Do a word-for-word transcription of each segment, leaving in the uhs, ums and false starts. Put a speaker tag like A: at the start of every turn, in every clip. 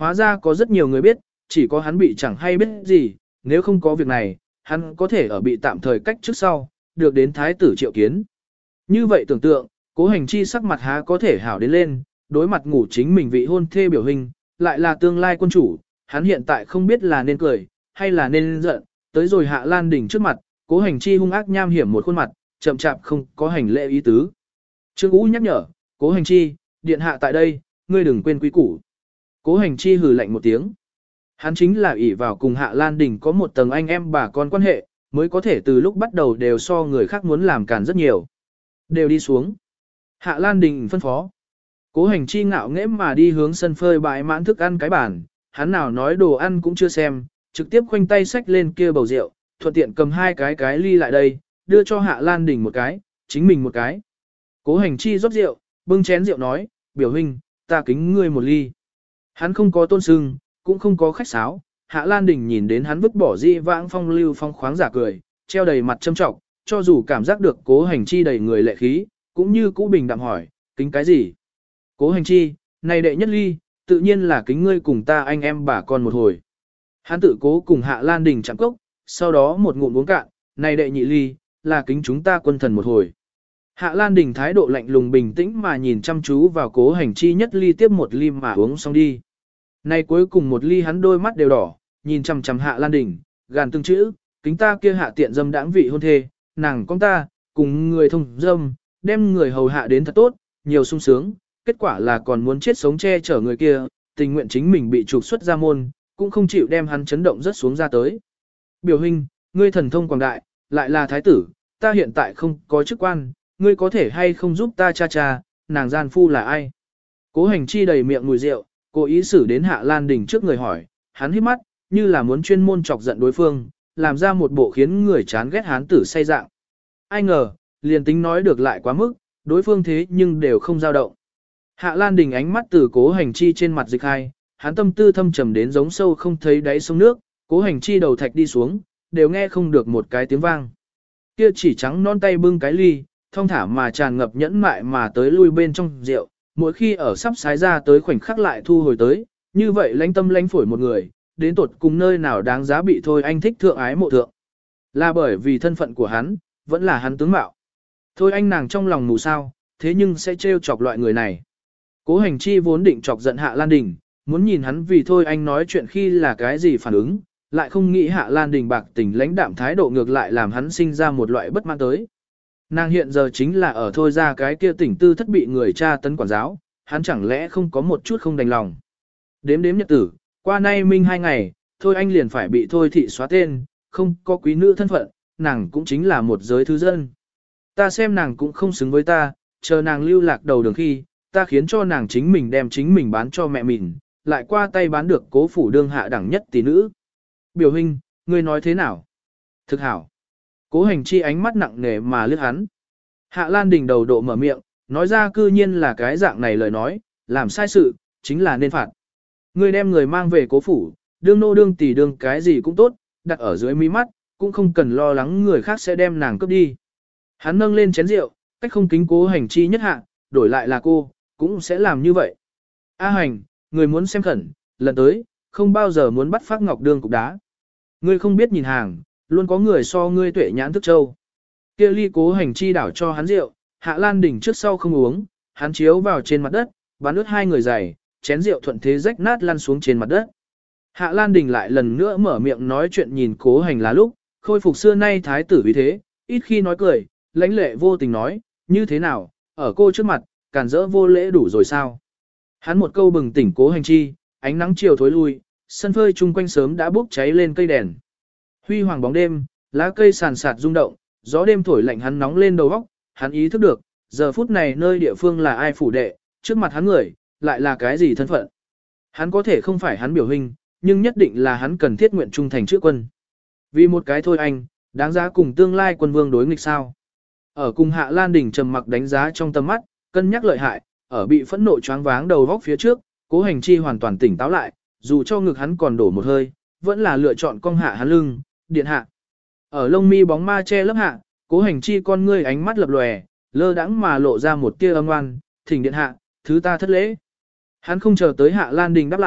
A: Hóa ra có rất nhiều người biết, chỉ có hắn bị chẳng hay biết gì, nếu không có việc này, hắn có thể ở bị tạm thời cách trước sau, được đến thái tử triệu kiến. Như vậy tưởng tượng, Cố Hành Chi sắc mặt há có thể hảo đến lên, đối mặt ngủ chính mình vị hôn thê biểu hình, lại là tương lai quân chủ, hắn hiện tại không biết là nên cười, hay là nên giận, tới rồi Hạ Lan Đình trước mặt, Cố Hành Chi hung ác nham hiểm một khuôn mặt, chậm chạp không có hành lễ ý tứ. Trương Ú nhắc nhở, Cố Hành Chi, điện hạ tại đây, ngươi đừng quên quý củ. Cố Hành Chi hừ lạnh một tiếng. Hắn chính là ỷ vào cùng Hạ Lan Đình có một tầng anh em bà con quan hệ, mới có thể từ lúc bắt đầu đều so người khác muốn làm cản rất nhiều. Đều đi xuống. Hạ Lan Đình phân phó. Cố Hành Chi ngạo nghễ mà đi hướng sân phơi bãi mãn thức ăn cái bàn, hắn nào nói đồ ăn cũng chưa xem, trực tiếp khoanh tay xách lên kia bầu rượu, thuận tiện cầm hai cái cái ly lại đây, đưa cho Hạ Lan Đình một cái, chính mình một cái. Cố Hành Chi rót rượu, bưng chén rượu nói, biểu huynh, ta kính ngươi một ly. Hắn không có tôn sưng, cũng không có khách sáo, Hạ Lan Đình nhìn đến hắn vứt bỏ di vãng phong lưu phong khoáng giả cười, treo đầy mặt châm trọng, cho dù cảm giác được Cố Hành Chi đầy người lệ khí, cũng như cũ bình đạm hỏi, kính cái gì? Cố Hành Chi, này đệ nhất ly, tự nhiên là kính ngươi cùng ta anh em bà con một hồi. Hắn tự cố cùng Hạ Lan Đình chạm cốc, sau đó một ngụm uống cạn, này đệ nhị ly, là kính chúng ta quân thần một hồi. Hạ Lan Đình thái độ lạnh lùng bình tĩnh mà nhìn chăm chú vào Cố Hành Chi nhất ly tiếp một ly mà uống xong đi. Này cuối cùng một ly hắn đôi mắt đều đỏ, nhìn chằm chằm Hạ Lan Đình, gàn từng chữ, kính ta kia hạ tiện dâm đãng vị hôn thê, nàng con ta, cùng người thông dâm, đem người hầu hạ đến thật tốt, nhiều sung sướng, kết quả là còn muốn chết sống che chở người kia, tình nguyện chính mình bị trục xuất ra môn, cũng không chịu đem hắn chấn động rất xuống ra tới. Biểu huynh, ngươi thần thông quảng đại, lại là thái tử, ta hiện tại không có chức quan, ngươi có thể hay không giúp ta cha cha, nàng gian phu là ai? Cố Hành Chi đầy miệng mùi rượu, cố ý xử đến Hạ Lan Đình trước người hỏi, hắn hít mắt, như là muốn chuyên môn chọc giận đối phương, làm ra một bộ khiến người chán ghét hán tử say dạng. Ai ngờ, liền tính nói được lại quá mức, đối phương thế nhưng đều không dao động. Hạ Lan Đình ánh mắt từ Cố Hành Chi trên mặt dịch hai, hắn tâm tư thâm trầm đến giống sâu không thấy đáy sông nước, Cố Hành Chi đầu thạch đi xuống, đều nghe không được một cái tiếng vang. Kia chỉ trắng non tay bưng cái ly, thong thả mà tràn ngập nhẫn mại mà tới lui bên trong rượu, mỗi khi ở sắp sái ra tới khoảnh khắc lại thu hồi tới, như vậy lãnh tâm lãnh phổi một người, đến tột cùng nơi nào đáng giá bị thôi anh thích thượng ái mộ thượng. Là bởi vì thân phận của hắn, vẫn là hắn tướng mạo. Thôi anh nàng trong lòng mù sao, thế nhưng sẽ trêu chọc loại người này. Cố Hành Chi vốn định chọc giận Hạ Lan Đình, muốn nhìn hắn vì thôi anh nói chuyện khi là cái gì phản ứng, lại không nghĩ Hạ Lan Đình bạc tình lãnh đạm thái độ ngược lại làm hắn sinh ra một loại bất mãn tới. Nàng hiện giờ chính là ở thôi ra cái kia tỉnh tư thất bị người cha tấn quản giáo, hắn chẳng lẽ không có một chút không đành lòng. Đếm đếm nhật tử, qua nay minh hai ngày, thôi anh liền phải bị thôi thị xóa tên, không có quý nữ thân phận, nàng cũng chính là một giới thứ dân. Ta xem nàng cũng không xứng với ta, chờ nàng lưu lạc đầu đường khi, ta khiến cho nàng chính mình đem chính mình bán cho mẹ mình, lại qua tay bán được Cố phủ đương hạ đẳng nhất tỷ nữ. Biểu huynh, ngươi nói thế nào? Thực hảo. Cố Hành Chi ánh mắt nặng nề mà liếc hắn. Hạ Lan Đình đầu độ mở miệng, nói ra cư nhiên là cái dạng này lời nói, làm sai sự, chính là nên phạt. Ngươi đem người mang về Cố phủ, đương nô đương tỷ đương cái gì cũng tốt, đặt ở dưới mí mắt, cũng không cần lo lắng người khác sẽ đem nàng cướp đi. Hắn nâng lên chén rượu, cách không kính Cố Hành Chi nhất hạ, đổi lại là cô, cũng sẽ làm như vậy. A Hành, người muốn xem khẩn, lần tới, không bao giờ muốn bắt Phác Ngọc đương cục đá. Ngươi không biết nhìn hàng, luôn có người so ngươi tuệ nhãn thức châu. Kia ly Cố Hành Chi đảo cho hắn rượu, Hạ Lan Đình trước sau không uống, hắn chiếu vào trên mặt đất, bắn ướt hai người giày, chén rượu thuận thế rách nát lăn xuống trên mặt đất. Hạ Lan Đình lại lần nữa mở miệng nói chuyện nhìn Cố Hành là lúc, khôi phục xưa nay thái tử vì thế, ít khi nói cười, lãnh lệ vô tình nói, như thế nào, ở cô trước mặt, cản rỡ vô lễ đủ rồi sao. Hắn một câu bừng tỉnh Cố Hành Chi, ánh nắng chiều thối lui, sân phơi chung quanh sớm đã bốc cháy lên cây đèn. Huy hoàng bóng đêm, lá cây sàn sạt rung động, gió đêm thổi lạnh hắn nóng lên đầu óc, hắn ý thức được, giờ phút này nơi địa phương là ai phủ đệ, trước mặt hắn người, lại là cái gì thân phận. Hắn có thể không phải hắn biểu hình, nhưng nhất định là hắn cần thiết nguyện trung thành trước quân. Vì một cái thôi anh, đáng giá cùng tương lai quân vương đối nghịch sao. Ở cùng Hạ Lan Đình trầm mặc đánh giá trong tầm mắt, cân nhắc lợi hại, ở bị phẫn nộ choáng váng đầu góc phía trước, Cố Hành Chi hoàn toàn tỉnh táo lại, dù cho ngực hắn còn đổ một hơi, vẫn là lựa chọn cong hạ hắn lưng, điện hạ. Ở lông mi bóng ma che lấp hạ, Cố Hành Chi con ngươi ánh mắt lập lòe, lơ đãng mà lộ ra một tia âm oan, thỉnh điện hạ, thứ ta thất lễ. Hắn không chờ tới Hạ Lan Đình đáp lại,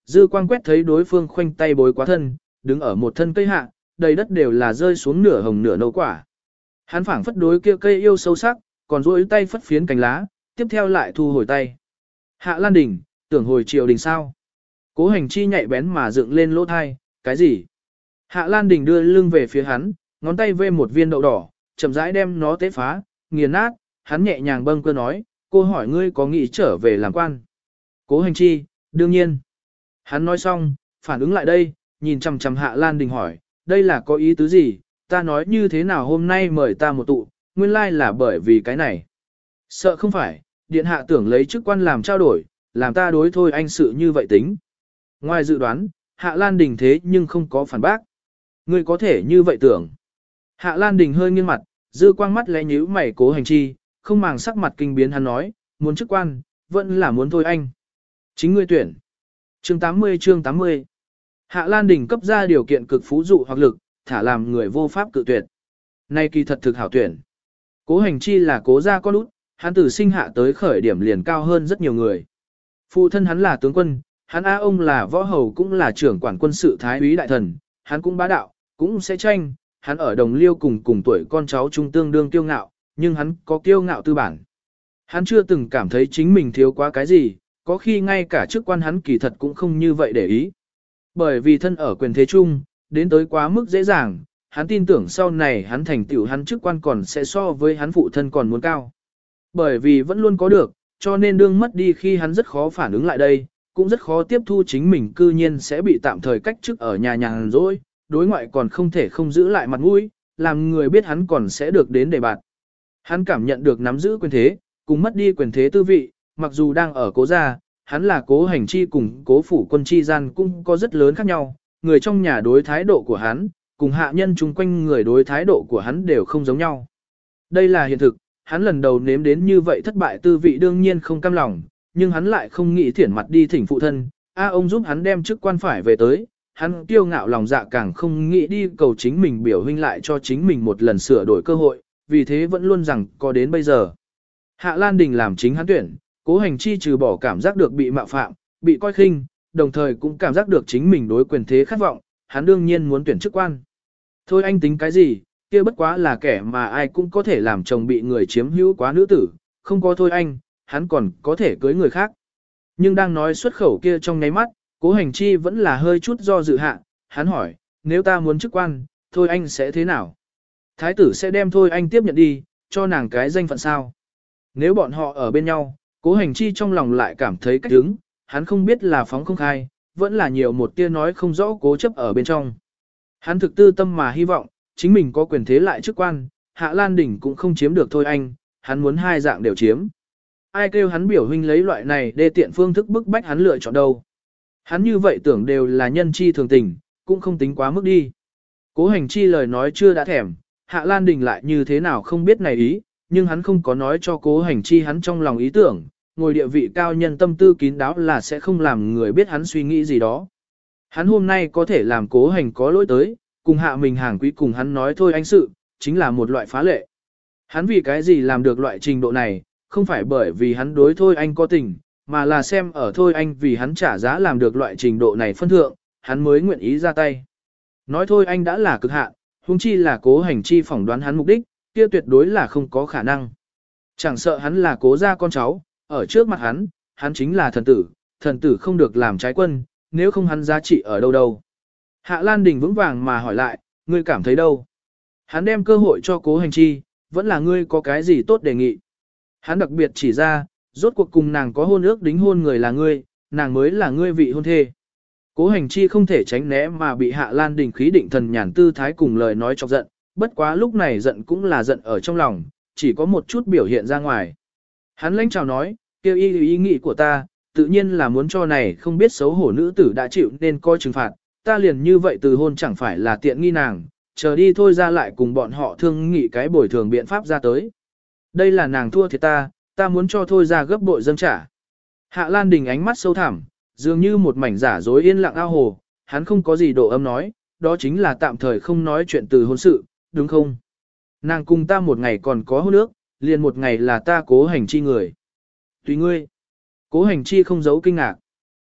A: dư quang quét thấy đối phương khoanh tay bối quá thân, đứng ở một thân cây hạ, đầy đất đều là rơi xuống nửa hồng nửa nâu quả. Hắn phảng phất đối kia cây yêu sâu sắc, còn duỗi tay phất phiến cành lá, tiếp theo lại thu hồi tay. Hạ Lan Đình, tưởng hồi triều đình sao? Cố Hành Chi nhạy bén mà dựng lên lỗ thai, cái gì? Hạ Lan Đình đưa lưng về phía hắn, ngón tay vê một viên đậu đỏ, chậm rãi đem nó tế phá, nghiền nát, hắn nhẹ nhàng bâng cơ nói, cô hỏi ngươi có nghĩ trở về làm quan? Cố Hành Chi, đương nhiên. Hắn nói xong, phản ứng lại đây, nhìn chằm chằm Hạ Lan Đình hỏi, đây là có ý tứ gì? Ta nói như thế nào hôm nay mời ta một tụ, nguyên lai là bởi vì cái này. Sợ không phải, điện hạ tưởng lấy chức quan làm trao đổi, làm ta đối thôi anh sự như vậy tính. Ngoài dự đoán, Hạ Lan Đình thế nhưng không có phản bác. Ngươi có thể như vậy tưởng. Hạ Lan Đình hơi nghiêng mặt, dư quang mắt lẽ nhíu mày Cố Hành Chi, không màng sắc mặt kinh biến hắn nói, muốn chức quan, vẫn là muốn thôi anh. Chính ngươi tuyển. Chương tám mươi chương tám mươi. Hạ Lan Đình cấp ra điều kiện cực phú dụ hoặc lực, thả làm người vô pháp cự tuyệt. Nay kỳ thật thực hảo tuyển. Cố Hành Chi là cố gia con út, hắn từ sinh hạ tới khởi điểm liền cao hơn rất nhiều người. Phụ thân hắn là tướng quân, hắn A ông là võ hầu cũng là trưởng quản quân sự thái úy đại thần, hắn cũng bá đạo, cũng sẽ tranh, hắn ở đồng liêu cùng cùng tuổi con cháu trung tương đương kiêu ngạo, nhưng hắn có kiêu ngạo tư bản. Hắn chưa từng cảm thấy chính mình thiếu quá cái gì, có khi ngay cả chức quan hắn kỳ thật cũng không như vậy để ý. Bởi vì thân ở quyền thế chung, đến tới quá mức dễ dàng, hắn tin tưởng sau này hắn thành tựu hắn chức quan còn sẽ so với hắn phụ thân còn muốn cao. Bởi vì vẫn luôn có được, cho nên đương mất đi khi hắn rất khó phản ứng lại đây, cũng rất khó tiếp thu chính mình cư nhiên sẽ bị tạm thời cách chức ở nhà nhàn rỗi, đối ngoại còn không thể không giữ lại mặt mũi, làm người biết hắn còn sẽ được đến đề bạt. Hắn cảm nhận được nắm giữ quyền thế, cùng mất đi quyền thế tư vị, mặc dù đang ở cố gia, hắn là Cố Hành Chi cùng Cố phủ quân chi gian cũng có rất lớn khác nhau, người trong nhà đối thái độ của hắn, cùng hạ nhân chung quanh người đối thái độ của hắn đều không giống nhau. Đây là hiện thực, hắn lần đầu nếm đến như vậy thất bại tư vị đương nhiên không cam lòng, nhưng hắn lại không nghĩ thiển mặt đi thỉnh phụ thân, a ông giúp hắn đem chức quan phải về tới, hắn kiêu ngạo lòng dạ càng không nghĩ đi cầu chính mình biểu huynh lại cho chính mình một lần sửa đổi cơ hội, vì thế vẫn luôn rằng có đến bây giờ. Hạ Lan Đình làm chính hắn tuyển, Cố Hành Chi trừ bỏ cảm giác được bị mạo phạm, bị coi khinh, đồng thời cũng cảm giác được chính mình đối quyền thế khát vọng, hắn đương nhiên muốn tuyển chức quan. Thôi anh tính cái gì, kia bất quá là kẻ mà ai cũng có thể làm chồng bị người chiếm hữu quá nữ tử, không có thôi anh, hắn còn có thể cưới người khác. Nhưng đang nói xuất khẩu kia trong nháy mắt, Cố Hành Chi vẫn là hơi chút do dự hạ, hắn hỏi, nếu ta muốn chức quan, thôi anh sẽ thế nào? Thái tử sẽ đem thôi anh tiếp nhận đi, cho nàng cái danh phận sao? Nếu bọn họ ở bên nhau, Cố Hành Chi trong lòng lại cảm thấy cách đứng, hắn không biết là phóng không khai, vẫn là nhiều một tia nói không rõ cố chấp ở bên trong. Hắn thực tư tâm mà hy vọng, chính mình có quyền thế lại chức quan, Hạ Lan Đình cũng không chiếm được thôi anh, hắn muốn hai dạng đều chiếm. Ai kêu hắn biểu huynh lấy loại này để tiện phương thức bức bách hắn lựa chọn đâu. Hắn như vậy tưởng đều là nhân chi thường tình, cũng không tính quá mức đi. Cố Hành Chi lời nói chưa đã thèm, Hạ Lan Đình lại như thế nào không biết này ý, nhưng hắn không có nói cho Cố Hành Chi hắn trong lòng ý tưởng, ngồi địa vị cao nhân tâm tư kín đáo là sẽ không làm người biết hắn suy nghĩ gì đó. Hắn hôm nay có thể làm Cố Hành có lỗi tới, cùng hạ mình hàng quý cùng hắn nói thôi anh sự, chính là một loại phá lệ. Hắn vì cái gì làm được loại trình độ này, không phải bởi vì hắn đối thôi anh có tình, mà là xem ở thôi anh vì hắn trả giá làm được loại trình độ này phân thượng, hắn mới nguyện ý ra tay. Nói thôi anh đã là cực hạn, huống chi là Cố Hành Chi phỏng đoán hắn mục đích, kia tuyệt đối là không có khả năng. Chẳng sợ hắn là Cố gia con cháu, ở trước mặt hắn, hắn chính là thần tử, thần tử không được làm trái quân, nếu không hắn giá trị ở đâu đâu. Hạ Lan Đình vững vàng mà hỏi lại, ngươi cảm thấy đâu? Hắn đem cơ hội cho Cố Hành Chi, vẫn là ngươi có cái gì tốt đề nghị. Hắn đặc biệt chỉ ra, rốt cuộc cùng nàng có hôn ước đính hôn người là ngươi, nàng mới là ngươi vị hôn thê. Cố Hành Chi không thể tránh né mà bị Hạ Lan Đình khí định thần nhàn tư thái cùng lời nói chọc giận, bất quá lúc này giận cũng là giận ở trong lòng, chỉ có một chút biểu hiện ra ngoài. Hắn lãnh chào nói, kêu ý, ý nghĩ của ta, tự nhiên là muốn cho này không biết xấu hổ nữ tử đã chịu nên coi trừng phạt, ta liền như vậy từ hôn chẳng phải là tiện nghi nàng, chờ đi thôi ra lại cùng bọn họ thương nghị cái bồi thường biện pháp ra tới. Đây là nàng thua thì ta, ta muốn cho thôi ra gấp bội dâng trả. Hạ Lan Đình ánh mắt sâu thẳm, dường như một mảnh giả dối yên lặng ao hồ, hắn không có gì độ âm nói, đó chính là tạm thời không nói chuyện từ hôn sự, đúng không? Nàng cùng ta một ngày còn có hôn ước, liền một ngày là ta Cố Hành Chi người. Tùy ngươi. Cố Hành Chi không giấu kinh ngạc.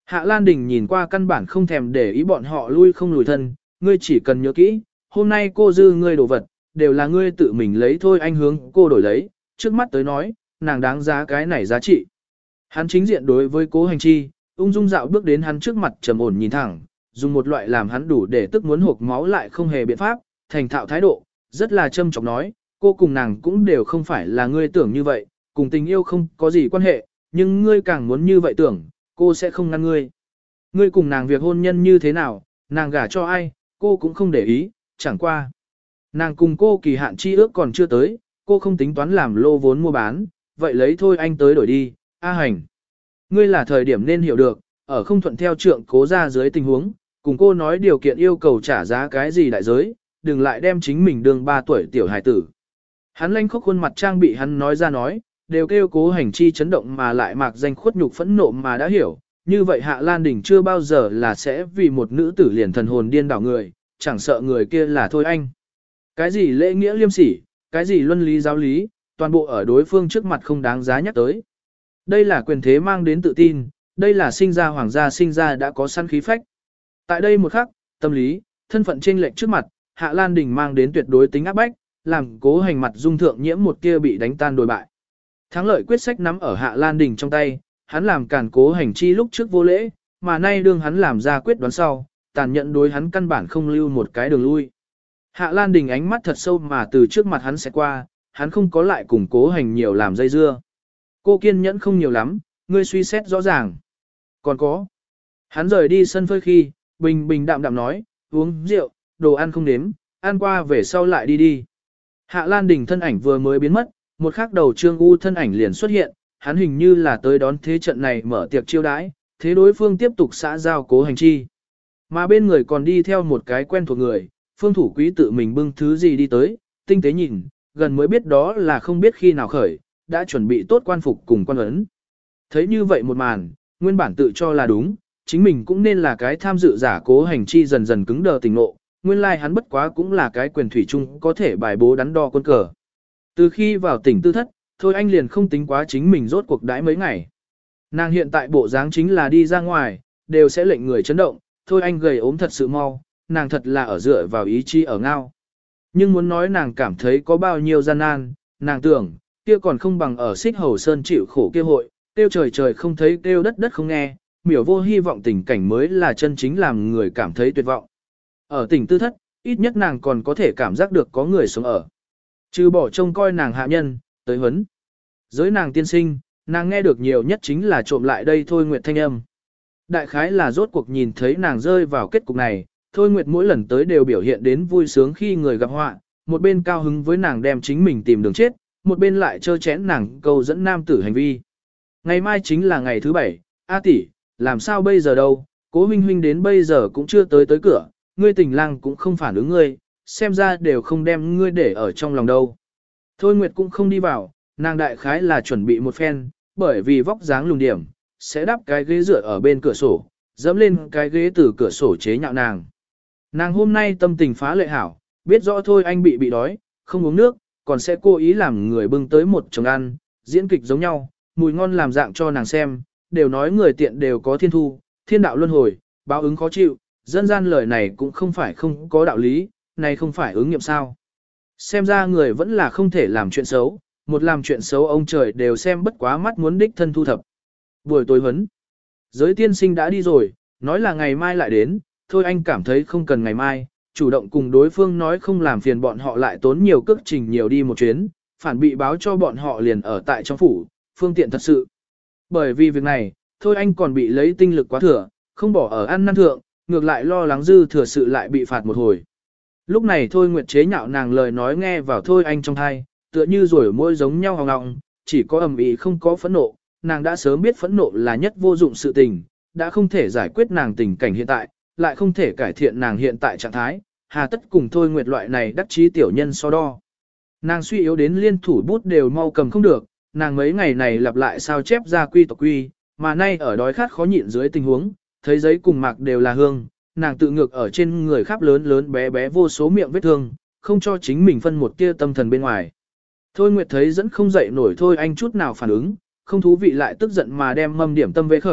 A: Hạ Lan Đình nhìn qua căn bản không thèm để ý bọn họ lui không lùi thân, ngươi chỉ cần nhớ kỹ, hôm nay cô dư ngươi đồ vật, đều là ngươi tự mình lấy thôi anh hướng cô đổi lấy, trước mắt tới nói, nàng đáng giá cái này giá trị. Hắn chính diện đối với Cố Hành Chi, ung dung dạo bước đến hắn trước mặt trầm ổn nhìn thẳng, dùng một loại làm hắn đủ để tức muốn hộc máu lại không hề biện pháp, thành thạo thái độ, rất là châm chọc nói, cô cùng nàng cũng đều không phải là ngươi tưởng như vậy, cùng tình yêu không có gì quan hệ, nhưng ngươi càng muốn như vậy tưởng, cô sẽ không ngăn ngươi. Ngươi cùng nàng việc hôn nhân như thế nào, nàng gả cho ai, cô cũng không để ý, chẳng qua. Nàng cùng cô kỳ hạn chi ước còn chưa tới, cô không tính toán làm lô vốn mua bán, vậy lấy thôi anh tới đổi đi, A Hành. Ngươi là thời điểm nên hiểu được, ở không thuận theo trượng cố ra dưới tình huống, cùng cô nói điều kiện yêu cầu trả giá cái gì đại giới, đừng lại đem chính mình đương ba tuổi tiểu hài tử. Hắn lanh khóc khuôn mặt trang bị hắn nói ra nói, đều kêu Cố Hành Chi chấn động mà lại mạc danh khuất nhục phẫn nộ mà đã hiểu, như vậy Hạ Lan Đình chưa bao giờ là sẽ vì một nữ tử liền thần hồn điên đảo người, chẳng sợ người kia là thôi anh. Cái gì lễ nghĩa liêm sỉ, cái gì luân lý giáo lý, toàn bộ ở đối phương trước mặt không đáng giá nhắc tới. Đây là quyền thế mang đến tự tin, đây là sinh ra hoàng gia sinh ra đã có săn khí phách. Tại đây một khắc, tâm lý, thân phận chênh lệch trước mặt, Hạ Lan Đình mang đến tuyệt đối tính áp bách, làm Cố Hành mặt dung thượng nhiễm một kia bị đánh tan đồi bại. Thắng lợi quyết sách nắm ở Hạ Lan Đình trong tay, hắn làm cản Cố Hành Chi lúc trước vô lễ, mà nay đương hắn làm ra quyết đoán sau, tàn nhẫn đối hắn căn bản không lưu một cái đường lui. Hạ Lan Đình ánh mắt thật sâu mà từ trước mặt hắn sẽ qua, hắn không có lại cùng Cố Hành nhiều làm dây dưa. Cô kiên nhẫn không nhiều lắm, ngươi suy xét rõ ràng. Còn có. Hắn rời đi sân phơi khi, bình bình đạm đạm nói, uống rượu, đồ ăn không đếm, ăn qua về sau lại đi đi. Hạ Lan Đình thân ảnh vừa mới biến mất, một khắc đầu Trương U thân ảnh liền xuất hiện, hắn hình như là tới đón thế trận này mở tiệc chiêu đãi, thế đối phương tiếp tục xã giao Cố Hành Chi. Mà bên người còn đi theo một cái quen thuộc người, Phương Thủ Quý tự mình bưng thứ gì đi tới, tinh tế nhìn, gần mới biết đó là không biết khi nào khởi, đã chuẩn bị tốt quan phục cùng quan ấn. Thấy như vậy một màn, nguyên bản tự cho là đúng, chính mình cũng nên là cái tham dự giả Cố Hành Chi dần dần cứng đờ tỉnh ngộ, nguyên lai like hắn bất quá cũng là cái quyền thủy chung có thể bài bố đắn đo quân cờ. Từ khi vào tỉnh tư thất, thôi anh liền không tính quá chính mình rốt cuộc đãi mấy ngày. Nàng hiện tại bộ dáng chính là đi ra ngoài, đều sẽ lệnh người chấn động, thôi anh gầy ốm thật sự mau, nàng thật là ở dựa vào ý chí ở ngao. Nhưng muốn nói nàng cảm thấy có bao nhiêu gian nan, nàng tưởng, kia còn không bằng ở Xích Hầu Sơn chịu khổ kia hội, kêu trời trời không thấy kêu đất đất không nghe, miểu vô hy vọng tình cảnh mới là chân chính làm người cảm thấy tuyệt vọng. Ở tỉnh tư thất, ít nhất nàng còn có thể cảm giác được có người sống ở. Trừ bỏ trông coi nàng hạ nhân, tới huấn. Giới nàng tiên sinh, nàng nghe được nhiều nhất chính là trộm lại đây Thôi Nguyệt thanh âm. Đại khái là rốt cuộc nhìn thấy nàng rơi vào kết cục này, Thôi Nguyệt mỗi lần tới đều biểu hiện đến vui sướng khi người gặp họa, một bên cao hứng với nàng đem chính mình tìm đường chết, một bên lại trơ chén nàng câu dẫn nam tử hành vi. Ngày mai chính là ngày thứ bảy, A tỷ, làm sao bây giờ đâu, Cố huynh huynh đến bây giờ cũng chưa tới tới cửa, ngươi tình lang cũng không phản ứng ngươi, xem ra đều không đem ngươi để ở trong lòng đâu. Thôi Nguyệt cũng không đi vào, nàng đại khái là chuẩn bị một phen, bởi vì vóc dáng lùn điểm, sẽ đắp cái ghế dựa ở bên cửa sổ, dẫm lên cái ghế từ cửa sổ chế nhạo nàng. Nàng hôm nay tâm tình phá lệ hảo, biết rõ thôi anh bị bị đói, không uống nước, còn sẽ cố ý làm người bưng tới một chồng ăn, diễn kịch giống nhau, mùi ngon làm dạng cho nàng xem, đều nói người tiện đều có thiên thu, thiên đạo luân hồi, báo ứng khó chịu, dân gian lời này cũng không phải không có đạo lý, này không phải ứng nghiệm sao. Xem ra người vẫn là không thể làm chuyện xấu, một làm chuyện xấu ông trời đều xem bất quá mắt muốn đích thân thu thập. Buổi tối huấn, giới tiên sinh đã đi rồi, nói là ngày mai lại đến, thôi anh cảm thấy không cần ngày mai, chủ động cùng đối phương nói không làm phiền bọn họ lại tốn nhiều cước trình nhiều đi một chuyến, phản bị báo cho bọn họ liền ở tại trong phủ, phương tiện thật sự. Bởi vì việc này, thôi anh còn bị lấy tinh lực quá thừa, không bỏ ở ăn năn thượng, ngược lại lo lắng dư thừa sự lại bị phạt một hồi. Lúc này thôi Nguyệt chế nhạo nàng lời nói nghe vào thôi anh trong thai, tựa như rồi môi giống nhau hòng ngọng, chỉ có ầm ĩ không có phẫn nộ, nàng đã sớm biết phẫn nộ là nhất vô dụng sự tình, đã không thể giải quyết nàng tình cảnh hiện tại, lại không thể cải thiện nàng hiện tại trạng thái, hà tất cùng thôi Nguyệt loại này đắc chí tiểu nhân so đo. Nàng suy yếu đến liên thủ bút đều mau cầm không được, nàng mấy ngày này lặp lại sao chép ra quy tộc quy, mà nay ở đói khát khó nhịn dưới tình huống, thấy giấy cùng mạc đều là hương, nàng tự ngược ở trên người khắp lớn lớn bé bé vô số miệng vết thương, không cho chính mình phân một tia tâm thần bên ngoài. Thôi Nguyệt thấy dẫn không dậy nổi thôi anh chút nào phản ứng, không thú vị lại tức giận mà đem mâm điểm tâm vế khởi,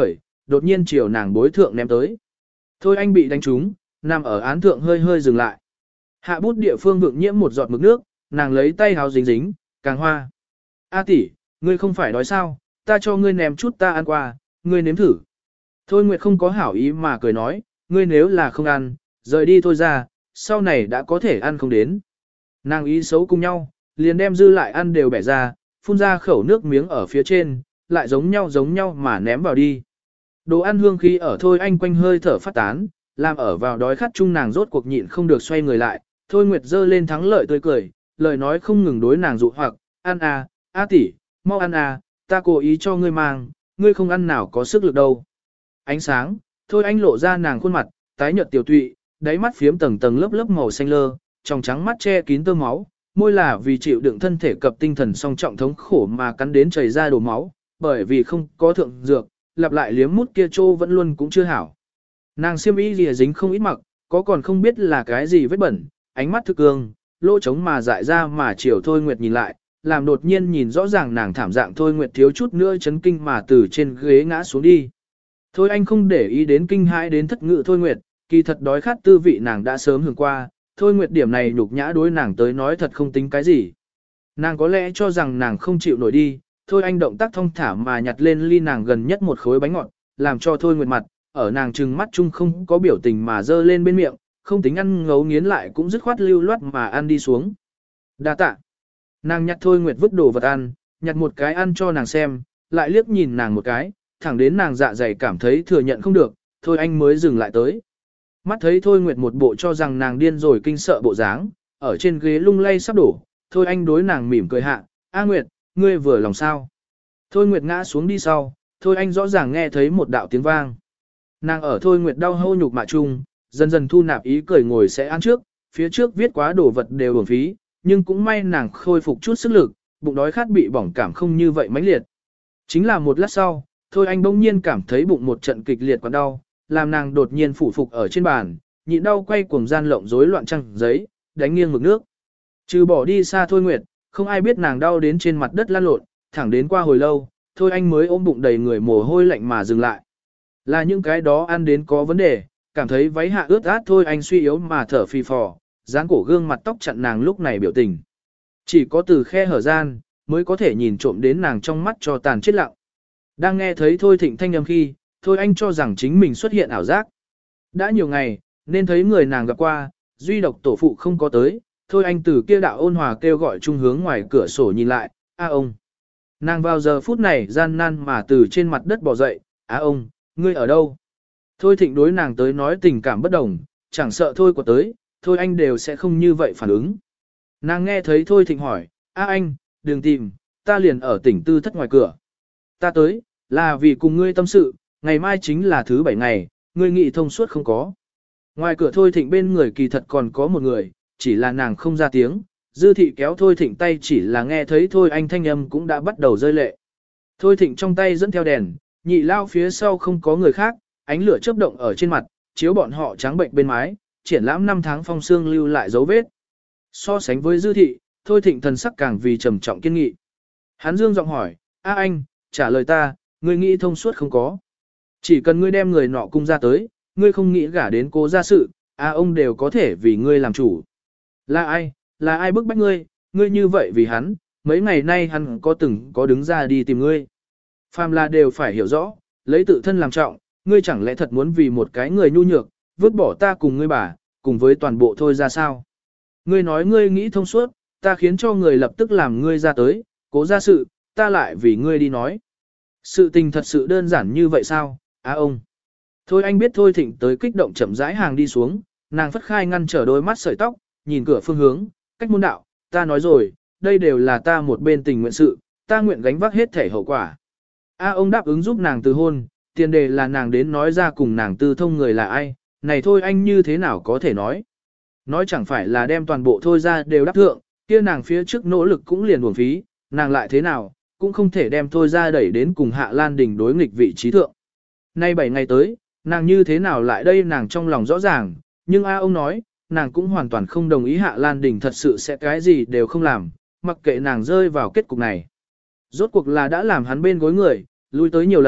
A: đột nhiên chiều nàng bối thượng ném tới. Thôi anh bị đánh trúng, nằm ở án thượng hơi hơi dừng lại. Hạ bút địa phương vượng nhiễm một giọt mực nước, nàng lấy tay háo dính dính, càng hoa. A tỷ, ngươi không phải đói sao, ta cho ngươi ném chút ta ăn qua, ngươi nếm thử. Thôi Nguyệt không có hảo ý mà cười nói, ngươi nếu là không ăn, rời đi thôi ra, sau này đã có thể ăn không đến. Nàng ý xấu cùng nhau, liền đem dư lại ăn đều bẻ ra, phun ra khẩu nước miếng ở phía trên, lại giống nhau giống nhau mà ném vào đi. Đồ ăn hương khí ở thôi anh quanh hơi thở phát tán, làm ở vào đói khát chung nàng rốt cuộc nhịn không được xoay người lại, thôi Nguyệt giơ lên thắng lợi tươi cười, lời nói không ngừng đối nàng dụ hoặc, ăn à, a tỷ, mau ăn à, ta cố ý cho ngươi mang, ngươi không ăn nào có sức lực đâu. Ánh sáng, thôi anh lộ ra nàng khuôn mặt, tái nhợt tiểu tụy, đáy mắt phiếm tầng tầng lớp lớp màu xanh lơ, trong trắng mắt che kín tơ máu, môi là vì chịu đựng thân thể cập tinh thần song trọng thống khổ mà cắn đến chảy ra đổ máu, bởi vì không có thượng dược, lặp lại liếm mút kia trô vẫn luôn cũng chưa hảo. Nàng xiêm y lìa dính không ít mặc, có còn không biết là cái gì vết bẩn, ánh mắt thực cương, lỗ trống mà dại ra mà chiều Thôi Nguyệt nhìn lại, làm đột nhiên nhìn rõ ràng nàng thảm dạng Thôi Nguyệt thiếu chút nữa chấn kinh mà từ trên ghế ngã xuống đi. Thôi anh không để ý đến kinh hãi đến thất ngự Thôi Nguyệt, kỳ thật đói khát tư vị nàng đã sớm hưởng qua, Thôi Nguyệt điểm này nhục nhã đối nàng tới nói thật không tính cái gì. Nàng có lẽ cho rằng nàng không chịu nổi đi, Thôi anh động tác thong thả mà nhặt lên ly nàng gần nhất một khối bánh ngọt, làm cho Thôi Nguyệt mặt, ở nàng trừng mắt chung không có biểu tình mà dơ lên bên miệng, không tính ăn ngấu nghiến lại cũng dứt khoát lưu loát mà ăn đi xuống. Đa tạ. Nàng nhặt Thôi Nguyệt vứt đồ vật ăn, nhặt một cái ăn cho nàng xem, lại liếc nhìn nàng một cái, thẳng đến nàng dạ dày cảm thấy thừa nhận không được, Thôi anh mới dừng lại tới. Mắt thấy Thôi Nguyệt một bộ cho rằng nàng điên rồi kinh sợ bộ dáng, ở trên ghế lung lay sắp đổ, Thôi anh đối nàng mỉm cười hạ, A Nguyệt, ngươi vừa lòng sao? Thôi Nguyệt ngã xuống đi sau, Thôi anh rõ ràng nghe thấy một đạo tiếng vang. Nàng ở Thôi Nguyệt đau hô nhục mạ chung, dần dần thu nạp ý cười ngồi sẽ ăn trước, phía trước viết quá đồ vật đều uổng phí, nhưng cũng may nàng khôi phục chút sức lực, bụng đói khát bị bỏng cảm không như vậy mãnh liệt. Chính là một lát sau, Thôi anh bỗng nhiên cảm thấy bụng một trận kịch liệt quặn đau, làm nàng đột nhiên phủ phục ở trên bàn, nhịn đau quay cuồng gian lộng rối loạn trăng giấy, đánh nghiêng mực nước. Trừ bỏ đi xa Thôi Nguyệt, không ai biết nàng đau đến trên mặt đất lăn lộn, thẳng đến qua hồi lâu, Thôi anh mới ôm bụng đầy người mồ hôi lạnh mà dừng lại. Là những cái đó ăn đến có vấn đề, cảm thấy váy hạ ướt át Thôi anh suy yếu mà thở phì phò, dáng cổ gương mặt tóc chặn nàng lúc này biểu tình. Chỉ có từ khe hở gian, mới có thể nhìn trộm đến nàng trong mắt cho tàn chết lặng. Đang nghe thấy Thôi Thịnh thanh âm khi, Thôi anh cho rằng chính mình xuất hiện ảo giác. Đã nhiều ngày, nên thấy người nàng gặp qua, duy độc tổ phụ không có tới, Thôi anh từ kia đạo ôn hòa kêu gọi trung hướng ngoài cửa sổ nhìn lại, a ông. Nàng vào giờ phút này gian nan mà từ trên mặt đất bò dậy, á ông, ngươi ở đâu? Thôi Thịnh đối nàng tới nói tình cảm bất đồng, chẳng sợ Thôi của tới, Thôi anh đều sẽ không như vậy phản ứng. Nàng nghe thấy Thôi Thịnh hỏi, a anh, đừng tìm, ta liền ở tỉnh tư thất ngoài cửa. Ta tới, là vì cùng ngươi tâm sự, ngày mai chính là thứ bảy ngày, ngươi nghị thông suốt không có. Ngoài cửa Thôi Thịnh bên người kỳ thật còn có một người, chỉ là nàng không ra tiếng, Dư thị kéo Thôi Thịnh tay chỉ là nghe thấy Thôi anh thanh âm cũng đã bắt đầu rơi lệ. Thôi Thịnh trong tay dẫn theo đèn, nhị lao phía sau không có người khác, ánh lửa chớp động ở trên mặt, chiếu bọn họ trắng bệnh bên mái, triển lãm năm tháng phong xương lưu lại dấu vết. So sánh với Dư thị, Thôi Thịnh thần sắc càng vì trầm trọng kiên nghị. Hắn dương giọng hỏi, a anh, trả lời ta, ngươi nghĩ thông suốt không có. Chỉ cần ngươi đem người nọ cung ra tới, ngươi không nghĩ gả đến cố gia sự, a ông đều có thể vì ngươi làm chủ. Là ai, là ai bức bách ngươi, ngươi như vậy vì hắn, mấy ngày nay hắn có từng có đứng ra đi tìm ngươi. Phàm là đều phải hiểu rõ, lấy tự thân làm trọng, ngươi chẳng lẽ thật muốn vì một cái người nhu nhược, vứt bỏ ta cùng ngươi bà, cùng với toàn bộ thôi ra sao. Ngươi nói ngươi nghĩ thông suốt, ta khiến cho người lập tức làm ngươi ra tới, cố ra sự, ta lại vì ngươi đi nói. Sự tình thật sự đơn giản như vậy sao, á ông. Thôi anh biết Thôi Thịnh tới kích động chậm rãi hàng đi xuống, nàng phất khai ngăn trở đôi mắt sợi tóc, nhìn cửa phương hướng, cách môn đạo, ta nói rồi, đây đều là ta một bên tình nguyện sự, ta nguyện gánh vác hết thể hậu quả. A ông đáp ứng giúp nàng từ hôn, tiền đề là nàng đến nói ra cùng nàng tư thông người là ai, này thôi anh như thế nào có thể nói. Nói chẳng phải là đem toàn bộ thôi ra đều đáp thượng, kia nàng phía trước nỗ lực cũng liền uổng phí, nàng lại thế nào, cũng không thể đem thôi ra đẩy đến cùng Hạ Lan Đình đối nghịch vị trí thượng. Nay bảy ngày tới, nàng như thế nào lại đây nàng trong lòng rõ ràng, nhưng A ông nói, nàng cũng hoàn toàn không đồng ý Hạ Lan Đình thật sự sẽ cái gì đều không làm, mặc kệ nàng rơi vào kết cục này. Rốt cuộc là đã làm hắn bên gối người, lui tới nhiều lần,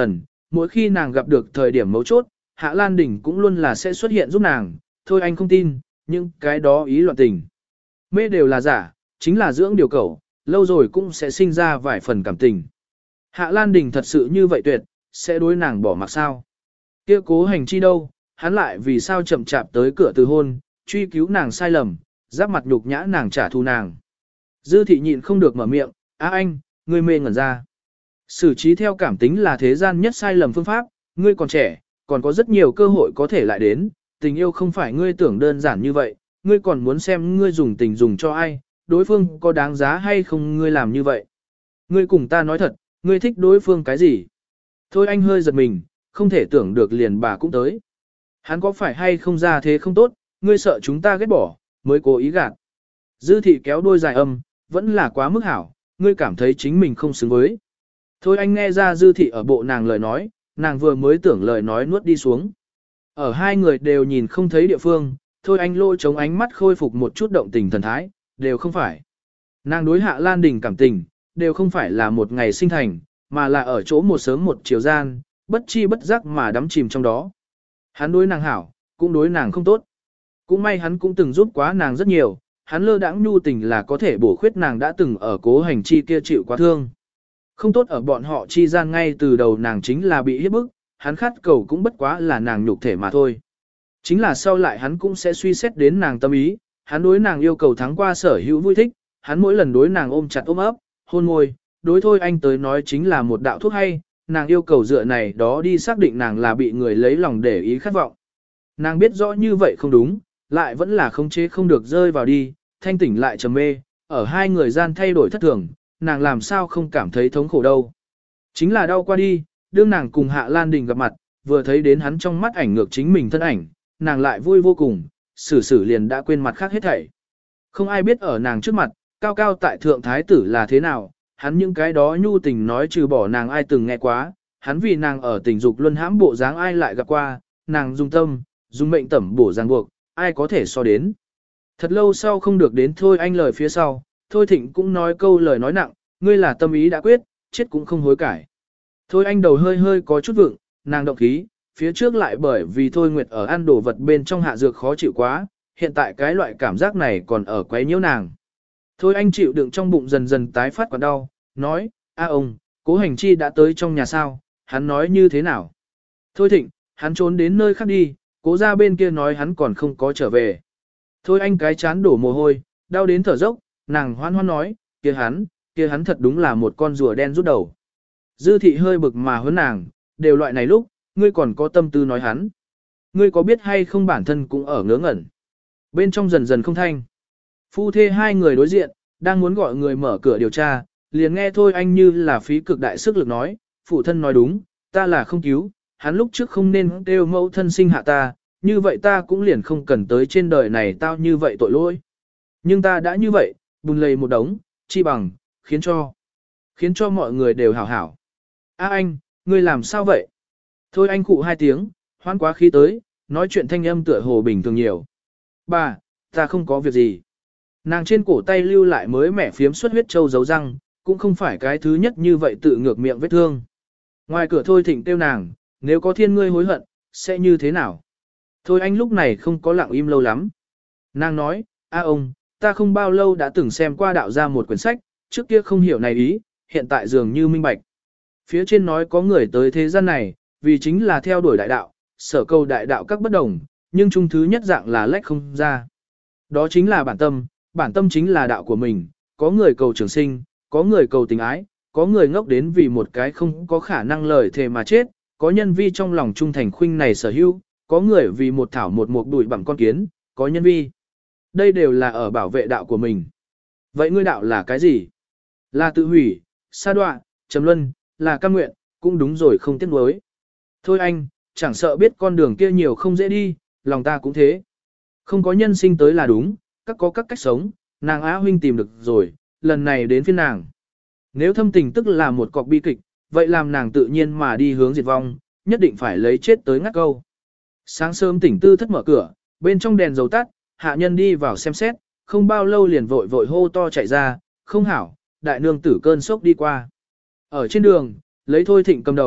A: mỗi khi nàng gặp được thời điểm mấu chốt, Hạ Lan Đình cũng luôn là sẽ xuất hiện giúp nàng, thôi anh không tin, nhưng cái đó ý loạn tình. Mê đều là giả, chính là dưỡng điều cầu, lâu rồi cũng sẽ sinh ra vài phần cảm tình. Hạ Lan Đình thật sự như vậy tuyệt, sẽ đối nàng bỏ mặc sao? Kia Cố Hành Chi đâu, hắn lại vì sao chậm chạp tới cửa từ hôn, truy cứu nàng sai lầm, giáp mặt nhục nhã nàng trả thù nàng. Dư thị nhịn không được mở miệng, á anh, ngươi mê ngẩn ra. Xử trí theo cảm tính là thế gian nhất sai lầm phương pháp, ngươi còn trẻ, còn có rất nhiều cơ hội có thể lại đến, tình yêu không phải ngươi tưởng đơn giản như vậy, ngươi còn muốn xem ngươi dùng tình dùng cho ai, đối phương có đáng giá hay không ngươi làm như vậy. Ngươi cùng ta nói thật, ngươi thích đối phương cái gì? Thôi anh hơi giật mình, không thể tưởng được liền bà cũng tới. Hắn có phải hay không ra thế không tốt, ngươi sợ chúng ta ghét bỏ, mới cố ý gạt. Dư thị kéo đôi dài âm, vẫn là quá mức hảo, ngươi cảm thấy chính mình không xứng với. Thôi anh nghe ra dư thị ở bộ nàng lời nói, nàng vừa mới tưởng lời nói nuốt đi xuống. Ở hai người đều nhìn không thấy địa phương, thôi anh lôi chống ánh mắt khôi phục một chút động tình thần thái, đều không phải. Nàng đối Hạ Lan Đình cảm tình, đều không phải là một ngày sinh thành, mà là ở chỗ một sớm một chiều gian, bất chi bất giác mà đắm chìm trong đó. Hắn đối nàng hảo, cũng đối nàng không tốt. Cũng may hắn cũng từng giúp quá nàng rất nhiều, hắn lơ đãng nhu tình là có thể bổ khuyết nàng đã từng ở Cố Hành Chi kia chịu quá thương. Không tốt ở bọn họ chi gian ngay từ đầu nàng chính là bị hiếp bức, hắn khát cầu cũng bất quá là nàng nhục thể mà thôi. Chính là sau lại hắn cũng sẽ suy xét đến nàng tâm ý, hắn đối nàng yêu cầu thắng qua sở hữu vui thích, hắn mỗi lần đối nàng ôm chặt ôm ấp, hôn môi, đối thôi anh tới nói chính là một đạo thuốc hay, nàng yêu cầu dựa này đó đi xác định nàng là bị người lấy lòng để ý khát vọng. Nàng biết rõ như vậy không đúng, lại vẫn là khống chế không được rơi vào đi, thanh tỉnh lại trầm mê, ở hai người gian thay đổi thất thường, nàng làm sao không cảm thấy thống khổ đâu. Chính là đau qua đi, đương nàng cùng Hạ Lan Đình gặp mặt, vừa thấy đến hắn trong mắt ảnh ngược chính mình thân ảnh, nàng lại vui vô cùng, xử xử liền đã quên mặt khác hết thảy. Không ai biết ở nàng trước mặt, cao cao tại thượng thái tử là thế nào, hắn những cái đó nhu tình nói trừ bỏ nàng ai từng nghe quá, hắn vì nàng ở tình dục luân hãm bộ dáng ai lại gặp qua, nàng dùng tâm, dùng mệnh tẩm bổ ràng buộc, ai có thể so đến. Thật lâu sau không được đến thôi anh lời phía sau, thôi thịnh cũng nói câu lời nói nặng, ngươi là tâm ý đã quyết, chết cũng không hối cải. Thôi anh đầu hơi hơi có chút vượng, nàng động khí, phía trước lại bởi vì thôi nguyệt ở ăn đồ vật bên trong hạ dược khó chịu quá, hiện tại cái loại cảm giác này còn ở quấy nhiễu nàng. Thôi anh chịu đựng trong bụng dần dần tái phát còn đau, nói, a ông, Cố Hành Chi đã tới trong nhà sao, hắn nói như thế nào? Thôi thịnh, hắn trốn đến nơi khác đi, Cố ra bên kia nói hắn còn không có trở về. Thôi anh cái chán đổ mồ hôi, đau đến thở dốc, nàng hoan hoan nói, kia hắn, kia hắn thật đúng là một con rùa đen rút đầu. Dư thị hơi bực mà hơn nàng, đều loại này lúc, ngươi còn có tâm tư nói hắn. Ngươi có biết hay không bản thân cũng ở ngớ ngẩn. Bên trong dần dần không thanh. Phu thê hai người đối diện, đang muốn gọi người mở cửa điều tra, liền nghe thôi anh như là phí cực đại sức lực nói, phụ thân nói đúng, ta là không cứu, hắn lúc trước không nên kêu mẫu thân sinh hạ ta, như vậy ta cũng liền không cần tới trên đời này tao như vậy tội lỗi. Nhưng ta đã như vậy, bùn lầy một đống, chi bằng, khiến cho, khiến cho mọi người đều hảo hảo. A anh, ngươi làm sao vậy? Thôi anh cụ hai tiếng, hoan quá khí tới, nói chuyện thanh âm tựa hồ bình thường nhiều. Bà, ta không có việc gì. Nàng trên cổ tay lưu lại mới mẻ phiếm xuất huyết châu dấu răng, cũng không phải cái thứ nhất như vậy tự ngược miệng vết thương. Ngoài cửa thôi thịnh tiêu nàng, nếu có thiên ngươi hối hận, sẽ như thế nào? Thôi anh lúc này không có lặng im lâu lắm. Nàng nói, a ông, ta không bao lâu đã từng xem qua đạo ra một quyển sách, trước kia không hiểu này ý, hiện tại dường như minh bạch. Phía trên nói có người tới thế gian này, vì chính là theo đuổi đại đạo, sở cầu đại đạo các bất đồng, nhưng chung thứ nhất dạng là lách không ra. Đó chính là bản tâm, bản tâm chính là đạo của mình, có người cầu trường sinh, có người cầu tình ái, có người ngốc đến vì một cái không có khả năng lời thề mà chết, có nhân vi trong lòng trung thành khuynh này sở hữu, có người vì một thảo một mục đuổi bằng con kiến, có nhân vi. Đây đều là ở bảo vệ đạo của mình. Vậy ngươi đạo là cái gì? Là tự hủy, sa đọa, trầm luân, là cam nguyện, cũng đúng rồi không tiếc nuối. Thôi anh, chẳng sợ biết con đường kia nhiều không dễ đi, lòng ta cũng thế. Không có nhân sinh tới là đúng, các có các cách sống, nàng Á huynh tìm được rồi, lần này đến phiên nàng. Nếu thâm tình tức là một cọc bi kịch, vậy làm nàng tự nhiên mà đi hướng diệt vong, nhất định phải lấy chết tới ngắt câu. Sáng sớm tỉnh tư thất mở cửa, bên trong đèn dầu tắt, hạ nhân đi vào xem xét, không bao lâu liền vội vội hô to chạy ra, không hảo, đại nương tử cơn sốc đi qua. Ở trên đường, lấy thôi thịnh cầm đầu,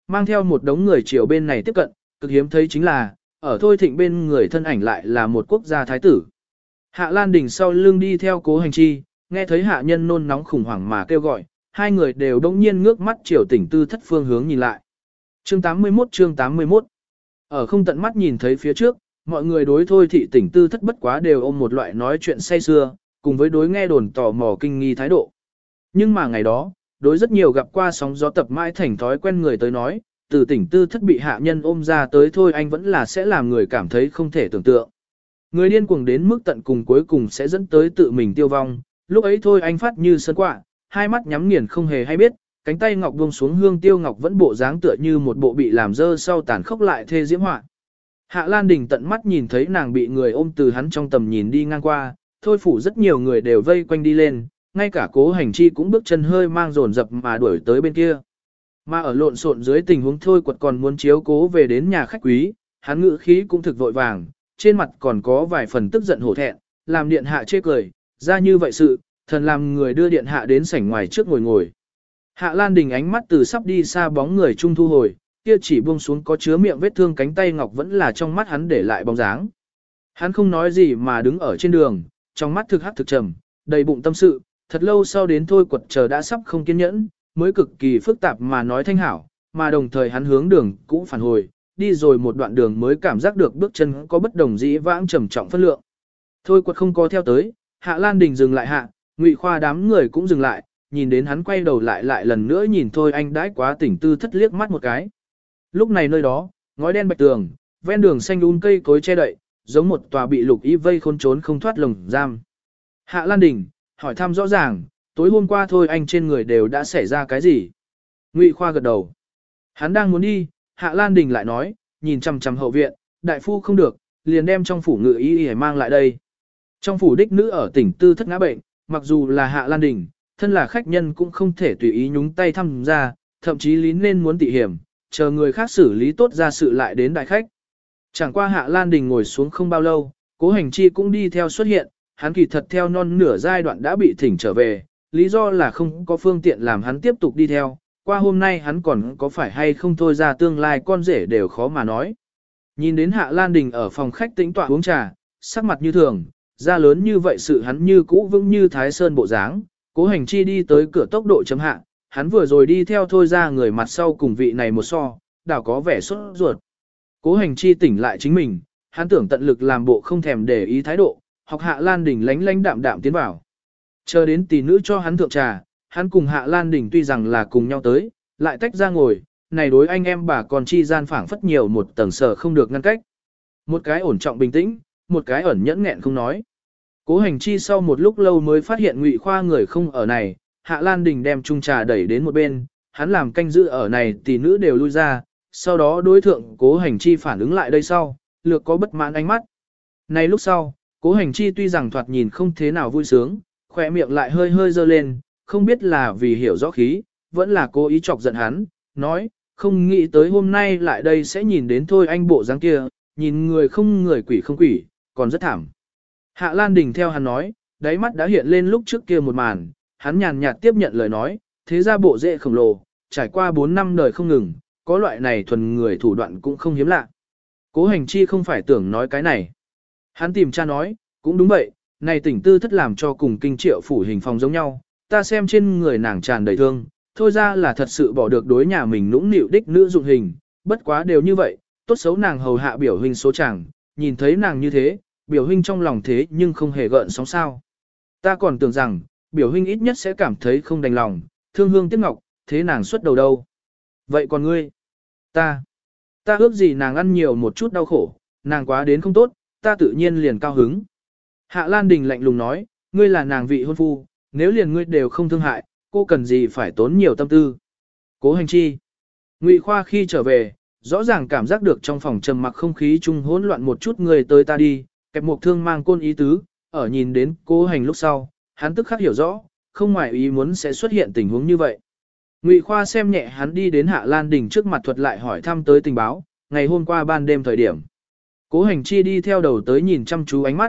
A: mang theo một đống người chiều bên này tiếp cận, cực hiếm thấy chính là, ở Thôi Thịnh bên người thân ảnh lại là một quốc gia thái tử. Hạ Lan Đình sau lưng đi theo Cố Hành Chi, nghe thấy hạ nhân nôn nóng khủng hoảng mà kêu gọi, hai người đều đông nhiên ngước mắt chiều Tỉnh Tư Thất phương hướng nhìn lại. Chương tám mươi mốt chương tám mươi mốt. Ở không tận mắt nhìn thấy phía trước, mọi người đối Thôi Thị Tỉnh Tư Thất bất quá đều ôm một loại nói chuyện say xưa, cùng với đối nghe đồn tò mò kinh nghi thái độ. Nhưng mà ngày đó, đối rất nhiều gặp qua sóng gió tập mãi thành thói quen người tới nói, từ Tỉnh Tư Thất bị hạ nhân ôm ra tới Thôi Anh vẫn là sẽ làm người cảm thấy không thể tưởng tượng. Người điên cuồng đến mức tận cùng cuối cùng sẽ dẫn tới tự mình tiêu vong, lúc ấy Thôi Anh phát như sơn quạ, hai mắt nhắm nghiền không hề hay biết, cánh tay ngọc buông xuống hương tiêu ngọc vẫn bộ dáng tựa như một bộ bị làm dơ sau tàn khốc lại thê diễm họa. Hạ Lan Đình tận mắt nhìn thấy nàng bị người ôm từ hắn trong tầm nhìn đi ngang qua, Thôi phủ rất nhiều người đều vây quanh đi lên, ngay cả Cố Hành Chi cũng bước chân hơi mang dồn dập mà đuổi tới bên kia. Mà ở lộn xộn dưới tình huống Thôi Quật còn muốn chiếu cố về đến nhà khách quý, hắn ngự khí cũng thực vội vàng, trên mặt còn có vài phần tức giận hổ thẹn, làm điện hạ chê cười, ra như vậy sự, thần làm người đưa điện hạ đến sảnh ngoài trước ngồi ngồi. Hạ Lan Đình ánh mắt từ sắp đi xa bóng người trung thu hồi, kia chỉ buông xuống có chứa miệng vết thương cánh tay ngọc vẫn là trong mắt hắn để lại bóng dáng. Hắn không nói gì mà đứng ở trên đường, trong mắt thực hắc thực trầm, đầy bụng tâm sự, thật lâu sau đến Thôi Quật chờ đã sắp không kiên nhẫn, mới cực kỳ phức tạp mà nói thanh hảo, mà đồng thời hắn hướng đường cũ phản hồi, đi rồi một đoạn đường mới cảm giác được bước chân có bất đồng dĩ vãng trầm trọng phân lượng. Thôi Quật không có theo tới, Hạ Lan Đình dừng lại hạ, Ngụy Khoa đám người cũng dừng lại, nhìn đến hắn quay đầu lại lại lần nữa nhìn Thôi Anh đãi quá Tỉnh Tư Thất liếc mắt một cái. Lúc này nơi đó, ngói đen bạch tường, ven đường xanh um cây cối che đậy, giống một tòa bị lục y vây khốn trốn không thoát lồng giam. Hạ Lan Đình hỏi thăm rõ ràng, tối hôm qua Thôi Anh trên người đều đã xảy ra cái gì? Ngụy Khoa gật đầu. Hắn đang muốn đi, Hạ Lan Đình lại nói, nhìn chằm chằm hậu viện, đại phu không được, liền đem trong phủ ngự y y mang lại đây. Trong phủ đích nữ ở Tỉnh Tư Thất ngã bệnh, mặc dù là Hạ Lan Đình, thân là khách nhân cũng không thể tùy ý nhúng tay thăm ra, thậm chí lý nên muốn tị hiểm, chờ người khác xử lý tốt ra sự lại đến đại khách. Chẳng qua Hạ Lan Đình ngồi xuống không bao lâu, Cố Hành Chi cũng đi theo xuất hiện, hắn kỳ thật theo non nửa giai đoạn đã bị thỉnh trở về, lý do là không có phương tiện làm hắn tiếp tục đi theo, qua hôm nay hắn còn có phải hay không thôi ra tương lai con rể đều khó mà nói. Nhìn đến Hạ Lan Đình ở phòng khách tĩnh tọa uống trà, sắc mặt như thường, da lớn như vậy sự hắn như cũ vững như Thái Sơn bộ dáng, Cố Hành Chi đi tới cửa tốc độ chấm hạ, hắn vừa rồi đi theo thôi ra người mặt sau cùng vị này một so, đảo có vẻ sốt ruột. Cố Hành Chi tỉnh lại chính mình, hắn tưởng tận lực làm bộ không thèm để ý thái độ, học Hạ Lan Đình lánh lánh đạm đạm tiến vào. Chờ đến tỷ nữ cho hắn thượng trà, hắn cùng Hạ Lan Đình tuy rằng là cùng nhau tới, lại tách ra ngồi, này đối anh em bà con chi gian phảng phất nhiều một tầng sở không được ngăn cách. Một cái ổn trọng bình tĩnh, một cái ẩn nhẫn nghẹn không nói. Cố Hành Chi sau một lúc lâu mới phát hiện Ngụy Khoa người không ở này, Hạ Lan Đình đem chung trà đẩy đến một bên, hắn làm canh giữ ở này tỷ nữ đều lui ra, sau đó đối thượng Cố Hành Chi phản ứng lại đây sau, lược có bất mãn ánh mắt. Này lúc sau, Cố Hành Chi tuy rằng thoạt nhìn không thế nào vui sướng, khỏe miệng lại hơi hơi dơ lên, không biết là vì hiểu rõ khí, vẫn là cố ý chọc giận hắn, nói, không nghĩ tới hôm nay lại đây sẽ nhìn đến thôi anh bộ dáng kia, nhìn người không người quỷ không quỷ, còn rất thảm. Hạ Lan Đình theo hắn nói, đáy mắt đã hiện lên lúc trước kia một màn, hắn nhàn nhạt tiếp nhận lời nói, thế ra bộ dễ khổng lồ, trải qua bốn năm đời không ngừng, có loại này thuần người thủ đoạn cũng không hiếm lạ. Cố Hành Chi không phải tưởng nói cái này. Hắn tìm cha nói, cũng đúng vậy, này tỉnh tư thất làm cho cùng kinh triệu phủ hình phòng giống nhau, ta xem trên người nàng tràn đầy thương, thôi ra là thật sự bỏ được đối nhà mình nũng nịu đích nữ dụng hình, bất quá đều như vậy, tốt xấu nàng hầu hạ biểu huynh số chàng, nhìn thấy nàng như thế, biểu huynh trong lòng thế nhưng không hề gợn sóng sao. Ta còn tưởng rằng, biểu huynh ít nhất sẽ cảm thấy không đành lòng, thương hương tiếc ngọc, thế nàng xuất đầu đâu. Vậy còn ngươi? Ta, ta ước gì nàng ăn nhiều một chút đau khổ, nàng quá đến không tốt, ta tự nhiên liền cao hứng. Hạ Lan Đình lạnh lùng nói, ngươi là nàng vị hôn phu, nếu liền ngươi đều không thương hại, cô cần gì phải tốn nhiều tâm tư. Cố Hành Chi. Ngụy Khoa khi trở về, rõ ràng cảm giác được trong phòng trầm mặc không khí chung hỗn loạn một chút người tới ta đi, kẹp một thương mang côn ý tứ, ở nhìn đến Cố Hành lúc sau, hắn tức khắc hiểu rõ, không ngoài ý muốn sẽ xuất hiện tình huống như vậy. Ngụy Khoa xem nhẹ hắn đi đến Hạ Lan Đình trước mặt thuật lại hỏi thăm tới tình báo, ngày hôm qua ban đêm thời điểm. Cố Hành Chi đi theo đầu tới nhìn chăm chú ánh mắt.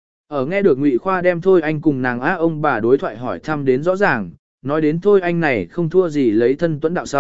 A: Ở nghe được Ngụy Khoa đem thôi anh cùng nàng á ông bà đối thoại hỏi thăm đến rõ ràng, nói đến thôi anh này không thua gì lấy thân tuấn đạo sau,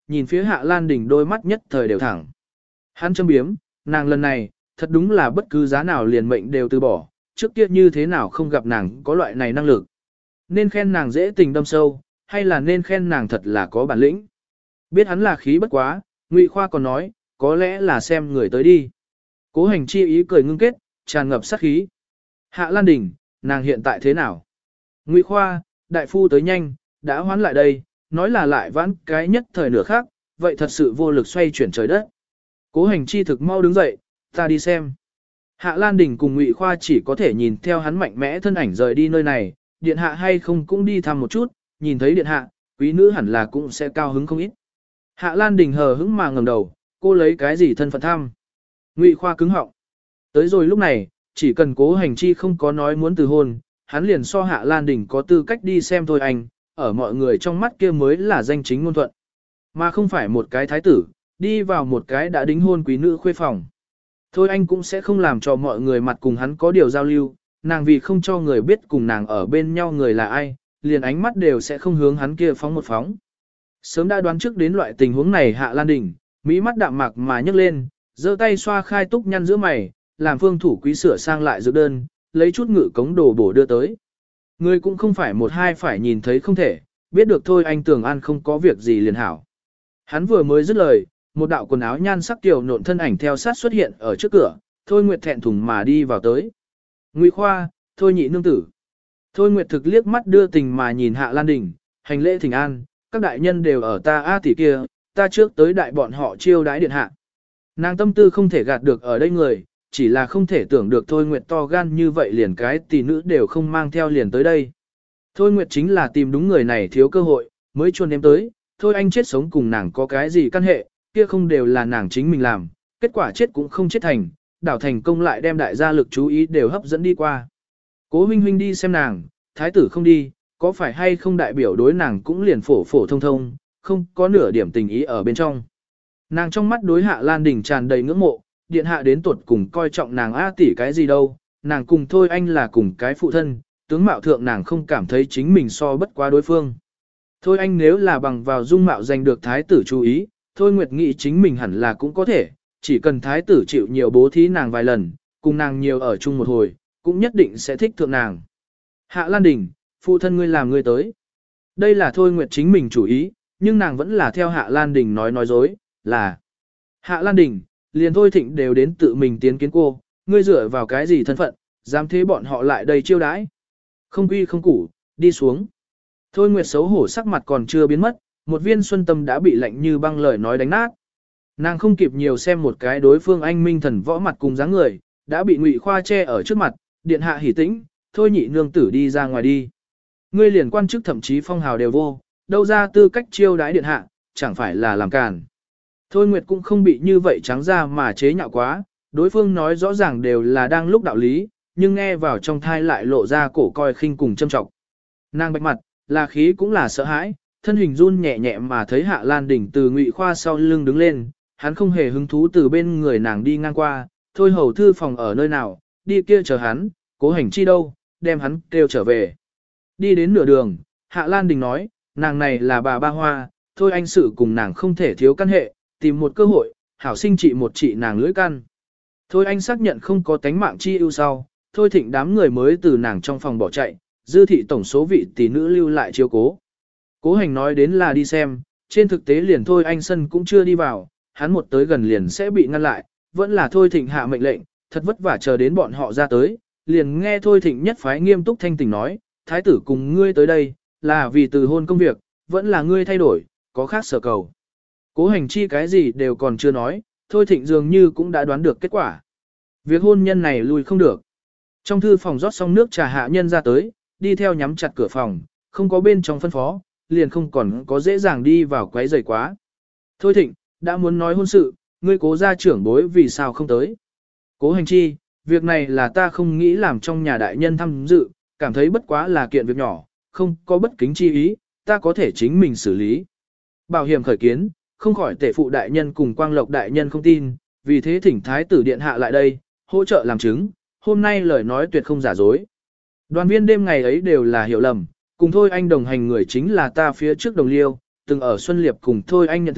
A: nhìn phía Hạ Lan Đình đôi mắt nhất thời đều thẳng. Hắn châm biếm, nàng lần này, thật đúng là bất cứ giá nào liền mệnh đều từ bỏ, trước kia như thế nào không gặp nàng có loại này năng lực. Nên khen nàng dễ tình đâm sâu, hay là nên khen nàng thật là có bản lĩnh. Biết hắn là khí bất quá, Ngụy Khoa còn nói, có lẽ là xem người tới đi. Cố Hành Chi ý cười ngưng kết, tràn ngập sát khí. Hạ Lan Đình, nàng hiện tại thế nào? Ngụy Khoa, đại phu tới nhanh, đã hoán lại đây, nói là lại vãn cái nhất thời nửa khác, vậy thật sự vô lực xoay chuyển trời đất. Cố Hành Chi thực mau đứng dậy, ta đi xem. Hạ Lan Đình cùng Ngụy Khoa chỉ có thể nhìn theo hắn mạnh mẽ thân ảnh rời đi nơi này, điện hạ hay không cũng đi thăm một chút, nhìn thấy điện hạ, quý nữ hẳn là cũng sẽ cao hứng không ít. Hạ Lan Đình hờ hững mà ngẩng đầu, cô lấy cái gì thân phận thăm? Ngụy Khoa cứng họng. Tới rồi lúc này, chỉ cần Cố Hành Chi không có nói muốn từ hôn, hắn liền so Hạ Lan Đình có tư cách đi xem thôi anh, ở mọi người trong mắt kia mới là danh chính ngôn thuận. Mà không phải một cái thái tử, đi vào một cái đã đính hôn quý nữ khuê phòng. Thôi anh cũng sẽ không làm cho mọi người mặt cùng hắn có điều giao lưu, nàng vì không cho người biết cùng nàng ở bên nhau người là ai, liền ánh mắt đều sẽ không hướng hắn kia phóng một phóng. Sớm đã đoán trước đến loại tình huống này Hạ Lan Đình, mỹ mắt đạm mạc mà nhấc lên, giơ tay xoa khai túc nhăn giữa mày, làm phương thủ quý sửa sang lại dược đơn, lấy chút ngự cống đồ bổ đưa tới. Người cũng không phải một hai phải nhìn thấy không thể, biết được thôi anh tưởng an không có việc gì liền hảo. Hắn vừa mới dứt lời, một đạo quần áo nhan sắc tiểu nộn thân ảnh theo sát xuất hiện ở trước cửa, Thôi Nguyệt thẹn thùng mà đi vào tới. Ngụy Khoa, Thôi nhị nương tử. Thôi Nguyệt thực liếc mắt đưa tình mà nhìn Hạ Lan Đình, hành lễ thỉnh an, các đại nhân đều ở ta a tỷ kia, ta trước tới đại bọn họ chiêu đái điện hạ. Nàng tâm tư không thể gạt được ở đây người, chỉ là không thể tưởng được Thôi Nguyệt to gan như vậy liền cái tỷ nữ đều không mang theo liền tới đây. Thôi Nguyệt chính là tìm đúng người này thiếu cơ hội, mới chuồn em tới, thôi anh chết sống cùng nàng có cái gì căn hệ, kia không đều là nàng chính mình làm, kết quả chết cũng không chết thành, đảo thành công lại đem đại gia lực chú ý đều hấp dẫn đi qua. Cố huynh huynh đi xem nàng, thái tử không đi, có phải hay không đại biểu đối nàng cũng liền phổ phổ thông thông, không có nửa điểm tình ý ở bên trong. Nàng trong mắt đối Hạ Lan Đình tràn đầy ngưỡng mộ, điện hạ đến tuột cùng coi trọng nàng a tỷ cái gì đâu, nàng cùng thôi anh là cùng cái phụ thân, tướng mạo thượng nàng không cảm thấy chính mình so bất quá đối phương. Thôi anh nếu là bằng vào dung mạo giành được thái tử chú ý, thôi Nguyệt nghĩ chính mình hẳn là cũng có thể, chỉ cần thái tử chịu nhiều bố thí nàng vài lần, cùng nàng nhiều ở chung một hồi, cũng nhất định sẽ thích thượng nàng. Hạ Lan Đình, phụ thân ngươi làm ngươi tới. Đây là thôi Nguyệt chính mình chủ ý, nhưng nàng vẫn là theo Hạ Lan Đình nói nói dối, là Hạ Lan Đình, liền thôi thịnh đều đến tự mình tiến kiến cô, ngươi dựa vào cái gì thân phận, dám thế bọn họ lại đây chiêu đãi. Không quy không củ, đi xuống. Thôi Nguyệt xấu hổ sắc mặt còn chưa biến mất, một viên xuân tâm đã bị lạnh như băng lời nói đánh nát. Nàng không kịp nhiều xem một cái đối phương anh minh thần võ mặt cùng dáng người, đã bị Ngụy Khoa che ở trước mặt, điện hạ hỉ tĩnh, thôi nhị nương tử đi ra ngoài đi. Ngươi liền quan chức thậm chí phong hào đều vô, đâu ra tư cách chiêu đái điện hạ, chẳng phải là làm càn. Thôi Nguyệt cũng không bị như vậy trắng ra mà chế nhạo quá, đối phương nói rõ ràng đều là đang lúc đạo lý, nhưng nghe vào trong thai lại lộ ra cổ coi khinh cùng châm trọng. Nàng bạch mặt, là khí cũng là sợ hãi, thân hình run nhẹ nhẹ mà thấy Hạ Lan Đình từ Ngụy Khoa sau lưng đứng lên, hắn không hề hứng thú từ bên người nàng đi ngang qua, thôi hầu thư phòng ở nơi nào, đi kia chờ hắn, Cố Hành Chi đâu, đem hắn kêu trở về. Đi đến nửa đường, Hạ Lan Đình nói, nàng này là bà Ba Hoa, thôi anh sự cùng nàng không thể thiếu căn hệ, tìm một cơ hội, hảo sinh trị một trị nàng lưỡi căn. Thôi anh xác nhận không có tánh mạng chi ưu sau, thôi thịnh đám người mới từ nàng trong phòng bỏ chạy, dư thị tổng số vị tỷ nữ lưu lại chiếu cố. Cố Hành nói đến là đi xem, trên thực tế liền thôi anh sân cũng chưa đi vào, hắn một tới gần liền sẽ bị ngăn lại, vẫn là thôi thịnh hạ mệnh lệnh, thật vất vả chờ đến bọn họ ra tới, liền nghe thôi thịnh nhất phái nghiêm túc thanh tình nói, thái tử cùng ngươi tới đây, là vì từ hôn công việc, vẫn là ngươi thay đổi, có khác sở cầu. Cố Hành chi cái gì đều còn chưa nói, thôi thịnh dường như cũng đã đoán được kết quả. Việc hôn nhân này lùi không được. Trong thư phòng rót xong nước trà hạ nhân ra tới, đi theo nhắm chặt cửa phòng, không có bên trong phân phó, liền không còn có dễ dàng đi vào quấy rầy quá. Thôi thịnh, đã muốn nói hôn sự, ngươi cố gia trưởng bối vì sao không tới. Cố Hành chi, việc này là ta không nghĩ làm trong nhà đại nhân tham dự, cảm thấy bất quá là kiện việc nhỏ, không có bất kính chi ý, ta có thể chính mình xử lý. Bảo hiểm khởi kiến, không khỏi tể phụ đại nhân cùng quang lộc đại nhân không tin, vì thế thỉnh thái tử điện hạ lại đây, hỗ trợ làm chứng, hôm nay lời nói tuyệt không giả dối. Đoàn viên đêm ngày ấy đều là hiểu lầm, cùng thôi anh đồng hành người chính là ta phía trước đồng liêu, từng ở Xuân Liệp cùng thôi anh nhận thức,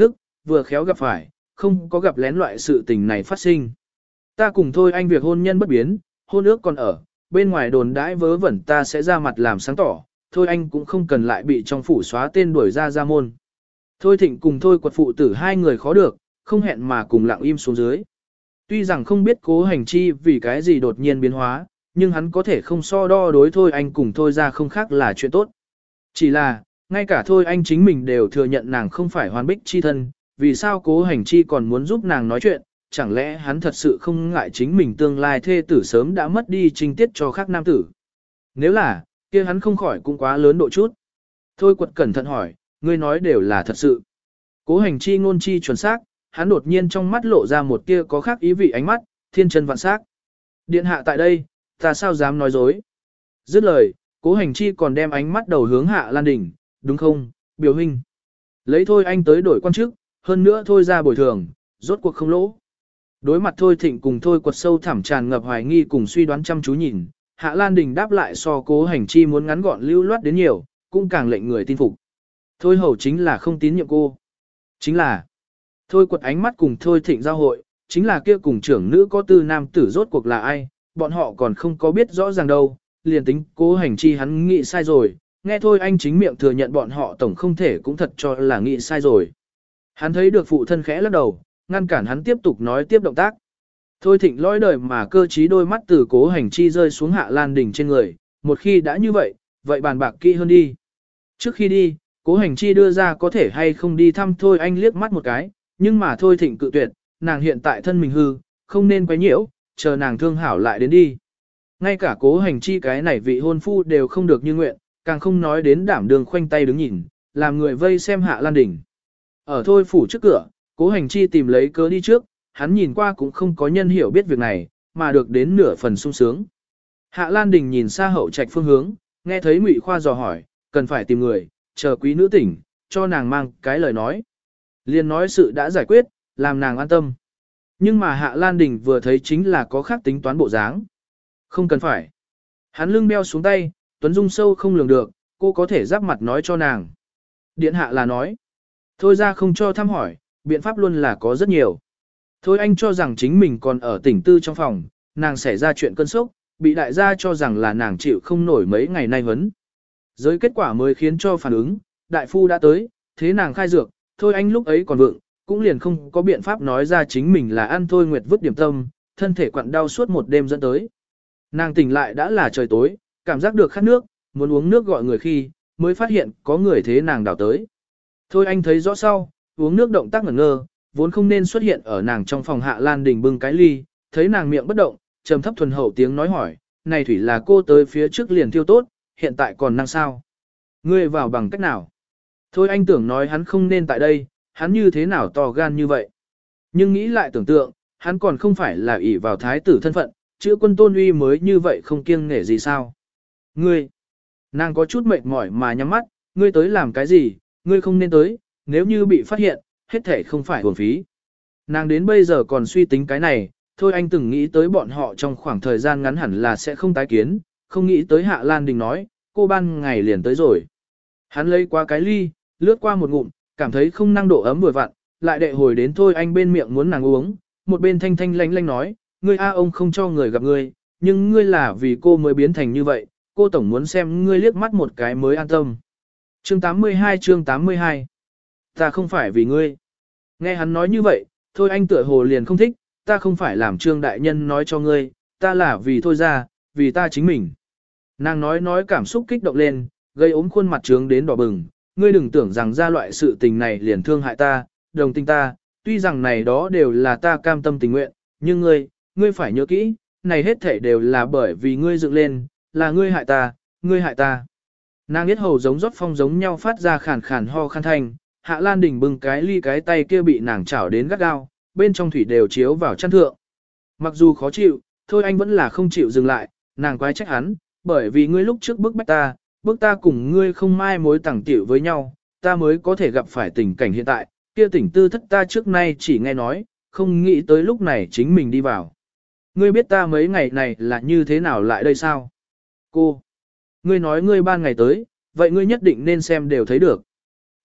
A: vừa khéo gặp phải, không có gặp lén loại sự tình này phát sinh. Ta cùng thôi anh việc hôn nhân bất biến, hôn ước còn ở, bên ngoài đồn đãi vớ vẩn ta sẽ ra mặt làm sáng tỏ, thôi anh cũng không cần lại bị trong phủ xóa tên đuổi ra ra môn. Thôi Thịnh cùng thôi quật phụ tử hai người khó được, không hẹn mà cùng lặng im xuống dưới. Tuy rằng không biết cố hành chi vì cái gì đột nhiên biến hóa, nhưng hắn có thể không so đo đối thôi anh cùng thôi ra không khác là chuyện tốt. Chỉ là, ngay cả thôi anh chính mình đều thừa nhận nàng không phải hoàn bích chi thân, vì sao cố hành chi còn muốn giúp nàng nói chuyện, chẳng lẽ hắn thật sự không ngại chính mình tương lai thê tử sớm đã mất đi trinh tiết cho khác nam tử. Nếu là, kia hắn không khỏi cũng quá lớn độ chút. Thôi quật cẩn thận hỏi, ngươi nói đều là thật sự. Cố hành chi ngôn chi chuẩn xác, hắn đột nhiên trong mắt lộ ra một tia có khác ý vị ánh mắt, thiên chân vạn sắc. Điện hạ tại đây, ta sao dám nói dối. Dứt lời, cố hành chi còn đem ánh mắt đầu hướng Hạ Lan Đình, đúng không, biểu huynh. Lấy thôi anh tới đổi quan chức, hơn nữa thôi ra bồi thường, rốt cuộc không lỗ. Đối mặt thôi Thịnh cùng thôi quật sâu thẳm tràn ngập hoài nghi cùng suy đoán chăm chú nhìn, Hạ Lan Đình đáp lại so cố hành chi muốn ngắn gọn lưu loát đến nhiều, cũng càng lệnh người tin phục. Thôi hầu chính là không tín nhiệm cô. Chính là, thôi quật ánh mắt cùng thôi Thịnh giao hội, chính là kia cùng trưởng nữ có tư nam tử rốt cuộc là ai, bọn họ còn không có biết rõ ràng đâu, liền tính cố hành chi hắn nghĩ sai rồi, nghe thôi anh chính miệng thừa nhận bọn họ tổng không thể cũng thật cho là nghĩ sai rồi. Hắn thấy được phụ thân khẽ lắc đầu, ngăn cản hắn tiếp tục nói tiếp động tác. Thôi Thịnh lõi đời mà cơ trí đôi mắt từ cố hành chi rơi xuống Hạ Lan Đình trên người, một khi đã như vậy, vậy bàn bạc kỹ hơn đi. Trước khi đi, cố hành chi đưa ra có thể hay không đi thăm thôi anh liếc mắt một cái, nhưng mà thôi Thịnh cự tuyệt, nàng hiện tại thân mình hư, không nên quấy nhiễu, chờ nàng thương hảo lại đến đi. Ngay cả cố hành chi cái này vị hôn phu đều không được như nguyện, càng không nói đến đảm đường khoanh tay đứng nhìn, làm người vây xem Hạ Lan Đình. Ở thôi phủ trước cửa, cố hành chi tìm lấy cớ đi trước, hắn nhìn qua cũng không có nhân hiểu biết việc này, mà được đến nửa phần sung sướng. Hạ Lan Đình nhìn xa hậu trạch phương hướng, nghe thấy Ngụy Khoa dò hỏi, cần phải tìm người, chờ quý nữ tỉnh, cho nàng mang cái lời nói. Liên nói sự đã giải quyết, làm nàng an tâm. Nhưng mà Hạ Lan Đình vừa thấy chính là có khác tính toán bộ dáng. Không cần phải. Hắn lưng đeo xuống tay, Tuấn Dung sâu không lường được, cô có thể giáp mặt nói cho nàng. Điện hạ là nói. Thôi ra không cho thăm hỏi, biện pháp luôn là có rất nhiều. Thôi anh cho rằng chính mình còn ở tỉnh tư trong phòng, nàng xảy ra chuyện cơn sốc, bị đại gia cho rằng là nàng chịu không nổi mấy ngày nay vấn. Giới kết quả mới khiến cho phản ứng, đại phu đã tới, thế nàng khai dược, thôi anh lúc ấy còn vượng, cũng liền không có biện pháp nói ra chính mình là ăn thôi nguyệt vứt điểm tâm, thân thể quặn đau suốt một đêm dẫn tới. Nàng tỉnh lại đã là trời tối, cảm giác được khát nước, muốn uống nước gọi người khi, mới phát hiện có người thế nàng đào tới. Thôi anh thấy rõ sau, uống nước động tác ngẩn ngơ, vốn không nên xuất hiện ở nàng trong phòng Hạ Lan Đình bưng cái ly, thấy nàng miệng bất động, trầm thấp thuần hậu tiếng nói hỏi, này thủy là cô tới phía trước liền tiêu tốt, hiện tại còn năng sao? Ngươi vào bằng cách nào? Thôi anh tưởng nói hắn không nên tại đây, hắn như thế nào to gan như vậy? Nhưng nghĩ lại tưởng tượng, hắn còn không phải là ỷ vào thái tử thân phận, chữa quân tôn uy mới như vậy không kiêng nể gì sao? Ngươi, nàng có chút mệt mỏi mà nhắm mắt, ngươi tới làm cái gì, ngươi không nên tới, nếu như bị phát hiện, hết thể không phải uổng phí. Nàng đến bây giờ còn suy tính cái này, thôi anh từng nghĩ tới bọn họ trong khoảng thời gian ngắn hẳn là sẽ không tái kiến, không nghĩ tới Hạ Lan Đình nói, cô ban ngày liền tới rồi. Hắn lấy qua cái ly, lướt qua một ngụm, cảm thấy không năng độ ấm vừa vặn, lại đệ hồi đến thôi anh bên miệng muốn nàng uống, một bên thanh thanh lanh lanh nói, ngươi a ông không cho người gặp ngươi, nhưng ngươi là vì cô mới biến thành như vậy, cô tổng muốn xem ngươi liếc mắt một cái mới an tâm. Chương tám mươi hai chương tám mươi hai Ta không phải vì ngươi. Nghe hắn nói như vậy, thôi anh tựa hồ liền không thích, ta không phải làm trương đại nhân nói cho ngươi, ta là vì thôi ra, vì ta chính mình. Nàng nói nói cảm xúc kích động lên, gây ốm khuôn mặt trướng đến đỏ bừng, ngươi đừng tưởng rằng ra loại sự tình này liền thương hại ta, đồng tình ta, tuy rằng này đó đều là ta cam tâm tình nguyện, nhưng ngươi, ngươi phải nhớ kỹ, này hết thảy đều là bởi vì ngươi dựng lên, là ngươi hại ta, ngươi hại ta. Nàng biết hầu giống rót phong giống nhau phát ra khàn khàn ho khăn thanh, Hạ Lan Đình bưng cái ly cái tay kia bị nàng chảo đến gắt gao, bên trong thủy đều chiếu vào chăn thượng. Mặc dù khó chịu, thôi anh vẫn là không chịu dừng lại, nàng quái trách hắn, bởi vì ngươi lúc trước bức bách ta, bức ta cùng ngươi không mai mối tẳng tiểu với nhau, ta mới có thể gặp phải tình cảnh hiện tại, kia tỉnh tư thất ta trước nay chỉ nghe nói, không nghĩ tới lúc này chính mình đi vào. Ngươi biết ta mấy ngày này là như thế nào lại đây sao? Cô! Ngươi nói ngươi ban ngày tới, vậy ngươi nhất định nên xem đều thấy được.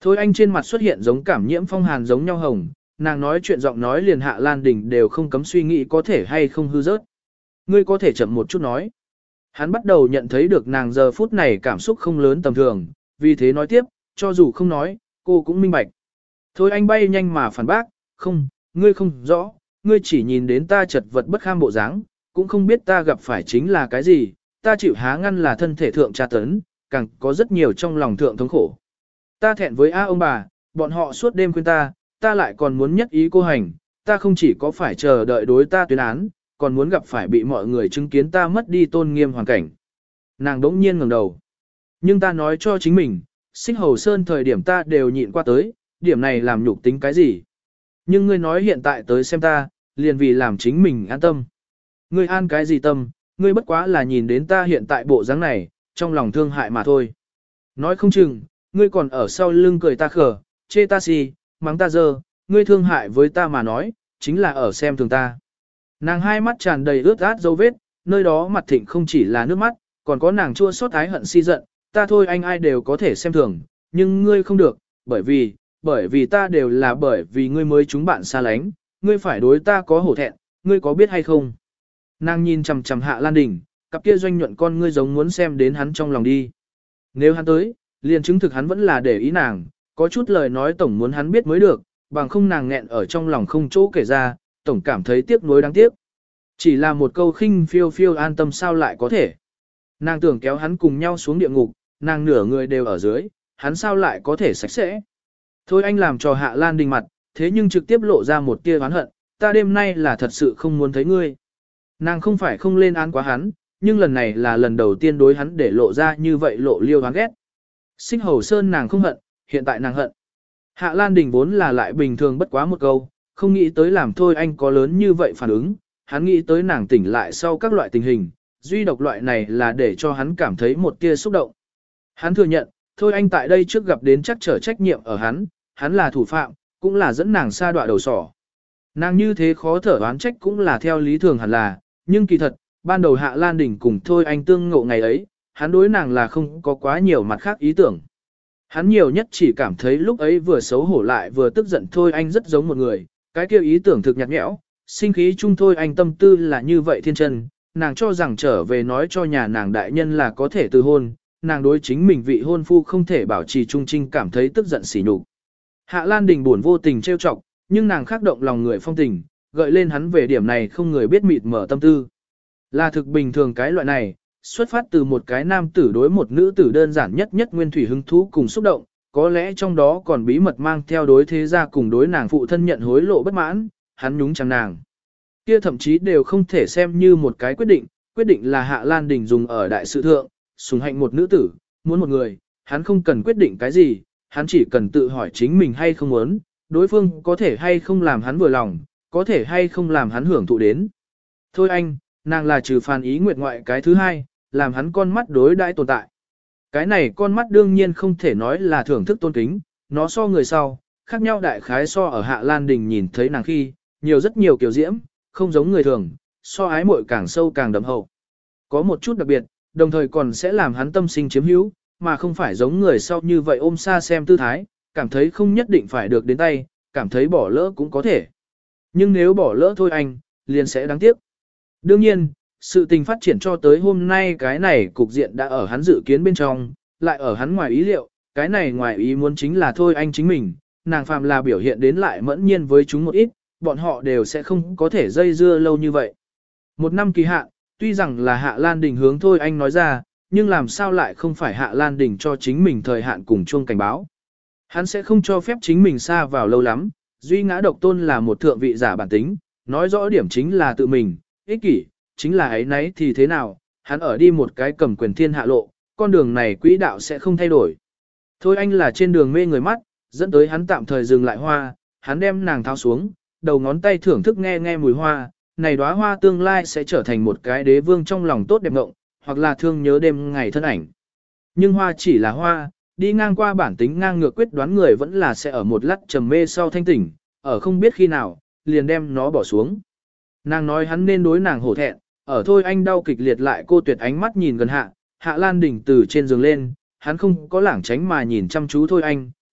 A: Thôi anh trên mặt xuất hiện giống cảm nhiễm phong hàn giống nhau hồng, nàng nói chuyện giọng nói liền Hạ Lan Đình đều không cấm suy nghĩ có thể hay không hư rớt. Ngươi có thể chậm một chút nói. Hắn bắt đầu nhận thấy được nàng giờ phút này cảm xúc không lớn tầm thường, vì thế nói tiếp, cho dù không nói, cô cũng minh bạch. Thôi anh bay nhanh mà phản bác, không, ngươi không rõ, ngươi chỉ nhìn đến ta chật vật bất kham bộ dáng, cũng không biết ta gặp phải chính là cái gì, ta chịu há ngăn là thân thể thượng tra tấn, càng có rất nhiều trong lòng thượng thống khổ. Ta thẹn với A ông bà, bọn họ suốt đêm khuyên ta, ta lại còn muốn nhất ý cô hành, ta không chỉ có phải chờ đợi đối ta tuyên án, còn muốn gặp phải bị mọi người chứng kiến ta mất đi tôn nghiêm hoàn cảnh. Nàng đỗng nhiên ngẩng đầu. Nhưng ta nói cho chính mình, Xích Hầu Sơn thời điểm ta đều nhịn qua tới, điểm này làm nhục tính cái gì. Nhưng ngươi nói hiện tại tới xem ta, liền vì làm chính mình an tâm. Ngươi an cái gì tâm, ngươi bất quá là nhìn đến ta hiện tại bộ dáng này, trong lòng thương hại mà thôi. Nói không chừng, ngươi còn ở sau lưng cười ta khờ, chê ta xì, mắng ta dơ, ngươi thương hại với ta mà nói, chính là ở xem thường ta. Nàng hai mắt tràn đầy ướt át dấu vết, nơi đó mặt thịnh không chỉ là nước mắt, còn có nàng chua xót ái hận si giận, ta thôi anh ai đều có thể xem thường, nhưng ngươi không được, bởi vì, bởi vì ta đều là bởi vì ngươi mới chúng bạn xa lánh, ngươi phải đối ta có hổ thẹn, ngươi có biết hay không? Nàng nhìn chằm chằm Hạ Lan Đình, cặp kia doanh nhuận con ngươi giống muốn xem đến hắn trong lòng đi. Nếu hắn tới, liền chứng thực hắn vẫn là để ý nàng, có chút lời nói tổng muốn hắn biết mới được, bằng không nàng nghẹn ở trong lòng không chỗ kể ra, tổng cảm thấy tiếc nuối đáng tiếc. Chỉ là một câu khinh phiêu phiêu an tâm sao lại có thể. Nàng tưởng kéo hắn cùng nhau xuống địa ngục, nàng nửa người đều ở dưới, hắn sao lại có thể sạch sẽ. Thôi anh làm cho Hạ Lan Đình mặt, thế nhưng trực tiếp lộ ra một tia oán hận, ta đêm nay là thật sự không muốn thấy ngươi. Nàng không phải không lên án quá hắn, nhưng lần này là lần đầu tiên đối hắn để lộ ra như vậy lộ liêu oán ghét. Xích Hầu Sơn nàng không hận, hiện tại nàng hận. Hạ Lan Đình vốn là lại bình thường bất quá một câu, không nghĩ tới làm thôi anh có lớn như vậy phản ứng, hắn nghĩ tới nàng tỉnh lại sau các loại tình hình, duy độc loại này là để cho hắn cảm thấy một tia xúc động. Hắn thừa nhận, thôi anh tại đây trước gặp đến chắc trở trách nhiệm ở hắn, hắn là thủ phạm, cũng là dẫn nàng sa đọa đầu sỏ. Nàng như thế khó thở oán trách cũng là theo lý thường hẳn là, nhưng kỳ thật, ban đầu Hạ Lan Đình cùng thôi anh tương ngộ ngày ấy, hắn đối nàng là không có quá nhiều mặt khác ý tưởng. Hắn nhiều nhất chỉ cảm thấy lúc ấy vừa xấu hổ lại vừa tức giận thôi anh rất giống một người, cái kia ý tưởng thực nhạt nhẽo, sinh khí chung thôi anh tâm tư là như vậy thiên chân, nàng cho rằng trở về nói cho nhà nàng đại nhân là có thể từ hôn, nàng đối chính mình vị hôn phu không thể bảo trì trung trinh cảm thấy tức giận xỉ nhục. Hạ Lan Đình buồn vô tình trêu chọc, nhưng nàng khắc động lòng người phong tình, gợi lên hắn về điểm này không người biết mịt mở tâm tư. Là thực bình thường cái loại này, xuất phát từ một cái nam tử đối một nữ tử đơn giản nhất nhất nguyên thủy hứng thú cùng xúc động, có lẽ trong đó còn bí mật mang theo đối thế gia cùng đối nàng phụ thân nhận hối lộ bất mãn, hắn nhúng chàng nàng. Kia thậm chí đều không thể xem như một cái quyết định, quyết định là Hạ Lan Đình dùng ở đại sự thượng, sủng hạnh một nữ tử, muốn một người, hắn không cần quyết định cái gì, hắn chỉ cần tự hỏi chính mình hay không muốn, đối phương có thể hay không làm hắn vừa lòng, có thể hay không làm hắn hưởng thụ đến. Thôi anh, nàng là trừ phàn ý nguyệt ngoại cái thứ hai, làm hắn con mắt đối đãi tồn tại. Cái này con mắt đương nhiên không thể nói là thưởng thức tôn kính, nó so người sau, khác nhau đại khái so ở Hạ Lan Đình nhìn thấy nàng khi, nhiều rất nhiều kiểu diễm, không giống người thường, so ái muội càng sâu càng đậm hậu. Có một chút đặc biệt, đồng thời còn sẽ làm hắn tâm sinh chiếm hữu, mà không phải giống người sau như vậy ôm xa xem tư thái, cảm thấy không nhất định phải được đến tay, cảm thấy bỏ lỡ cũng có thể. Nhưng nếu bỏ lỡ thôi anh, liền sẽ đáng tiếc. Đương nhiên, sự tình phát triển cho tới hôm nay cái này cục diện đã ở hắn dự kiến bên trong, lại ở hắn ngoài ý liệu, cái này ngoài ý muốn chính là thôi anh chính mình, nàng phàm là biểu hiện đến lại mẫn nhiên với chúng một ít, bọn họ đều sẽ không có thể dây dưa lâu như vậy. Một năm kỳ hạn, tuy rằng là Hạ Lan Đình hướng thôi anh nói ra, nhưng làm sao lại không phải Hạ Lan Đình cho chính mình thời hạn cùng chuông cảnh báo. Hắn sẽ không cho phép chính mình xa vào lâu lắm, duy ngã độc tôn là một thượng vị giả bản tính, nói rõ điểm chính là tự mình, ích kỷ, chính là ấy nấy thì thế nào, hắn ở đi một cái cầm quyền thiên hạ lộ, con đường này quỹ đạo sẽ không thay đổi. Thôi anh là trên đường mê người mắt, dẫn tới hắn tạm thời dừng lại hoa, hắn đem nàng tháo xuống, đầu ngón tay thưởng thức nghe nghe mùi hoa, này đóa hoa tương lai sẽ trở thành một cái đế vương trong lòng tốt đẹp ngộng, hoặc là thương nhớ đêm ngày thân ảnh. Nhưng hoa chỉ là hoa, đi ngang qua bản tính ngang ngược quyết đoán người vẫn là sẽ ở một lát trầm mê sau thanh tỉnh, ở không biết khi nào, liền đem nó bỏ xuống. Nàng nói hắn nên đối nàng hổ thẹn, ở thôi anh đau kịch liệt lại cô tuyệt ánh mắt nhìn gần Hạ, Hạ Lan Đình từ trên giường lên, hắn không có lảng tránh mà nhìn chăm chú thôi anh,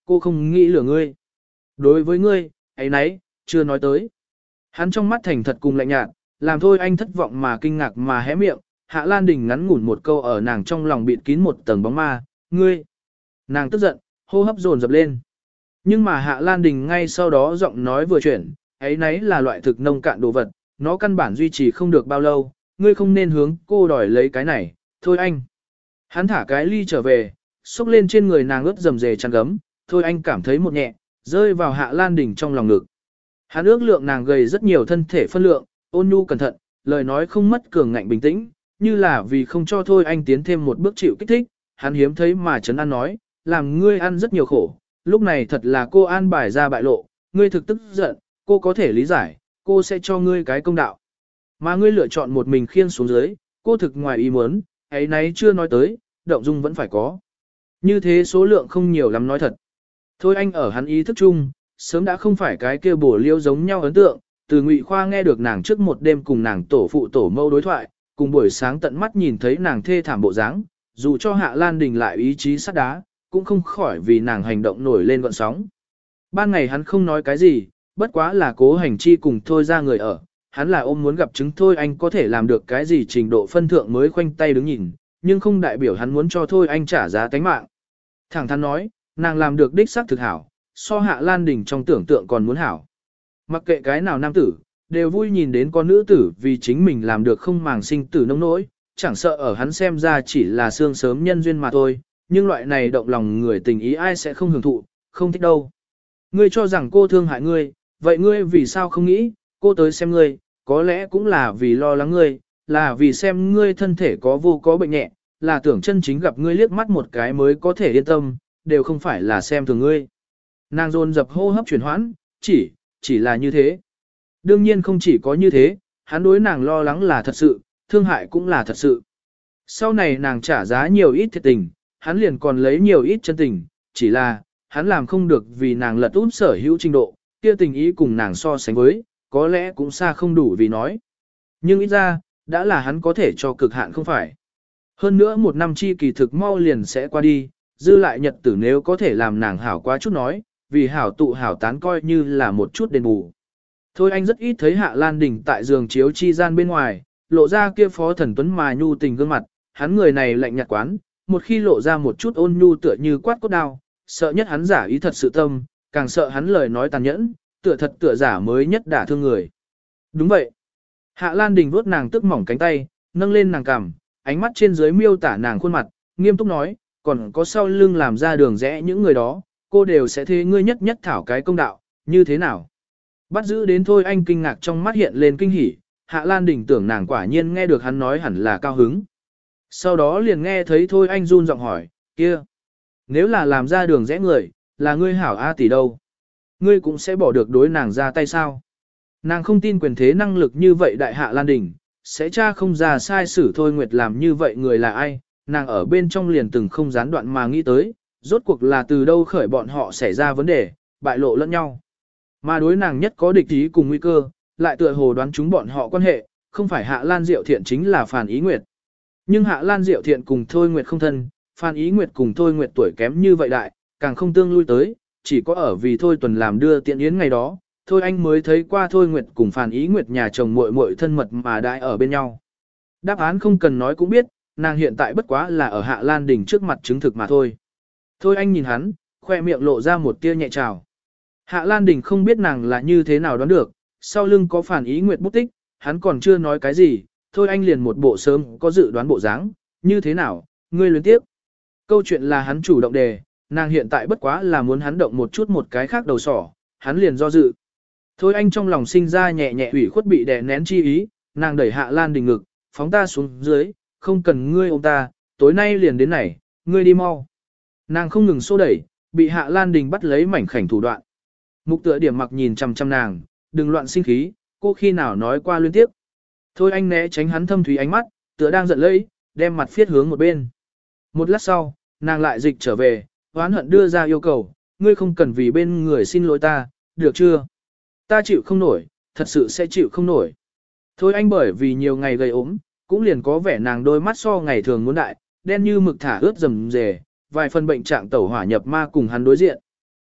A: cô không nghĩ lừa ngươi. Đối với ngươi, ấy nấy, chưa nói tới. Hắn trong mắt thành thật cùng lạnh nhạt, làm Thôi Anh thất vọng mà kinh ngạc mà hé miệng, Hạ Lan Đình ngắn ngủn một câu ở nàng trong lòng bịt kín một tầng bóng ma, ngươi. Nàng tức giận, hô hấp dồn dập lên. Nhưng mà Hạ Lan Đình ngay sau đó giọng nói vừa chuyển, ấy nấy là loại thực nông cạn đồ vật, nó căn bản duy trì không được bao lâu, ngươi không nên hướng cô đòi lấy cái này, Thôi Anh. Hắn thả cái ly trở về, xúc lên trên người nàng ướt rầm rề chăn gấm, Thôi Anh cảm thấy một nhẹ, rơi vào Hạ Lan Đình trong lòng ngực. Hắn ước lượng nàng gầy rất nhiều thân thể phân lượng, ôn nhu cẩn thận, lời nói không mất cường ngạnh bình tĩnh, như là vì không cho Thôi Anh tiến thêm một bước chịu kích thích, hắn hiếm thấy mà trấn an nói, làm ngươi ăn rất nhiều khổ, lúc này thật là cô an bài ra bại lộ, ngươi thực tức giận, cô có thể lý giải, cô sẽ cho ngươi cái công đạo. Mà ngươi lựa chọn một mình khiêng xuống dưới, cô thực ngoài ý muốn, ấy nấy chưa nói tới, động dung vẫn phải có. Như thế số lượng không nhiều lắm nói thật. Thôi Anh ở hắn ý thức chung, sớm đã không phải cái kia bổ liêu giống nhau ấn tượng, từ Ngụy Khoa nghe được nàng trước một đêm cùng nàng tổ phụ tổ mâu đối thoại, cùng buổi sáng tận mắt nhìn thấy nàng thê thảm bộ dáng, dù cho Hạ Lan Đình lại ý chí sắt đá, cũng không khỏi vì nàng hành động nổi lên gọn sóng. Ban ngày hắn không nói cái gì, bất quá là Cố Hành Chi cùng Thôi ra người ở, hắn là ôm muốn gặp chứng Thôi Anh có thể làm được cái gì trình độ phân thượng mới khoanh tay đứng nhìn, nhưng không đại biểu hắn muốn cho Thôi Anh trả giá tánh mạng. Thẳng thắn nói, nàng làm được đích xác thực hảo, so Hạ Lan Đình trong tưởng tượng còn muốn hảo. Mặc kệ cái nào nam tử, đều vui nhìn đến con nữ tử vì chính mình làm được không màng sinh tử nông nỗi, chẳng sợ ở hắn xem ra chỉ là xương sớm nhân duyên mà thôi, nhưng loại này động lòng người tình ý ai sẽ không hưởng thụ, không thích đâu. Ngươi cho rằng cô thương hại ngươi, vậy ngươi vì sao không nghĩ, cô tới xem ngươi, có lẽ cũng là vì lo lắng ngươi, là vì xem ngươi thân thể có vô có bệnh nhẹ, là tưởng chân chính gặp ngươi liếc mắt một cái mới có thể yên tâm, đều không phải là xem thường ngươi. Nàng dồn dập hô hấp chuyển hoãn, chỉ, chỉ là như thế. Đương nhiên không chỉ có như thế, hắn đối nàng lo lắng là thật sự, thương hại cũng là thật sự. Sau này nàng trả giá nhiều ít thiệt tình, hắn liền còn lấy nhiều ít chân tình, chỉ là, hắn làm không được vì nàng lật úp sở hữu trình độ, kia tình ý cùng nàng so sánh với, có lẽ cũng xa không đủ vì nói. Nhưng ít ra, đã là hắn có thể cho cực hạn không phải. Hơn nữa một năm chi kỳ thực mau liền sẽ qua đi, dư lại nhật tử nếu có thể làm nàng hảo quá chút nói, vì hảo tụ hảo tán coi như là một chút đền bù. Thôi anh rất ít thấy Hạ Lan Đình tại giường chiếu chi gian bên ngoài, lộ ra kia phó thần tuấn mà nhu tình gương mặt, hắn người này lạnh nhạt quán, một khi lộ ra một chút ôn nhu tựa như quát cốt đao, sợ nhất hắn giả ý thật sự tâm, càng sợ hắn lời nói tàn nhẫn, tựa thật tựa giả mới nhất đả thương người. Đúng vậy. Hạ Lan Đình vuốt nàng tức mỏng cánh tay, nâng lên nàng cằm, ánh mắt trên dưới miêu tả nàng khuôn mặt, nghiêm túc nói, còn có sau lưng làm ra đường rẽ những người đó, cô đều sẽ thế ngươi nhất nhất thảo cái công đạo, như thế nào? Bắt giữ đến Thôi Anh kinh ngạc trong mắt hiện lên kinh hỉ, Hạ Lan Đình tưởng nàng quả nhiên nghe được hắn nói hẳn là cao hứng. Sau đó liền nghe thấy Thôi Anh run giọng hỏi, kia, nếu là làm ra đường rẽ người, là ngươi hảo A tỷ đâu? Ngươi cũng sẽ bỏ được đối nàng ra tay sao? Nàng không tin quyền thế năng lực như vậy đại Hạ Lan Đình, sẽ tra không ra sai sử Thôi Nguyệt làm như vậy người là ai, nàng ở bên trong liền từng không gián đoạn mà nghĩ tới, rốt cuộc là từ đâu khởi bọn họ xảy ra vấn đề, bại lộ lẫn nhau. Mà đối nàng nhất có địch ý cùng nguy cơ, lại tựa hồ đoán chúng bọn họ quan hệ, không phải Hạ Lan Diệu Thiện chính là Phàn Ý Nguyệt. Nhưng Hạ Lan Diệu Thiện cùng Thôi Nguyệt không thân, Phàn Ý Nguyệt cùng Thôi Nguyệt tuổi kém như vậy đại, càng không tương lui tới, chỉ có ở vì Thôi Tuần làm đưa tiện yến ngày đó, Thôi anh mới thấy qua Thôi Nguyệt cùng Phàn Ý Nguyệt nhà chồng muội muội thân mật mà đãi ở bên nhau. Đáp án không cần nói cũng biết, nàng hiện tại bất quá là ở Hạ Lan Đình trước mặt chứng thực mà thôi. Thôi anh nhìn hắn, khoe miệng lộ ra một tia nhẹ trào. Hạ Lan Đình không biết nàng là như thế nào đoán được, sau lưng có Phàn Ý Nguyệt bút tích, hắn còn chưa nói cái gì, thôi anh liền một bộ sớm có dự đoán bộ dáng, như thế nào, ngươi luyến tiếp. Câu chuyện là hắn chủ động đề, nàng hiện tại bất quá là muốn hắn động một chút một cái khác đầu sỏ, hắn liền do dự. Thôi anh trong lòng sinh ra nhẹ nhẹ ủy khuất bị đè nén chi ý, nàng đẩy Hạ Lan Đình ngực, phóng ta xuống dưới, không cần ngươi ôm ta, tối nay liền đến này, ngươi đi mau. Nàng không ngừng xô đẩy, bị Hạ Lan Đình bắt lấy mảnh khảnh thủ đoạn. Mục tựa điểm mặc nhìn chằm chằm nàng, đừng loạn sinh khí, cô khi nào nói qua liên tiếp. Thôi anh né tránh hắn thâm thúy ánh mắt, tựa đang giận lẫy, đem mặt phiết hướng một bên. Một lát sau, nàng lại dịch trở về, oán hận đưa ra yêu cầu, ngươi không cần vì bên người xin lỗi ta, được chưa? Ta chịu không nổi, thật sự sẽ chịu không nổi. Thôi anh bởi vì nhiều ngày gây ốm, cũng liền có vẻ nàng đôi mắt so ngày thường muốn đại, đen như mực thả ướt rầm rề, vài phần bệnh trạng tẩu hỏa nhập ma cùng hắn đối diện.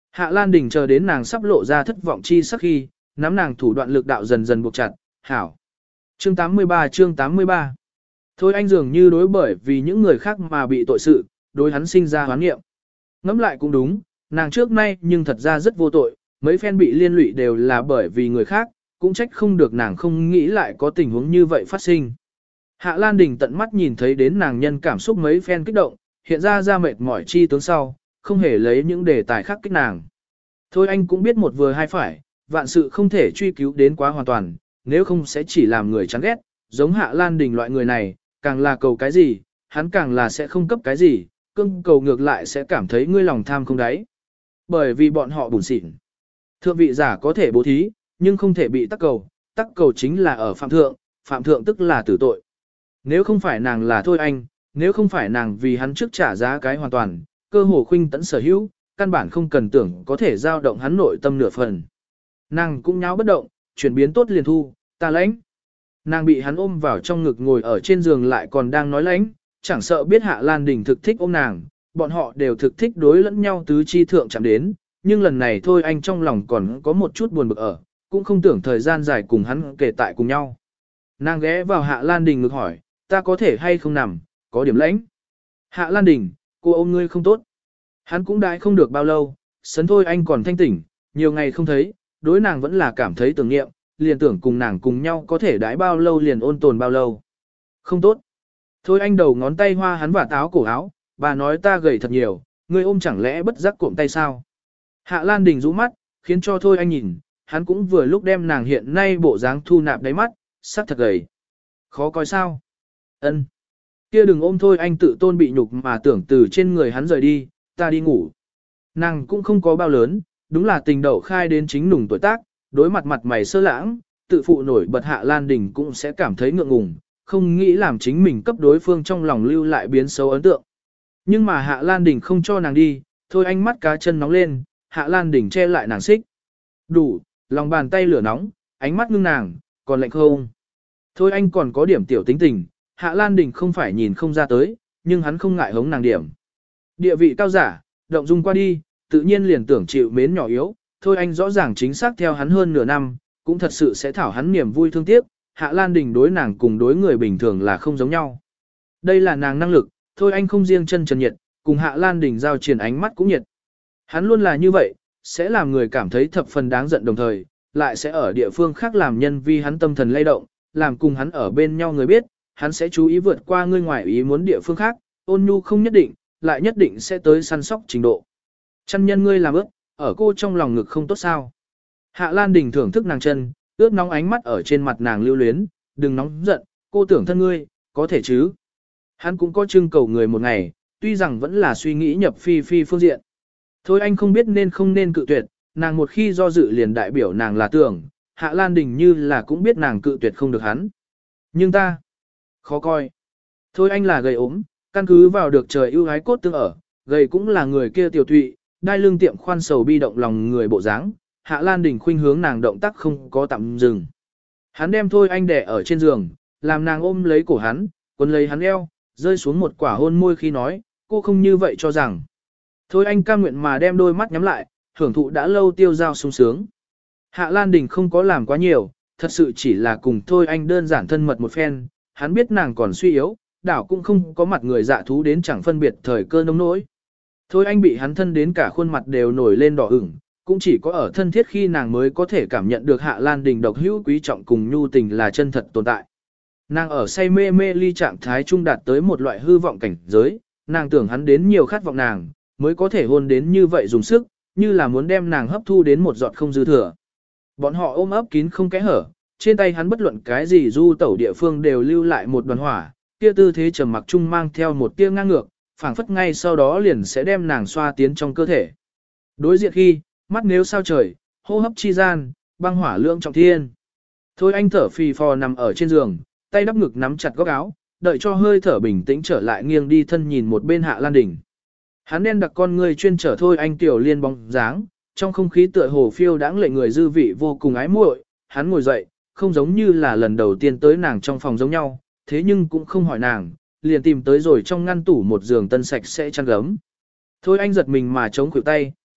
A: Hạ Lan Đình chờ đến nàng sắp lộ ra thất vọng chi sắc khi, nắm nàng thủ đoạn lực đạo dần dần buộc chặt, hảo. Chương tám mươi ba chương tám mươi ba Thôi anh dường như đối bởi vì những người khác mà bị tội sự, đối hắn sinh ra hoán nghiệm. Ngẫm lại cũng đúng, nàng trước nay nhưng thật ra rất vô tội, mấy phen bị liên lụy đều là bởi vì người khác, cũng trách không được nàng không nghĩ lại có tình huống như vậy phát sinh. Hạ Lan Đình tận mắt nhìn thấy đến nàng nhân cảm xúc mấy phen kích động, hiện ra ra mệt mỏi chi tướng sau, không hề lấy những đề tài khác kích nàng. Thôi anh cũng biết một vừa hai phải, vạn sự không thể truy cứu đến quá hoàn toàn, nếu không sẽ chỉ làm người chán ghét, giống Hạ Lan Đình loại người này, càng là cầu cái gì, hắn càng là sẽ không cấp cái gì, cưng cầu ngược lại sẽ cảm thấy ngươi lòng tham không đáy. Bởi vì bọn họ bùn xỉn. Thượng vị giả có thể bố thí, nhưng không thể bị tắc cầu, tắc cầu chính là ở phạm thượng, phạm thượng tức là tử tội. Nếu không phải nàng là Thôi Anh, nếu không phải nàng vì hắn trước trả giá cái hoàn toàn, cơ hồ khuynh tẫn sở hữu, căn bản không cần tưởng có thể giao động hắn nội tâm nửa phần. Nàng cũng nháo bất động, chuyển biến tốt liền thu, ta lãnh. Nàng bị hắn ôm vào trong ngực ngồi ở trên giường lại còn đang nói lãnh, chẳng sợ biết Hạ Lan Đình thực thích ôm nàng, bọn họ đều thực thích đối lẫn nhau tứ chi thượng chạm đến, nhưng lần này Thôi Anh trong lòng còn có một chút buồn bực ở, cũng không tưởng thời gian dài cùng hắn kể tại cùng nhau. Nàng ghé vào Hạ Lan Đình ngực hỏi, ta có thể hay không nằm, có điểm lãnh. Hạ Lan Đình, cô ôm ngươi không tốt. Hắn cũng đãi không được bao lâu, sấn Thôi Anh còn thanh tỉnh, nhiều ngày không thấy, đối nàng vẫn là cảm thấy tưởng niệm, liền tưởng cùng nàng cùng nhau có thể đãi bao lâu liền ôn tồn bao lâu. Không tốt. Thôi Anh đầu ngón tay hoa hắn và táo cổ áo, bà nói ta gầy thật nhiều, ngươi ôm chẳng lẽ bất giác cụm tay sao. Hạ Lan Đình rũ mắt, khiến cho Thôi Anh nhìn, hắn cũng vừa lúc đem nàng hiện nay bộ dáng thu nạp đáy mắt, sắc thật gầy. Khó coi sao? Ân. Kia đừng ôm Thôi Anh tự tôn bị nhục mà tưởng từ trên người hắn rời đi, ta đi ngủ. Nàng cũng không có bao lớn, đúng là tình đậu khai đến chính nùng tuổi tác, đối mặt mặt mày sơ lãng, tự phụ nổi bật Hạ Lan Đình cũng sẽ cảm thấy ngượng ngùng, không nghĩ làm chính mình cấp đối phương trong lòng lưu lại biến xấu ấn tượng. Nhưng mà Hạ Lan Đình không cho nàng đi, Thôi Anh mắt cá chân nóng lên, Hạ Lan Đình che lại nàng xích. Đủ, lòng bàn tay lửa nóng, ánh mắt ngưng nàng, còn lạnh không. Thôi Anh còn có điểm tiểu tính tình, Hạ Lan Đình không phải nhìn không ra tới, nhưng hắn không ngại hống nàng điểm. Địa vị cao giả, động dung qua đi, tự nhiên liền tưởng chịu mến nhỏ yếu, Thôi Anh rõ ràng chính xác theo hắn hơn nửa năm, cũng thật sự sẽ thảo hắn niềm vui thương tiếc, Hạ Lan Đình đối nàng cùng đối người bình thường là không giống nhau. Đây là nàng năng lực, Thôi Anh không riêng chân trần nhiệt, cùng Hạ Lan Đình giao triển ánh mắt cũng nhiệt. Hắn luôn là như vậy, sẽ làm người cảm thấy thập phần đáng giận đồng thời, lại sẽ ở địa phương khác làm nhân vi hắn tâm thần lay động, làm cùng hắn ở bên nhau người biết, hắn sẽ chú ý vượt qua ngươi ngoài ý muốn địa phương khác, ôn nhu không nhất định, lại nhất định sẽ tới săn sóc trình độ. Chân nhân ngươi làm ước, ở cô trong lòng ngực không tốt sao. Hạ Lan Đình thưởng thức nàng chân, ướt nóng ánh mắt ở trên mặt nàng lưu luyến, đừng nóng giận, cô tưởng thân ngươi, có thể chứ. Hắn cũng có trưng cầu người một ngày, tuy rằng vẫn là suy nghĩ nhập phi phi phương diện. Thôi anh không biết nên không nên cự tuyệt, nàng một khi do dự liền đại biểu nàng là tưởng, Hạ Lan Đình như là cũng biết nàng cự tuyệt không được hắn. Nhưng ta, khó coi. Thôi anh là gầy ốm, căn cứ vào được trời ưu ái cốt tương ở, gầy cũng là người kia tiểu thụy, đai lưng tiệm khoan sầu bi động lòng người bộ dáng. Hạ Lan Đình khuynh hướng nàng động tác không có tạm dừng. Hắn đem Thôi anh đè ở trên giường, làm nàng ôm lấy cổ hắn, quấn lấy hắn eo, rơi xuống một quả hôn môi khi nói, cô không như vậy cho rằng. Thôi anh cam nguyện mà đem đôi mắt nhắm lại, hưởng thụ đã lâu tiêu dao sung sướng. Hạ Lan Đình không có làm quá nhiều, thật sự chỉ là cùng Thôi anh đơn giản thân mật một phen, hắn biết nàng còn suy yếu, đảo cũng không có mặt người dạ thú đến chẳng phân biệt thời cơ nông nỗi. Thôi anh bị hắn thân đến cả khuôn mặt đều nổi lên đỏ ửng, cũng chỉ có ở thân thiết khi nàng mới có thể cảm nhận được Hạ Lan Đình độc hữu quý trọng cùng nhu tình là chân thật tồn tại. Nàng ở say mê mê ly trạng thái trung đạt tới một loại hư vọng cảnh giới, nàng tưởng hắn đến nhiều khát vọng nàng, mới có thể hôn đến như vậy dùng sức, như là muốn đem nàng hấp thu đến một giọt không dư thừa. Bọn họ ôm ấp kín không kẽ hở, trên tay hắn bất luận cái gì du tẩu địa phương đều lưu lại một đoàn hỏa, kia tư thế trầm mặc chung mang theo một tia ngang ngược, phảng phất ngay sau đó liền sẽ đem nàng xoa tiến trong cơ thể. Đối diện khi, mắt nếu sao trời, hô hấp chi gian, băng hỏa lượng trọng thiên. Thôi anh thở phì phò nằm ở trên giường, tay đắp ngực nắm chặt góc áo, đợi cho hơi thở bình tĩnh trở lại nghiêng đi thân nhìn một bên Hạ Lan Đình. Hắn đen đặc con người chuyên trở Thôi anh tiểu liên bóng dáng, trong không khí tựa hồ phiêu đãng lệ người dư vị vô cùng ái muội. Hắn ngồi dậy, không giống như là lần đầu tiên tới nàng trong phòng giống nhau, thế nhưng cũng không hỏi nàng, liền tìm tới rồi trong ngăn tủ một giường tân sạch sẽ chăn gấm. Thôi anh giật mình mà chống khuỷu tay,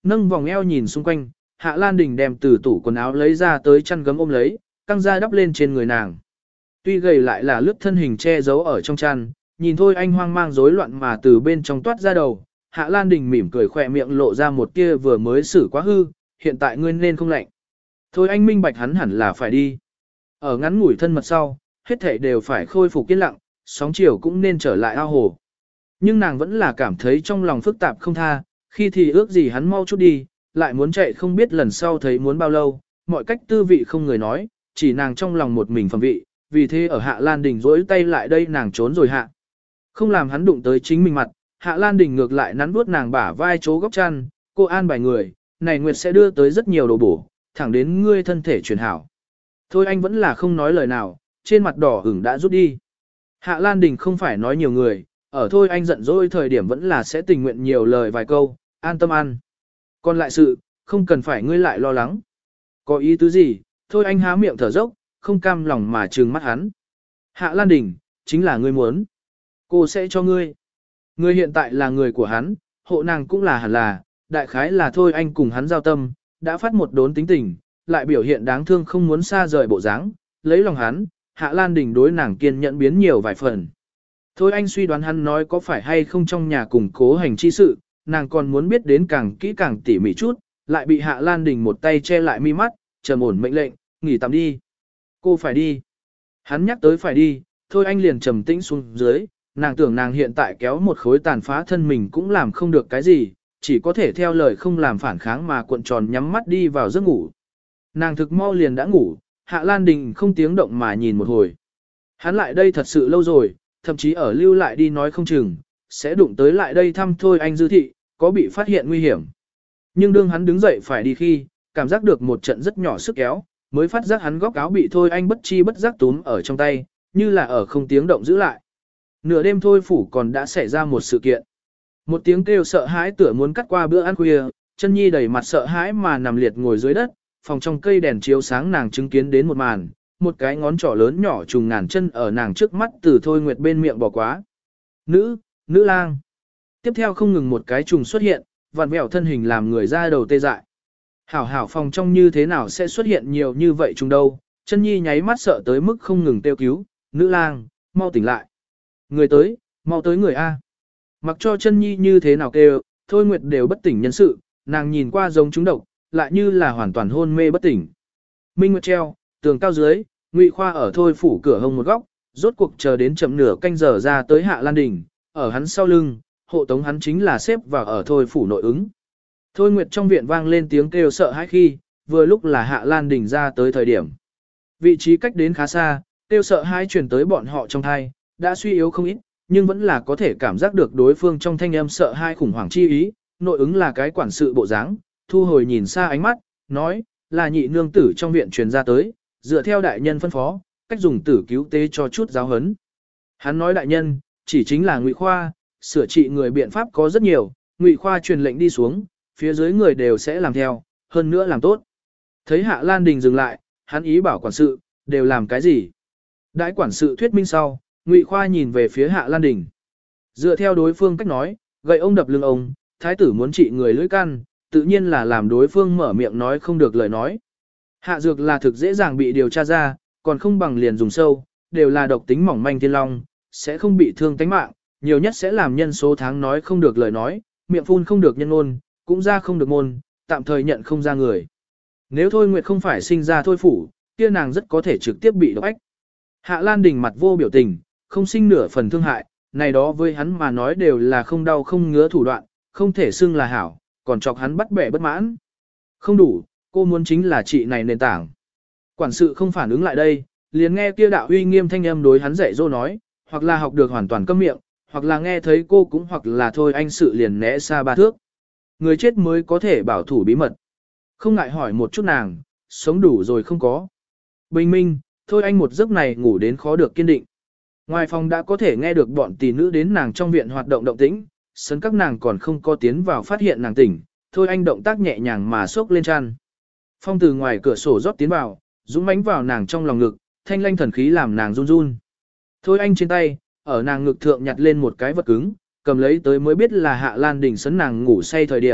A: Nâng vòng eo nhìn xung quanh, Hạ Lan Đình đem từ tủ quần áo lấy ra tới chăn gấm ôm lấy, căng ra đắp lên trên người nàng. Tuy gầy lại là lướt thân hình che giấu ở trong chăn, nhìn thôi anh hoang mang rối loạn mà từ bên trong toát ra đầu. Hạ Lan Đình mỉm cười khỏe miệng lộ ra một tia vừa mới xử quá hư, hiện tại ngươi nên không lạnh. Thôi anh minh bạch hắn hẳn là phải đi. Ở ngắn ngủi thân mật sau, hết thảy đều phải khôi phục yên lặng, sóng chiều cũng nên trở lại ao hồ. Nhưng nàng vẫn là cảm thấy trong lòng phức tạp không tha, khi thì ước gì hắn mau chút đi, lại muốn chạy không biết lần sau thấy muốn bao lâu, mọi cách tư vị không người nói, chỉ nàng trong lòng một mình phẩm vị, vì thế ở Hạ Lan Đình rỗi tay lại đây nàng trốn rồi hạ. Không làm hắn đụng tới chính mình mặt, Hạ Lan Đình ngược lại nắn vuốt nàng bả vai chố góc chăn, cô an bài người, này Nguyệt sẽ đưa tới rất nhiều đồ bổ, thẳng đến ngươi thân thể chuyển hảo. Thôi anh vẫn là không nói lời nào, trên mặt đỏ ửng đã rút đi. Hạ Lan Đình không phải nói nhiều người, ở thôi anh giận dỗi thời điểm vẫn là sẽ tình nguyện nhiều lời vài câu, an tâm ăn. Còn lại sự, không cần phải ngươi lại lo lắng. Có ý tứ gì, thôi anh há miệng thở dốc, không cam lòng mà trừng mắt hắn. Hạ Lan Đình, chính là ngươi muốn. Cô sẽ cho ngươi. Ngươi hiện tại là người của hắn, hộ nàng cũng là hẳn là, đại khái là thôi anh cùng hắn giao tâm, đã phát một đốn tính tình, lại biểu hiện đáng thương không muốn xa rời bộ dáng, lấy lòng hắn, Hạ Lan Đình đối nàng kiên nhẫn biến nhiều vài phần. Thôi anh suy đoán hắn nói có phải hay không trong nhà cùng cố hành chi sự, nàng còn muốn biết đến càng kỹ càng tỉ mỉ chút, lại bị Hạ Lan Đình một tay che lại mi mắt, trầm ổn mệnh lệnh, nghỉ tạm đi. Cô phải đi. Hắn nhắc tới phải đi, thôi anh liền trầm tĩnh xuống dưới, nàng tưởng nàng hiện tại kéo một khối tàn phá thân mình cũng làm không được cái gì, chỉ có thể theo lời không làm phản kháng mà cuộn tròn nhắm mắt đi vào giấc ngủ. Nàng thực mau liền đã ngủ, Hạ Lan Đình không tiếng động mà nhìn một hồi. Hắn lại đây thật sự lâu rồi, thậm chí ở lưu lại đi nói không chừng, sẽ đụng tới lại đây thăm thôi anh dư thị, có bị phát hiện nguy hiểm. Nhưng đương hắn đứng dậy phải đi khi, cảm giác được một trận rất nhỏ sức kéo, mới phát giác hắn góc áo bị thôi anh bất chi bất giác túm ở trong tay, như là ở không tiếng động giữ lại. Nửa đêm thôi phủ còn đã xảy ra một sự kiện. Một tiếng kêu sợ hãi tựa muốn cắt qua bữa ăn khuya, chân nhi đầy mặt sợ hãi mà nằm liệt ngồi dưới đất, phòng trong cây đèn chiếu sáng nàng chứng kiến đến một màn, một cái ngón trỏ lớn nhỏ trùng ngàn chân ở nàng trước mắt từ thôi nguyệt bên miệng bỏ quá. Nữ, nữ lang. Tiếp theo không ngừng một cái trùng xuất hiện, vặn vẹo thân hình làm người ra đầu tê dại. Hảo hảo phòng trong như thế nào sẽ xuất hiện nhiều như vậy trùng đâu, chân nhi nháy mắt sợ tới mức không ngừng kêu cứu, nữ lang, mau tỉnh lại. Người tới, mau tới người A. Mặc cho chân nhi như thế nào kêu, thôi nguyệt đều bất tỉnh nhân sự, nàng nhìn qua giống trúng độc, lại như là hoàn toàn hôn mê bất tỉnh. Minh Nguyệt treo, tường cao dưới, Ngụy Khoa ở thôi phủ cửa hông một góc, rốt cuộc chờ đến chậm nửa canh giờ ra tới Hạ Lan Đình, ở hắn sau lưng, hộ tống hắn chính là xếp vào ở thôi phủ nội ứng. Thôi Nguyệt trong viện vang lên tiếng kêu sợ hãi khi, vừa lúc là Hạ Lan Đình ra tới thời điểm. Vị trí cách đến khá xa, kêu sợ hãi truyền tới bọn họ trong thai, đã suy yếu không ít, nhưng vẫn là có thể cảm giác được đối phương trong thanh âm sợ hãi khủng hoảng chi ý, nội ứng là cái quản sự bộ dáng, thu hồi nhìn xa ánh mắt, nói, là nhị nương tử trong viện truyền ra tới, dựa theo đại nhân phân phó, cách dùng tử cứu tế cho chút giáo hấn. Hắn nói đại nhân, chỉ chính là Ngụy Khoa, sửa trị người biện pháp có rất nhiều, Ngụy Khoa truyền lệnh đi xuống, phía dưới người đều sẽ làm theo, hơn nữa làm tốt. Thấy Hạ Lan Đình dừng lại, hắn ý bảo quản sự, đều làm cái gì? Đãi quản sự thuyết minh sau, Ngụy Khoa nhìn về phía Hạ Lan Đình. Dựa theo đối phương cách nói, gậy ông đập lưng ông, thái tử muốn trị người lưỡi căn, tự nhiên là làm đối phương mở miệng nói không được lời nói. Hạ dược là thực dễ dàng bị điều tra ra, còn không bằng liền dùng sâu, đều là độc tính mỏng manh thiên long, sẽ không bị thương tánh mạng, nhiều nhất sẽ làm nhân số tháng nói không được lời nói, miệng phun không được nhân ngôn, cũng ra không được môn, tạm thời nhận không ra người. Nếu Thôi Nguyệt không phải sinh ra Thôi phủ, kia nàng rất có thể trực tiếp bị độc ách. Hạ Lan Đình mặt vô biểu tình, không sinh nửa phần thương hại, này đó với hắn mà nói đều là không đau không ngứa thủ đoạn, không thể xưng là hảo, còn chọc hắn bắt bẻ bất mãn. Không đủ, cô muốn chính là chị này nền tảng. Quản sự không phản ứng lại đây, liền nghe kia đạo uy nghiêm thanh âm đối hắn dạy dỗ nói, hoặc là học được hoàn toàn câm miệng, hoặc là nghe thấy cô cũng hoặc là thôi anh sự liền né xa ba thước. Người chết mới có thể bảo thủ bí mật. Không ngại hỏi một chút nàng, sống đủ rồi không có. Bình minh, thôi anh một giấc này ngủ đến khó được kiên định. Ngoài phòng đã có thể nghe được bọn tỷ nữ đến nàng trong viện hoạt động động tĩnh, sân các nàng còn không có tiến vào phát hiện nàng tỉnh, thôi anh động tác nhẹ nhàng mà xốc lên chăn. Phong từ ngoài cửa sổ rót tiến vào, dũng mãnh vào nàng trong lòng ngực, thanh lanh thần khí làm nàng run run. Thôi anh trên tay, ở nàng ngực thượng nhặt lên một cái vật cứng, cầm lấy tới mới biết là Hạ Lan Đình sấn nàng ngủ say thời điểm,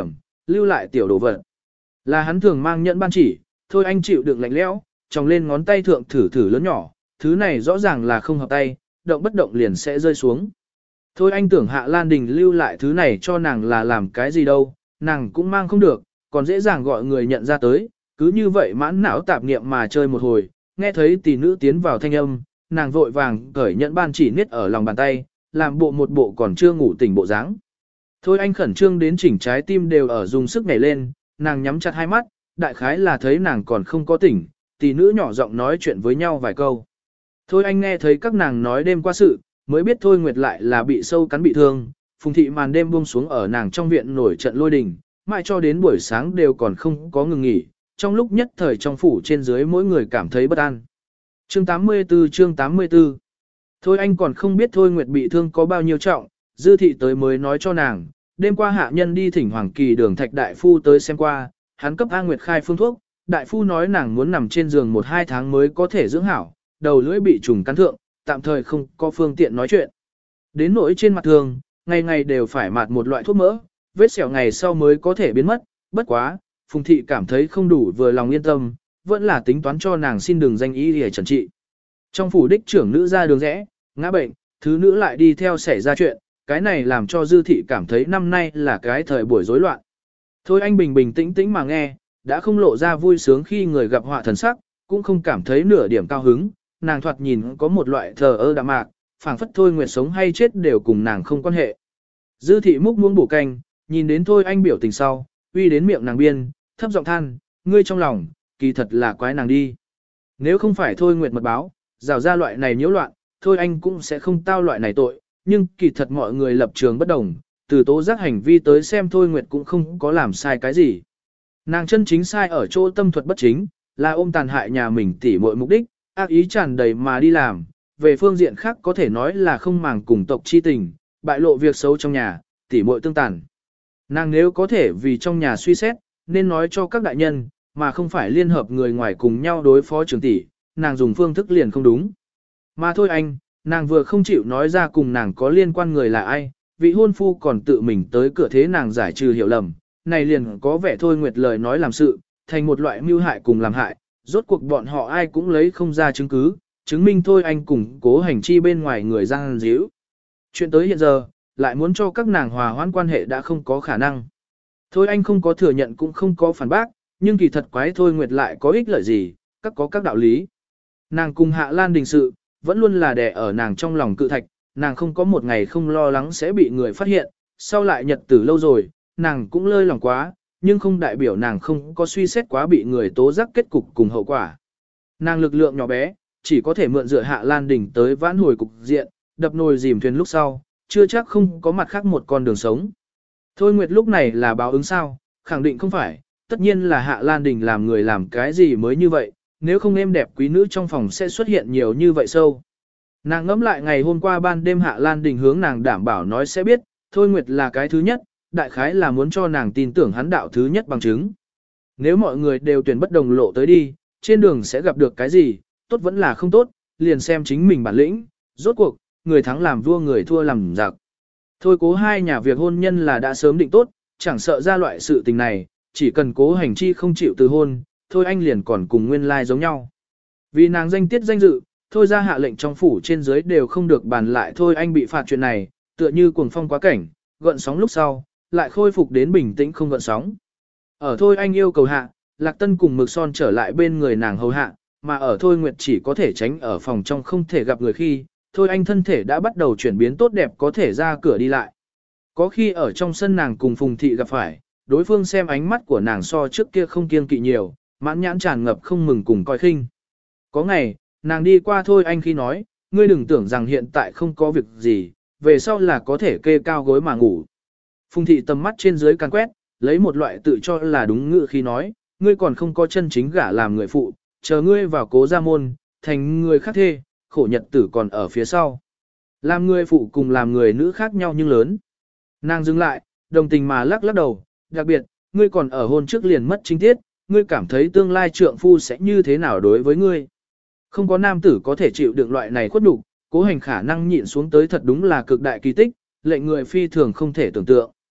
A: lưu lại tiểu đồ vật. Là hắn thường mang nhẫn ban chỉ, thôi anh chịu đựng lạnh lẽo, tròng lên ngón tay thượng thử thử lớn nhỏ, thứ này rõ ràng là không hợp tay, động bất động liền sẽ rơi xuống. Thôi anh tưởng Hạ Lan Đình lưu lại thứ này cho nàng là làm cái gì đâu, nàng cũng mang không được, còn dễ dàng gọi người nhận ra tới, cứ như vậy mãn não tạp niệm mà chơi một hồi, nghe thấy tỷ nữ tiến vào thanh âm, nàng vội vàng cởi nhẫn ban chỉ niết ở lòng bàn tay, làm bộ một bộ còn chưa ngủ tỉnh bộ dáng. Thôi anh khẩn trương đến chỉnh trái tim đều ở dùng sức nhảy lên, nàng nhắm chặt hai mắt, đại khái là thấy nàng còn không có tỉnh, tỷ nữ nhỏ giọng nói chuyện với nhau vài câu. Thôi anh nghe thấy các nàng nói đêm qua sự, mới biết Thôi Nguyệt lại là bị sâu cắn bị thương, Phùng thị màn đêm buông xuống ở nàng trong viện nổi trận lôi đình, mãi cho đến buổi sáng đều còn không có ngừng nghỉ, trong lúc nhất thời trong phủ trên dưới mỗi người cảm thấy bất an. Chương tám mươi tư chương tám mươi tư Thôi anh còn không biết Thôi Nguyệt bị thương có bao nhiêu trọng, Dư thị tới mới nói cho nàng, đêm qua hạ nhân đi thỉnh Hoàng Kỳ Đường Thạch đại phu tới xem qua, hắn cấp A Nguyệt khai phương thuốc, đại phu nói nàng muốn nằm trên giường một hai tháng mới có thể dưỡng hảo, đầu lưỡi bị trùng cắn thượng, tạm thời không có phương tiện nói chuyện. Đến nỗi trên mặt thường, ngày ngày đều phải mạt một loại thuốc mỡ, vết sẹo ngày sau mới có thể biến mất, bất quá, Phùng thị cảm thấy không đủ vừa lòng yên tâm, vẫn là tính toán cho nàng xin đường danh y để trần trị. Trong phủ đích trưởng nữ ra đường rẽ, ngã bệnh, thứ nữ lại đi theo xảy ra chuyện, cái này làm cho Dư thị cảm thấy năm nay là cái thời buổi rối loạn. Thôi anh bình bình tĩnh tĩnh mà nghe, đã không lộ ra vui sướng khi người gặp họa thần sắc, cũng không cảm thấy nửa điểm cao hứng, nàng thoạt nhìn có một loại thờ ơ đạm mạc, phảng phất Thôi Nguyệt sống hay chết đều cùng nàng không quan hệ. Dư thị múc muỗng bổ canh, nhìn đến Thôi anh biểu tình sau, uy đến miệng nàng biên, thấp giọng than, ngươi trong lòng, kỳ thật là quái nàng đi. Nếu không phải Thôi Nguyệt mật báo, rào ra loại này nhiễu loạn, Thôi anh cũng sẽ không tao loại này tội, nhưng kỳ thật mọi người lập trường bất đồng, từ tố giác hành vi tới xem Thôi Nguyệt cũng không có làm sai cái gì. Nàng chân chính sai ở chỗ tâm thuật bất chính, là ôm tàn hại nhà mình tỉ mọi mục đích, ác ý tràn đầy mà đi làm, về phương diện khác có thể nói là không màng cùng tộc chi tình, bại lộ việc xấu trong nhà, tỉ muội tương tàn. Nàng nếu có thể vì trong nhà suy xét, nên nói cho các đại nhân, mà không phải liên hợp người ngoài cùng nhau đối phó trưởng tỷ, nàng dùng phương thức liền không đúng. Mà thôi anh, nàng vừa không chịu nói ra cùng nàng có liên quan người là ai, vị hôn phu còn tự mình tới cửa thế nàng giải trừ hiểu lầm, này liền có vẻ Thôi Nguyệt lời nói làm sự, thành một loại mưu hại cùng làm hại, rốt cuộc bọn họ ai cũng lấy không ra chứng cứ, chứng minh Thôi anh cùng cố hành chi bên ngoài người gian díu. Chuyện tới hiện giờ, lại muốn cho các nàng hòa hoãn quan hệ đã không có khả năng. Thôi anh không có thừa nhận cũng không có phản bác, nhưng kỳ thật quái Thôi Nguyệt lại có ích lợi gì, các có các đạo lý. Nàng cùng Hạ Lan Đình sự, vẫn luôn là đè ở nàng trong lòng cự thạch, nàng không có một ngày không lo lắng sẽ bị người phát hiện, sau lại nhật tử lâu rồi, nàng cũng lơi lòng quá, nhưng không đại biểu nàng không có suy xét quá bị người tố giác kết cục cùng hậu quả. Nàng lực lượng nhỏ bé, chỉ có thể mượn dựa Hạ Lan Đình tới vãn hồi cục diện, đập nồi dìm thuyền lúc sau, chưa chắc không có mặt khác một con đường sống. Thôi Nguyệt lúc này là báo ứng sao, khẳng định không phải, tất nhiên là Hạ Lan Đình làm người làm cái gì mới như vậy, nếu không êm đẹp quý nữ trong phòng sẽ xuất hiện nhiều như vậy sâu. Nàng ngẫm lại ngày hôm qua ban đêm Hạ Lan Đình hướng nàng đảm bảo nói sẽ biết, Thôi Nguyệt là cái thứ nhất, đại khái là muốn cho nàng tin tưởng hắn đạo thứ nhất bằng chứng. Nếu mọi người đều tuyển bất đồng lộ tới đi, trên đường sẽ gặp được cái gì, tốt vẫn là không tốt, liền xem chính mình bản lĩnh, rốt cuộc, người thắng làm vua người thua làm giặc. Thôi cố hai nhà việc hôn nhân là đã sớm định tốt, chẳng sợ ra loại sự tình này, chỉ cần cố hành chi không chịu từ hôn, thôi anh liền còn cùng nguyên lai giống nhau. Vì nàng danh tiết danh dự, thôi ra hạ lệnh trong phủ trên dưới đều không được bàn lại thôi anh bị phạt chuyện này, tựa như cuồng phong quá cảnh, gợn sóng lúc sau, lại khôi phục đến bình tĩnh không gợn sóng. Ở thôi anh yêu cầu hạ, Lạc Tân cùng Mực Son trở lại bên người nàng hầu hạ, mà ở thôi Nguyệt chỉ có thể tránh ở phòng trong không thể gặp người khi, thôi anh thân thể đã bắt đầu chuyển biến tốt đẹp có thể ra cửa đi lại. Có khi ở trong sân nàng cùng Phùng Thị gặp phải, đối phương xem ánh mắt của nàng so trước kia không kiêng kỵ nhiều, mãn nhãn tràn ngập không mừng cùng coi khinh. Có ngày, nàng đi qua thôi anh khi nói, ngươi đừng tưởng rằng hiện tại không có việc gì, về sau là có thể kê cao gối mà ngủ. Phùng Thị tầm mắt trên dưới can quét, lấy một loại tự cho là đúng ngữ khi nói, ngươi còn không có chân chính gả làm người phụ, chờ ngươi vào cố gia môn, thành người khác thê, khổ nhật tử còn ở phía sau. Làm người phụ cùng làm người nữ khác nhau nhưng lớn. Nàng dừng lại, đồng tình mà lắc lắc đầu, đặc biệt, ngươi còn ở hôn trước liền mất chính tiết, ngươi cảm thấy tương lai trượng phu sẽ như thế nào đối với ngươi. Không có nam tử có thể chịu đựng loại này khuất nhục, cố hành khả năng nhịn xuống tới thật đúng là cực đại kỳ tích, lệnh người phi thường không thể tưởng tượng.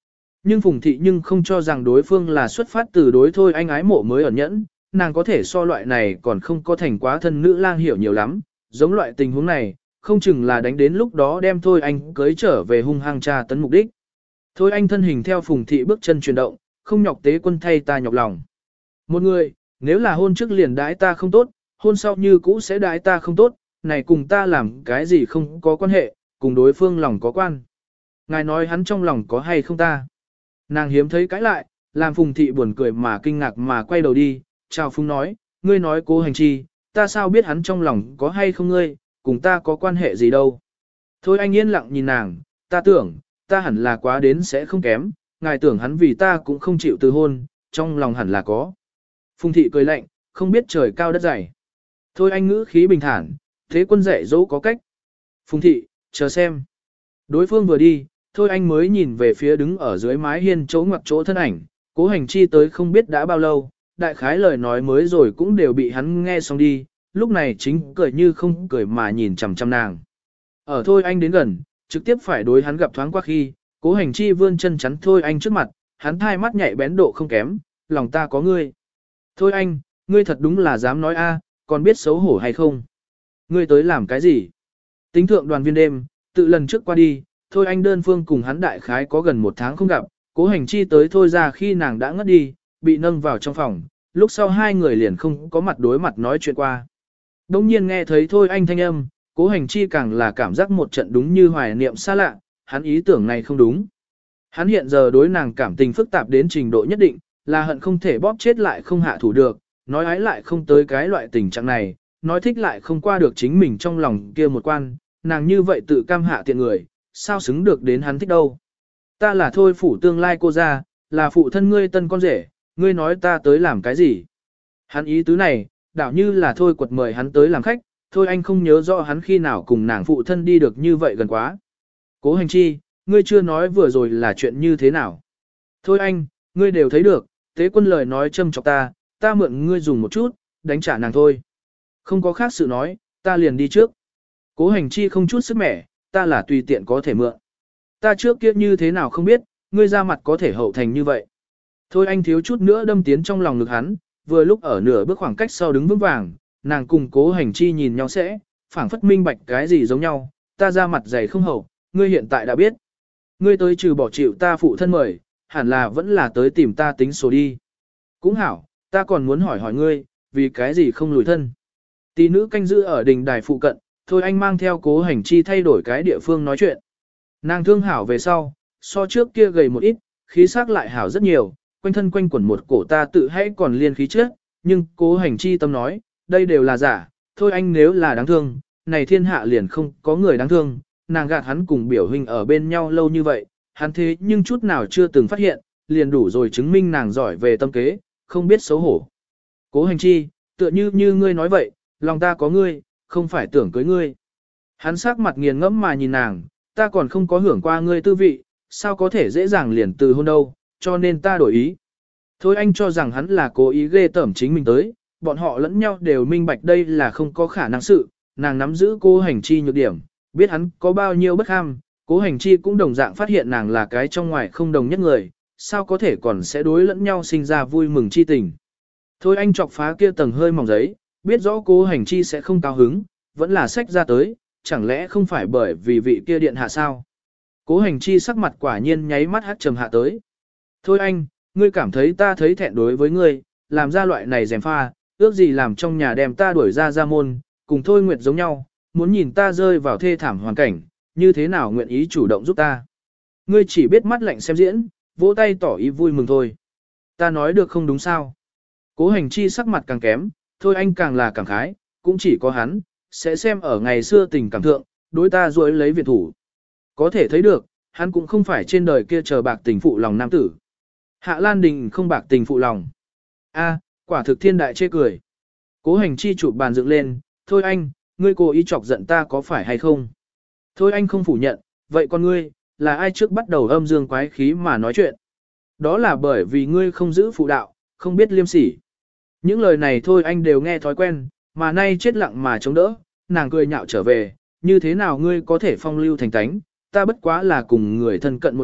A: nhưng Phùng Thị nhưng không cho rằng đối phương là xuất phát từ đối thôi anh ái mộ mới ẩn nhẫn, nàng có thể so loại này còn không có thành quá thân nữ lang hiểu nhiều lắm, giống loại tình huống này, không chừng là đánh đến lúc đó đem thôi anh cưới trở về hung hăng tra tấn mục đích. Thôi anh thân hình theo Phùng Thị bước chân chuyển động, không nhọc tế quân thay ta nhọc lòng. Một người, nếu là hôn trước liền đãi ta không tốt, hôn sau như cũ sẽ đãi ta không tốt, này cùng ta làm cái gì không có quan hệ, cùng đối phương lòng có quan. Ngài nói hắn trong lòng có hay không ta? Nàng hiếm thấy cãi lại, làm Phùng Thị buồn cười mà kinh ngạc mà quay đầu đi, chào Phùng nói, ngươi nói Cố Hành Chi, ta sao biết hắn trong lòng có hay không ngươi, cùng ta có quan hệ gì đâu. Thôi anh yên lặng nhìn nàng, ta tưởng, ta hẳn là quá đến sẽ không kém, ngài tưởng hắn vì ta cũng không chịu từ hôn, trong lòng hẳn là có. Phùng Thị cười lạnh, không biết trời cao đất dày. Thôi anh ngữ khí bình thản, thế quân dạy dỗ có cách. Phùng Thị, chờ xem. Đối phương vừa đi, thôi anh mới nhìn về phía đứng ở dưới mái hiên chỗ ngoặc chỗ thân ảnh, Cố Hành Chi tới không biết đã bao lâu, đại khái lời nói mới rồi cũng đều bị hắn nghe xong đi, lúc này chính cười như không cười mà nhìn chằm chằm nàng. Ở thôi anh đến gần, trực tiếp phải đối hắn gặp thoáng qua khi, Cố Hành Chi vươn chân chắn thôi anh trước mặt, hắn hai mắt nhạy bén độ không kém, lòng ta có ngươi. Thôi anh, ngươi thật đúng là dám nói a, còn biết xấu hổ hay không? Ngươi tới làm cái gì? Tính thượng đoàn viên đêm, tự lần trước qua đi, thôi anh đơn phương cùng hắn đại khái có gần một tháng không gặp, Cố Hành Chi tới thôi ra khi nàng đã ngất đi, bị nâng vào trong phòng, lúc sau hai người liền không có mặt đối mặt nói chuyện qua. Đông nhiên nghe thấy thôi anh thanh âm, Cố Hành Chi càng là cảm giác một trận đúng như hoài niệm xa lạ, hắn ý tưởng này không đúng. Hắn hiện giờ đối nàng cảm tình phức tạp đến trình độ nhất định, là hận không thể bóp chết lại không hạ thủ được, nói ái lại không tới cái loại tình trạng này, nói thích lại không qua được chính mình trong lòng kia một quan, nàng như vậy tự cam hạ tiện người, sao xứng được đến hắn thích đâu. Ta là thôi phủ tương lai cô gia, là phụ thân ngươi tân con rể, ngươi nói ta tới làm cái gì? Hắn ý tứ này, đảo như là thôi quật mời hắn tới làm khách, thôi anh không nhớ rõ hắn khi nào cùng nàng phụ thân đi được như vậy gần quá. Cố Hành Chi, ngươi chưa nói vừa rồi là chuyện như thế nào? Thôi anh, ngươi đều thấy được, tế quân lời nói châm chọc ta, ta mượn ngươi dùng một chút, đánh trả nàng thôi. Không có khác sự nói, ta liền đi trước. Cố Hành Chi không chút sức mẻ, ta là tùy tiện có thể mượn. Ta trước kia như thế nào không biết, ngươi ra mặt có thể hậu thành như vậy. Thôi anh thiếu chút nữa đâm tiến trong lòng ngực hắn, vừa lúc ở nửa bước khoảng cách sau đứng vững vàng, nàng cùng Cố Hành Chi nhìn nhau sẽ, phảng phất minh bạch cái gì giống nhau, ta ra mặt dày không hậu, ngươi hiện tại đã biết. Ngươi tới trừ bỏ chịu ta phụ thân mời, hẳn là vẫn là tới tìm ta tính số đi. Cũng hảo, ta còn muốn hỏi hỏi ngươi, vì cái gì không lùi thân. Tỷ nữ canh giữ ở đình đài phụ cận, thôi anh mang theo Cố Hành Chi thay đổi cái địa phương nói chuyện. Nàng thương hảo về sau, so trước kia gầy một ít, khí sắc lại hảo rất nhiều, quanh thân quanh quẩn một cổ ta tự hãy còn liên khí trước, nhưng Cố Hành Chi tâm nói, đây đều là giả, thôi anh nếu là đáng thương, này thiên hạ liền không có người đáng thương, nàng gạt hắn cùng biểu huynh ở bên nhau lâu như vậy, hắn thế nhưng chút nào chưa từng phát hiện, liền đủ rồi chứng minh nàng giỏi về tâm kế, không biết xấu hổ. Cố Hành Chi, tựa như như ngươi nói vậy, lòng ta có ngươi, không phải tưởng cưới ngươi. Hắn sắc mặt nghiền ngẫm mà nhìn nàng, ta còn không có hưởng qua ngươi tư vị, sao có thể dễ dàng liền từ hôn đâu, cho nên ta đổi ý. Thôi anh cho rằng hắn là cố ý ghê tởm chính mình tới, bọn họ lẫn nhau đều minh bạch đây là không có khả năng sự, nàng nắm giữ Cố Hành Chi nhược điểm, biết hắn có bao nhiêu bất ham, Cố Hành Chi cũng đồng dạng phát hiện nàng là cái trong ngoài không đồng nhất người, sao có thể còn sẽ đối lẫn nhau sinh ra vui mừng chi tình. Thôi anh chọc phá kia tầng hơi mỏng giấy, biết rõ Cố Hành Chi sẽ không cao hứng, vẫn là sách ra tới, chẳng lẽ không phải bởi vì vị kia điện hạ sao? Cố Hành Chi sắc mặt quả nhiên nháy mắt hát trầm hạ tới. Thôi anh, ngươi cảm thấy ta thấy thẹn đối với ngươi, làm ra loại này dèm pha, ước gì làm trong nhà đem ta đuổi ra ra môn, cùng Thôi Nguyệt giống nhau, muốn nhìn ta rơi vào thê thảm hoàn cảnh, như thế nào nguyện ý chủ động giúp ta. Ngươi chỉ biết mắt lạnh xem diễn, vỗ tay tỏ ý vui mừng thôi. Ta nói được không đúng sao? Cố Hành Chi sắc mặt càng kém, thôi anh càng là cảm khái, cũng chỉ có hắn, sẽ xem ở ngày xưa tình cảm thượng, đối ta rồi lấy viện thủ. Có thể thấy được, hắn cũng không phải trên đời kia chờ bạc tình phụ lòng nam tử. Hạ Lan Đình không bạc tình phụ lòng. A, quả thực thiên đại chê cười. Cố Hành Chi chụp bàn dựng lên, thôi anh, ngươi cố ý chọc giận ta có phải hay không? Thôi anh không phủ nhận, vậy con ngươi, là ai trước bắt đầu âm dương quái khí mà nói chuyện? Đó là bởi vì ngươi không giữ phụ đạo, không biết liêm sỉ. Những lời này thôi anh đều nghe thói quen, mà nay chết lặng mà chống đỡ, nàng cười nhạo trở về, như thế nào ngươi có thể phong lưu thành tánh, ta bất quá là cùng người thân cận một ít,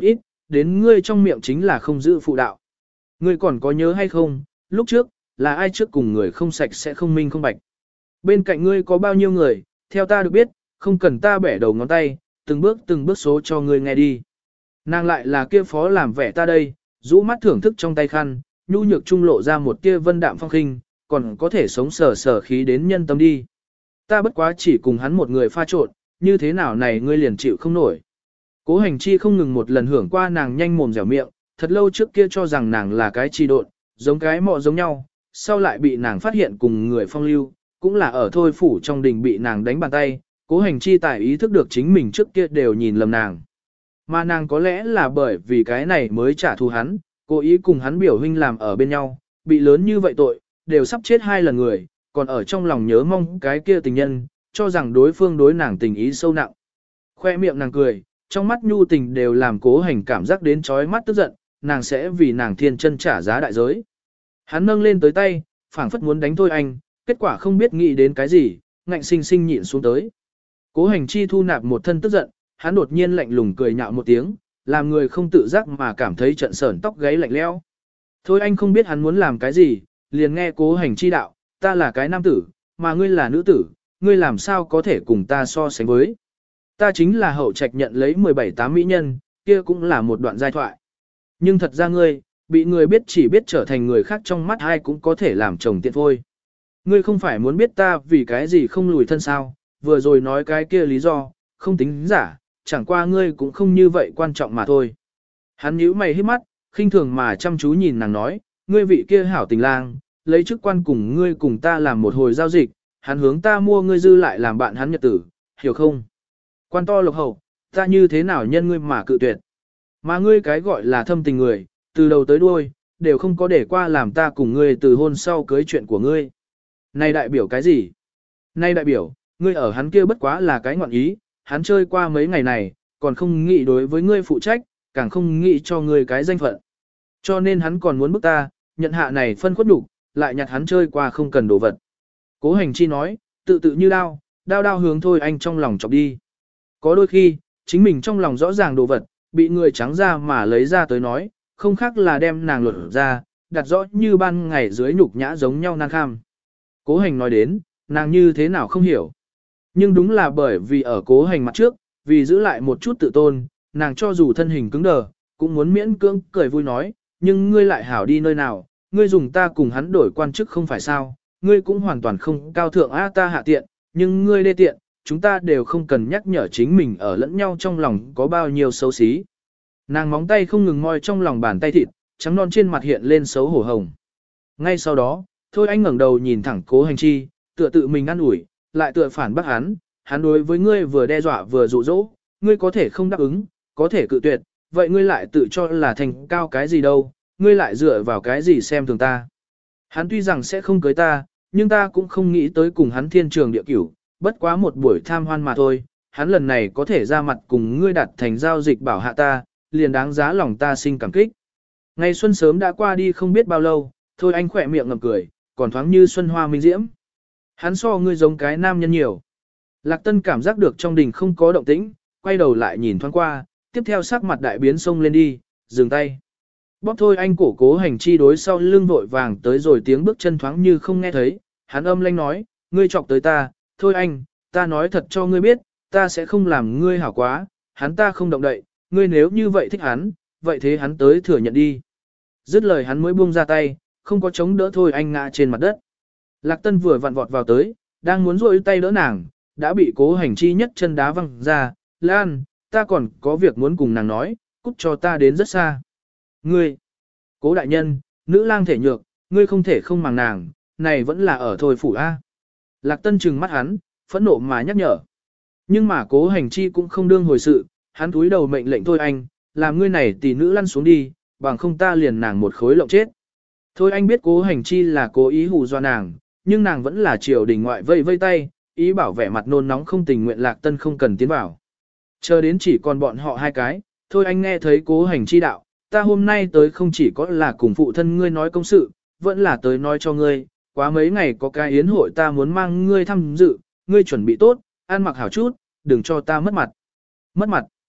A: đến ngươi trong miệng chính là không giữ phụ đạo. Ngươi còn có nhớ hay không, lúc trước, là ai trước cùng người không sạch sẽ không minh không bạch. Bên cạnh ngươi có bao nhiêu người, theo ta được biết, không cần ta bẻ đầu ngón tay, từng bước từng bước số cho ngươi nghe đi. Nàng lại là kia phó làm vẻ ta đây, rũ mắt thưởng thức trong tay khăn, nhu nhược trung lộ ra một tia vân đạm phong khinh, còn có thể sống sờ sờ khí đến nhân tâm đi. Ta bất quá chỉ cùng hắn một người pha trộn, như thế nào này ngươi liền chịu không nổi. Cố Hành Chi không ngừng một lần hưởng qua nàng nhanh mồm dẻo miệng, thật lâu trước kia cho rằng nàng là cái chi độn, giống cái mọ giống nhau, sau lại bị nàng phát hiện cùng người phong lưu, cũng là ở thôi phủ trong đình bị nàng đánh bàn tay, Cố Hành Chi tài ý thức được chính mình trước kia đều nhìn lầm nàng. Mà nàng có lẽ là bởi vì cái này mới trả thù hắn, cố ý cùng hắn biểu huynh làm ở bên nhau, bị lớn như vậy tội, đều sắp chết hai lần người, còn ở trong lòng nhớ mong cái kia tình nhân, cho rằng đối phương đối nàng tình ý sâu nặng. Khoe miệng nàng cười, trong mắt nhu tình đều làm Cố Hành cảm giác đến chói mắt tức giận, nàng sẽ vì nàng thiên chân trả giá đại giới. Hắn nâng lên tới tay, phảng phất muốn đánh Thôi Anh, kết quả không biết nghĩ đến cái gì, ngạnh sinh sinh nhịn xuống tới. Cố Hành Chi thu nạp một thân tức giận, hắn đột nhiên lạnh lùng cười nhạo một tiếng, làm người không tự giác mà cảm thấy trận sởn tóc gáy lạnh lẽo. Thôi Anh không biết hắn muốn làm cái gì, liền nghe Cố Hành Chi đạo, ta là cái nam tử, mà ngươi là nữ tử, ngươi làm sao có thể cùng ta so sánh với. Ta chính là hậu trạch nhận lấy mười bảy tám mỹ nhân, kia cũng là một đoạn giai thoại. Nhưng thật ra ngươi, bị người biết chỉ biết trở thành người khác trong mắt ai cũng có thể làm chồng tiện thôi. Ngươi không phải muốn biết ta vì cái gì không lùi thân sao, vừa rồi nói cái kia lý do, không tính giả, chẳng qua ngươi cũng không như vậy quan trọng mà thôi. Hắn nhíu mày hít mắt, khinh thường mà chăm chú nhìn nàng nói, ngươi vị kia hảo tình lang, lấy chức quan cùng ngươi cùng ta làm một hồi giao dịch, hắn hướng ta mua ngươi dư lại làm bạn hắn nhật tử, hiểu không? Quan to lộc hậu, ta như thế nào nhân ngươi mà cự tuyệt. Mà ngươi cái gọi là thâm tình người, từ đầu tới đuôi, đều không có để qua làm ta cùng ngươi từ hôn sau cưới chuyện của ngươi. Này đại biểu cái gì? Này đại biểu, ngươi ở hắn kia bất quá là cái ngọn ý, hắn chơi qua mấy ngày này, còn không nghĩ đối với ngươi phụ trách, càng không nghĩ cho ngươi cái danh phận. Cho nên hắn còn muốn bức ta, nhận hạ này phân khuất đủ, lại nhặt hắn chơi qua không cần đồ vật. Cố Hành Chi nói, tự tự như đao, đao đao hướng Thôi Anh trong lòng chọc đi. Có đôi khi, chính mình trong lòng rõ ràng đồ vật, bị người trắng ra mà lấy ra tới nói, không khác là đem nàng luật ra, đặt rõ như ban ngày dưới nhục nhã giống nhau nan kham. Cố Hành nói đến, nàng như thế nào không hiểu. Nhưng đúng là bởi vì ở Cố Hành mặt trước, vì giữ lại một chút tự tôn, nàng cho dù thân hình cứng đờ, cũng muốn miễn cưỡng cười vui nói, nhưng ngươi lại hảo đi nơi nào, ngươi dùng ta cùng hắn đổi quan chức không phải sao, ngươi cũng hoàn toàn không cao thượng á ta hạ tiện, nhưng ngươi đê tiện, chúng ta đều không cần nhắc nhở chính mình ở lẫn nhau trong lòng có bao nhiêu xấu xí. Nàng móng tay không ngừng moi trong lòng bàn tay thịt, trắng non trên mặt hiện lên xấu hổ hồng. Ngay sau đó, Thôi Anh ngẩng đầu nhìn thẳng Cố Hành Chi, tựa tự mình ăn ủi, lại tựa phản bác hắn, hắn đối với ngươi vừa đe dọa vừa dụ dỗ, ngươi có thể không đáp ứng, có thể cự tuyệt, vậy ngươi lại tự cho là thành cao cái gì đâu, ngươi lại dựa vào cái gì xem thường ta. Hắn tuy rằng sẽ không cưới ta, nhưng ta cũng không nghĩ tới cùng hắn thiên trường địa cửu, bất quá một buổi tham hoan mà thôi, hắn lần này có thể ra mặt cùng ngươi đặt thành giao dịch bảo hạ ta, liền đáng giá lòng ta sinh cảm kích. Ngày xuân sớm đã qua đi không biết bao lâu, Thôi Anh khỏe miệng ngậm cười, còn thoáng như xuân hoa minh diễm. Hắn so ngươi giống cái nam nhân nhiều. Lạc Tân cảm giác được trong đình không có động tĩnh, quay đầu lại nhìn thoáng qua, tiếp theo sắc mặt đại biến xông lên đi, dừng tay. Bóp Thôi Anh cổ Cố Hành Chi đối sau lưng vội vàng tới rồi tiếng bước chân thoáng như không nghe thấy, hắn âm lanh nói, ngươi chọc tới ta, Thôi Anh, ta nói thật cho ngươi biết, ta sẽ không làm ngươi hảo quá, hắn ta không động đậy, ngươi nếu như vậy thích hắn, vậy thế hắn tới thừa nhận đi. Dứt lời hắn mới buông ra tay, không có chống đỡ Thôi Anh ngã trên mặt đất. Lạc Tân vừa vặn vọt vào tới, đang muốn rôi tay đỡ nàng, đã bị Cố Hành Chi nhất chân đá văng ra, Lan, ta còn có việc muốn cùng nàng nói, cút cho ta đến rất xa. Ngươi, Cố đại nhân, nữ lang thể nhược, ngươi không thể không màng nàng, này vẫn là ở Thôi phủ A. Lạc Tân trừng mắt hắn, phẫn nộ mà nhắc nhở. Nhưng mà Cố Hành Chi cũng không đương hồi sự, hắn túi đầu mệnh lệnh Thôi Anh, làm ngươi này tỷ nữ lăn xuống đi, bằng không ta liền nàng một khối lộng chết. Thôi Anh biết Cố Hành Chi là cố ý hù dọa nàng, nhưng nàng vẫn là triều đình ngoại vây vây tay, ý bảo vẻ mặt nôn nóng không tình nguyện Lạc Tân không cần tiến vào. Chờ đến chỉ còn bọn họ hai cái, Thôi Anh nghe thấy Cố Hành Chi đạo, ta hôm nay tới không chỉ có là cùng phụ thân ngươi nói công sự, vẫn là tới nói cho ngươi, quá mấy ngày có cái yến hội ta muốn mang ngươi tham dự, ngươi chuẩn bị tốt, ăn mặc hảo chút, đừng cho ta mất mặt. Mất mặt.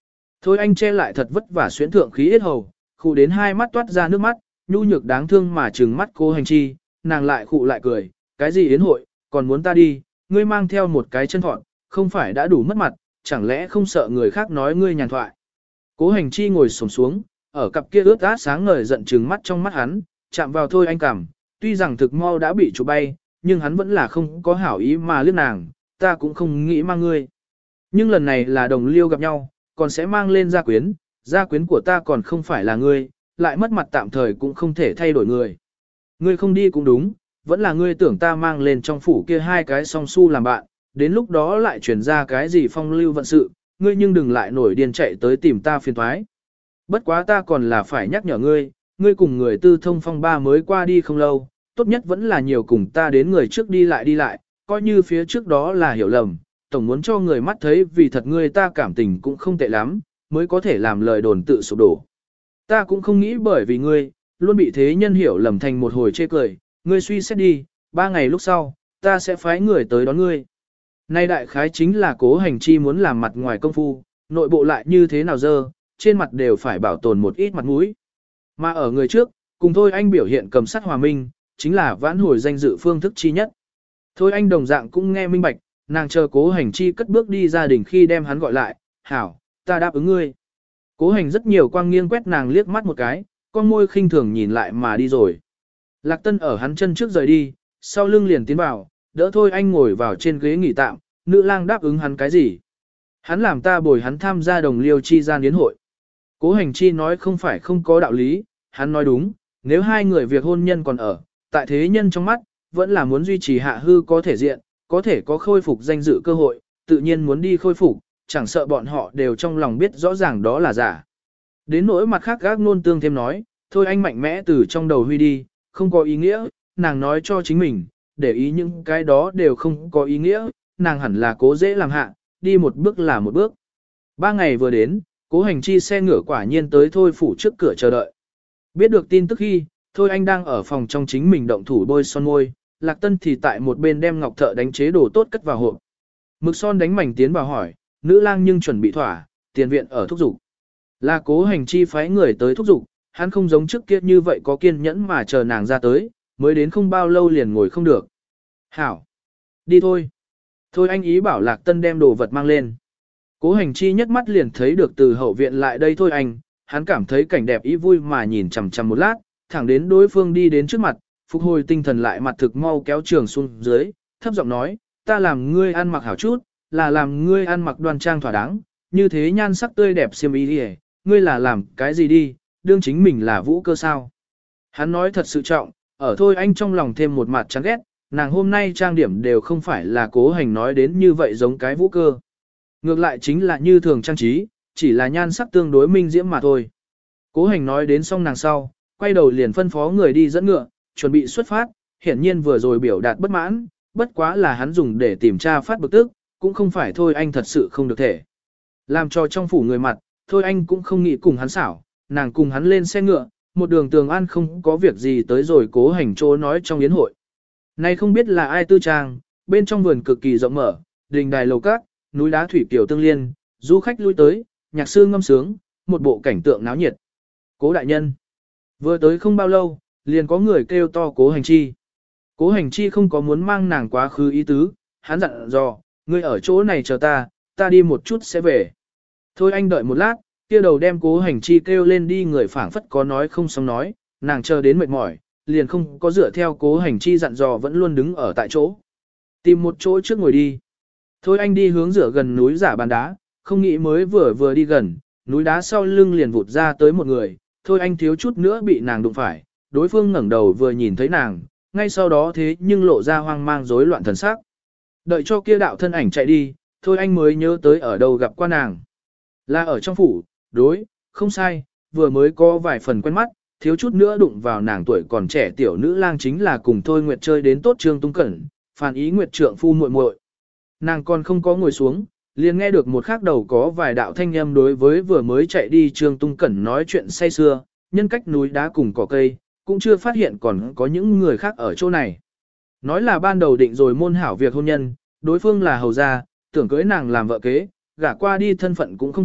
A: Thôi anh che lại thật vất vả xuyến thượng khí yết hầu, khụ đến hai mắt toát ra nước mắt, nhu nhược đáng thương mà trừng mắt Cố Hành Chi, nàng lại khụ lại cười, cái gì yến hội, còn muốn ta đi, ngươi mang theo một cái chân thọn, không phải đã đủ mất mặt, chẳng lẽ không sợ người khác nói ngươi nhàn thoại. Cố Hành Chi ngồi xổm xuống, ở cặp kia ướt át sáng ngời giận trừng mắt trong mắt hắn, chạm vào Thôi anh cảm, tuy rằng thực mau đã bị chụp bay, nhưng hắn vẫn là không có hảo ý mà liếc nàng, ta cũng không nghĩ mang ngươi. Nhưng lần này là đồng liêu gặp nhau, còn sẽ mang lên gia quyến, gia quyến của ta còn không phải là ngươi, lại mất mặt tạm thời cũng không thể thay đổi người. Ngươi không đi cũng đúng, vẫn là ngươi tưởng ta mang lên trong phủ kia hai cái song su làm bạn, đến lúc đó lại chuyển ra cái gì phong lưu vận sự, ngươi nhưng đừng lại nổi điên chạy tới tìm ta phiền thoái. Bất quá ta còn là phải nhắc nhở ngươi, ngươi cùng người tư thông phong ba mới qua đi không lâu, tốt nhất vẫn là nhiều cùng ta đến người trước đi lại đi lại, coi như phía trước đó là hiểu lầm, tổng muốn cho người mắt thấy vì thật ngươi ta cảm tình cũng không tệ lắm, mới có thể làm lời đồn tự sụp đổ. Ta cũng không nghĩ bởi vì ngươi, luôn bị thế nhân hiểu lầm thành một hồi chê cười, ngươi suy xét đi, ba ngày lúc sau, ta sẽ phái người tới đón ngươi. Nay đại khái chính là Cố Hành Chi muốn làm mặt ngoài công phu, nội bộ lại như thế nào dơ, trên mặt đều phải bảo tồn một ít mặt mũi. Mà ở người trước, cùng Thôi anh biểu hiện cầm sắt hòa minh, chính là vãn hồi danh dự phương thức chi nhất. Thôi anh đồng dạng cũng nghe minh bạch, nàng chờ Cố Hành Chi cất bước đi gia đình khi đem hắn gọi lại, hảo, ta đáp ứng ngươi. Cố Hành rất nhiều quang nghiêng quét nàng liếc mắt một cái, con môi khinh thường nhìn lại mà đi rồi. Lạc Tân ở hắn chân trước rời đi, sau lưng liền tiến vào, đỡ Thôi anh ngồi vào trên ghế nghỉ tạm, nữ lang đáp ứng hắn cái gì. Hắn làm ta bồi hắn tham gia đồng liêu chi gian yến hội. Cố Hành Chi nói không phải không có đạo lý, hắn nói đúng, nếu hai người việc hôn nhân còn ở, tại thế nhân trong mắt, vẫn là muốn duy trì hạ hư có thể diện, có thể có khôi phục danh dự cơ hội, tự nhiên muốn đi khôi phục, chẳng sợ bọn họ đều trong lòng biết rõ ràng đó là giả. Đến nỗi mặt khác gác nôn tương thêm nói, thôi anh mạnh mẽ từ trong đầu huy đi, không có ý nghĩa, nàng nói cho chính mình, để ý những cái đó đều không có ý nghĩa, nàng hẳn là cố dễ làm hạ, đi một bước là một bước. Ba ngày vừa đến, Cố Hành Chi xe ngựa quả nhiên tới Thôi phủ trước cửa chờ đợi. Biết được tin tức khi, Thôi anh đang ở phòng trong chính mình động thủ bôi son môi, Lạc Tân thì tại một bên đem ngọc thợ đánh chế đồ tốt cất vào hộp. Mực son đánh mảnh tiến vào hỏi, nữ lang nhưng chuẩn bị thỏa, tiền viện ở thúc dục. Là Cố Hành Chi phái người tới thúc dục, hắn không giống trước kia như vậy có kiên nhẫn mà chờ nàng ra tới, mới đến không bao lâu liền ngồi không được. Hảo! Đi thôi! Thôi anh ý bảo Lạc Tân đem đồ vật mang lên. Cố Hành Chi nhất mắt liền thấy được từ hậu viện lại đây thôi anh, hắn cảm thấy cảnh đẹp ý vui mà nhìn chằm chằm một lát, thẳng đến đối phương đi đến trước mặt, phục hồi tinh thần lại mặt thực mau kéo trường xuống dưới, thấp giọng nói, ta làm ngươi ăn mặc hảo chút, là làm ngươi ăn mặc đoan trang thỏa đáng, như thế nhan sắc tươi đẹp xiêm y đi, ngươi là làm cái gì đi, đương chính mình là vũ cơ sao. Hắn nói thật sự trọng, ở thôi anh trong lòng thêm một mặt chán ghét, nàng hôm nay trang điểm đều không phải là Cố Hành nói đến như vậy giống cái vũ cơ. Ngược lại chính là như thường trang trí, chỉ là nhan sắc tương đối minh diễm mà thôi. Cố Hành nói đến xong nàng sau, quay đầu liền phân phó người đi dẫn ngựa, chuẩn bị xuất phát, hiển nhiên vừa rồi biểu đạt bất mãn, bất quá là hắn dùng để tìm tra phát bực tức, cũng không phải thôi anh thật sự không được thể. Làm cho trong phủ người mặt, thôi anh cũng không nghĩ cùng hắn xảo, nàng cùng hắn lên xe ngựa, một đường tường an không có việc gì tới rồi Cố Hành chỗ nói trong yến hội. Nay không biết là ai tư trang, bên trong vườn cực kỳ rộng mở, đình đài lầu các, núi đá thủy kiều tương liên, du khách lui tới, nhạc sư ngâm sướng, một bộ cảnh tượng náo nhiệt. Cố đại nhân. Vừa tới không bao lâu, liền có người kêu to Cố Hành Chi. Cố Hành Chi không có muốn mang nàng quá khứ ý tứ, hắn dặn dò, ngươi ở chỗ này chờ ta, ta đi một chút sẽ về. Thôi anh đợi một lát, kia đầu đem Cố Hành Chi kêu lên đi người phảng phất có nói không xong nói, nàng chờ đến mệt mỏi, liền không có dựa theo Cố Hành Chi dặn dò vẫn luôn đứng ở tại chỗ. Tìm một chỗ trước ngồi đi. Thôi anh đi hướng rửa gần núi giả bàn đá, không nghĩ mới vừa vừa đi gần, núi đá sau lưng liền vụt ra tới một người, thôi anh thiếu chút nữa bị nàng đụng phải, đối phương ngẩng đầu vừa nhìn thấy nàng, ngay sau đó thế nhưng lộ ra hoang mang rối loạn thần sắc. Đợi cho kia đạo thân ảnh chạy đi, thôi anh mới nhớ tới ở đâu gặp qua nàng. Là ở trong phủ, đối, không sai, vừa mới có vài phần quen mắt, thiếu chút nữa đụng vào nàng tuổi còn trẻ tiểu nữ lang chính là cùng Thôi Nguyệt chơi đến tốt Trương Tung Cẩn, Phàn Ý Nguyệt trượng phu muội muội. Nàng còn không có ngồi xuống, liền nghe được một khắc đầu có vài đạo thanh âm đối với vừa mới chạy đi Trương Tung Cẩn nói chuyện say xưa, nhân cách núi đá cùng cỏ cây, cũng chưa phát hiện còn có những người khác ở chỗ này. Nói là ban đầu định rồi môn hảo việc hôn nhân, đối phương là hầu gia, tưởng cưới nàng làm vợ kế, gả qua đi thân phận cũng không thấp,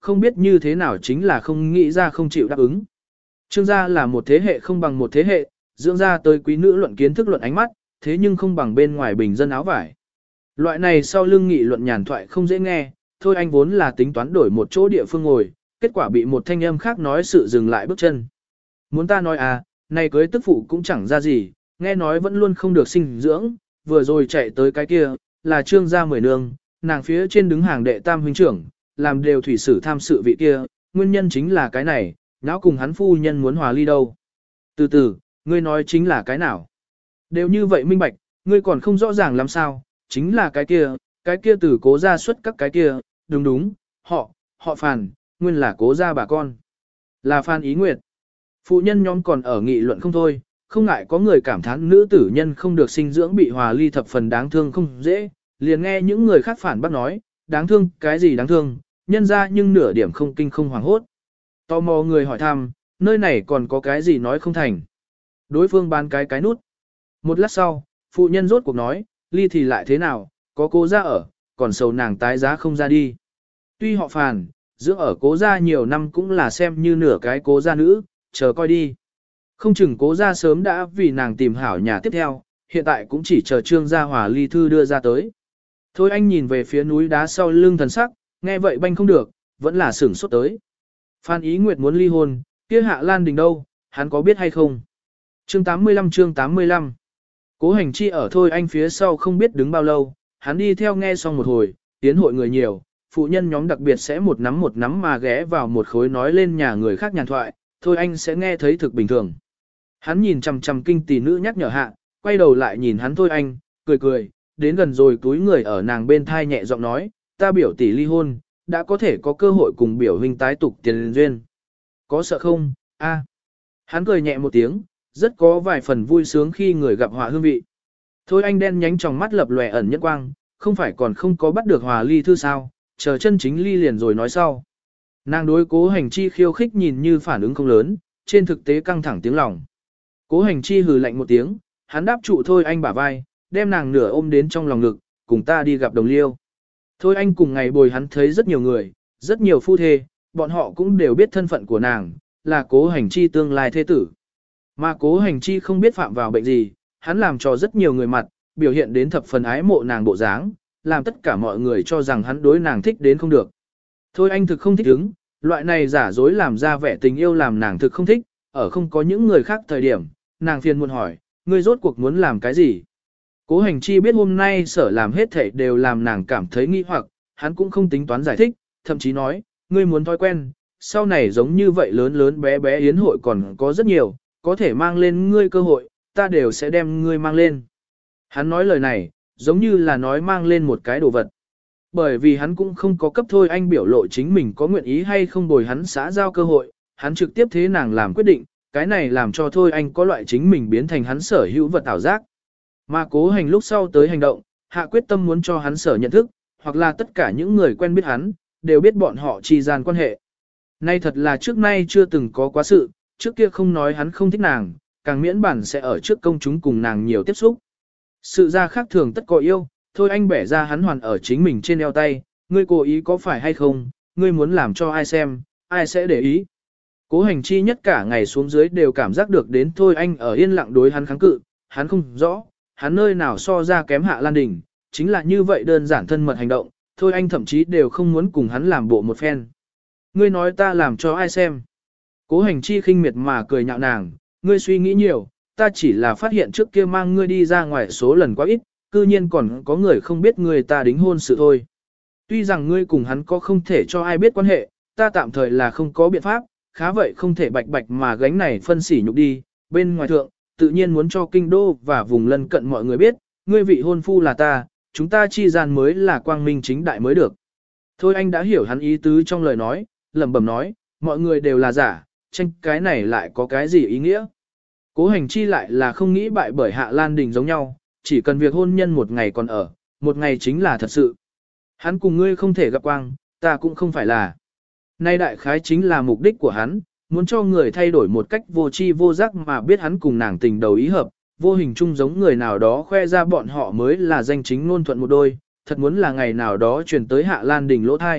A: không biết như thế nào chính là không nghĩ ra không chịu đáp ứng. Trương gia là một thế hệ không bằng một thế hệ, dưỡng ra tới quý nữ luận kiến thức luận ánh mắt, thế nhưng không bằng bên ngoài bình dân áo vải. Loại này sau lưng nghị luận nhàn thoại không dễ nghe, thôi anh vốn là tính toán đổi một chỗ địa phương ngồi, kết quả bị một thanh âm khác nói sự dừng lại bước chân. Muốn ta nói à, này cưới tức phụ cũng chẳng ra gì, nghe nói vẫn luôn không được sinh dưỡng, vừa rồi chạy tới cái kia, là trương gia mười nương, nàng phía trên đứng hàng đệ tam huynh trưởng, làm đều thủy sử tham sự vị kia, nguyên nhân chính là cái này, não cùng hắn phu nhân muốn hòa ly đâu. Từ từ, ngươi nói chính là cái nào? Đều như vậy minh bạch, ngươi còn không rõ ràng làm sao, chính là cái kia, cái kia từ cố gia xuất các cái kia, đúng đúng, họ, họ Phàn, nguyên là cố gia bà con. Là Phan Ý Nguyệt. Phụ nhân nhóm còn ở nghị luận không thôi, không ngại có người cảm thán nữ tử nhân không được sinh dưỡng bị hòa ly thập phần đáng thương không dễ, liền nghe những người khác phản bác nói, đáng thương, cái gì đáng thương, nhân ra nhưng nửa điểm không kinh không hoàng hốt. Tò mò người hỏi thăm, nơi này còn có cái gì nói không thành. Đối phương bán cái cái nút. Một lát sau, phụ nhân rốt cuộc nói, ly thì lại thế nào, có cố gia ở, còn sầu nàng tái giá không ra đi. Tuy họ Phàn, dưỡng ở cố gia nhiều năm cũng là xem như nửa cái cố gia nữ, chờ coi đi. Không chừng cố gia sớm đã vì nàng tìm hảo nhà tiếp theo, hiện tại cũng chỉ chờ trương gia hòa ly thư đưa ra tới. Thôi anh nhìn về phía núi đá sau lưng thần sắc, nghe vậy banh không được, vẫn là sửng sốt tới. Phan Ý Nguyệt muốn ly hôn, kia Hạ Lan Đình đâu, hắn có biết hay không? Chương tám mươi lăm chương tám mươi lăm. Cố Hành Chi ở Thôi anh phía sau không biết đứng bao lâu, hắn đi theo nghe xong một hồi, tiến hội người nhiều, phụ nhân nhóm đặc biệt sẽ một nắm một nắm mà ghé vào một khối nói lên nhà người khác nhàn thoại, Thôi anh sẽ nghe thấy thực bình thường. Hắn nhìn chằm chằm kinh tỷ nữ nhắc nhở hạ, quay đầu lại nhìn hắn Thôi anh, cười cười, đến gần rồi túi người ở nàng bên thai nhẹ giọng nói, ta biểu tỷ ly hôn, đã có thể có cơ hội cùng biểu huynh tái tục tiền duyên. Có sợ không? A. Hắn cười nhẹ một tiếng, rất có vài phần vui sướng khi người gặp họa hương vị. Thôi anh đen nhánh trong mắt lập lòe ẩn nhất quang, không phải còn không có bắt được hòa ly thư sao, chờ chân chính ly liền rồi nói sau. Nàng đối Cố Hành Chi khiêu khích nhìn như phản ứng không lớn, trên thực tế căng thẳng tiếng lòng. Cố Hành Chi hừ lạnh một tiếng, hắn đáp trụ Thôi anh bả vai, đem nàng nửa ôm đến trong lòng ngực, cùng ta đi gặp đồng liêu. Thôi anh cùng ngày bồi hắn thấy rất nhiều người, rất nhiều phu thê, bọn họ cũng đều biết thân phận của nàng, là Cố Hành Chi tương lai thế tử. Mà Cố Hành Chi không biết phạm vào bệnh gì, hắn làm cho rất nhiều người mặt, biểu hiện đến thập phần ái mộ nàng bộ dáng, làm tất cả mọi người cho rằng hắn đối nàng thích đến không được. Thôi anh thực không thích ứng, loại này giả dối làm ra vẻ tình yêu làm nàng thực không thích, ở không có những người khác thời điểm, nàng phiền muộn hỏi, ngươi rốt cuộc muốn làm cái gì? Cố Hành Chi biết hôm nay sở làm hết thảy đều làm nàng cảm thấy nghi hoặc, hắn cũng không tính toán giải thích, thậm chí nói, ngươi muốn thói quen, sau này giống như vậy lớn lớn bé bé yến hội còn có rất nhiều, có thể mang lên ngươi cơ hội, ta đều sẽ đem ngươi mang lên. Hắn nói lời này, giống như là nói mang lên một cái đồ vật. Bởi vì hắn cũng không có cấp Thôi anh biểu lộ chính mình có nguyện ý hay không bồi hắn xã giao cơ hội, hắn trực tiếp thế nàng làm quyết định, cái này làm cho Thôi anh có loại chính mình biến thành hắn sở hữu vật ảo giác. Mà Cố Hành lúc sau tới hành động, hạ quyết tâm muốn cho hắn sở nhận thức, hoặc là tất cả những người quen biết hắn, đều biết bọn họ chi gian quan hệ. Nay thật là trước nay chưa từng có quá sự, trước kia không nói hắn không thích nàng, càng miễn bản sẽ ở trước công chúng cùng nàng nhiều tiếp xúc. Sự ra khác thường tất có yêu, Thôi anh bẻ ra hắn hoàn ở chính mình trên eo tay, ngươi cố ý có phải hay không, ngươi muốn làm cho ai xem, ai sẽ để ý. Cố Hành Chi nhất cả ngày xuống dưới đều cảm giác được đến Thôi anh ở yên lặng đối hắn kháng cự, hắn không rõ, hắn nơi nào so ra kém Hạ Lan Đình, chính là như vậy đơn giản thân mật hành động, Thôi anh thậm chí đều không muốn cùng hắn làm bộ một phen. Ngươi nói ta làm cho ai xem. Cố Hành Chi khinh miệt mà cười nhạo nàng, ngươi suy nghĩ nhiều, ta chỉ là phát hiện trước kia mang ngươi đi ra ngoài số lần quá ít, cư nhiên còn có người không biết ngươi ta đính hôn sự thôi. Tuy rằng ngươi cùng hắn có không thể cho ai biết quan hệ, ta tạm thời là không có biện pháp, khá vậy không thể bạch bạch mà gánh này phân sỉ nhục đi, bên ngoài thượng, tự nhiên muốn cho kinh đô và vùng lân cận mọi người biết, ngươi vị hôn phu là ta, chúng ta chi gian mới là quang minh chính đại mới được. Thôi anh đã hiểu hắn ý tứ trong lời nói, lẩm bẩm nói, mọi người đều là giả, tranh cái này lại có cái gì ý nghĩa. Cố Hành Chi lại là không nghĩ bại bởi Hạ Lan Đình giống nhau, chỉ cần việc hôn nhân một ngày còn ở, một ngày chính là thật sự. Hắn cùng ngươi không thể gặp quang, ta cũng không phải là. Nay đại khái chính là mục đích của hắn, muốn cho người thay đổi một cách vô tri vô giác mà biết hắn cùng nàng tình đầu ý hợp, vô hình chung giống người nào đó khoe ra bọn họ mới là danh chính ngôn thuận một đôi, thật muốn là ngày nào đó truyền tới Hạ Lan Đình lỗ thai,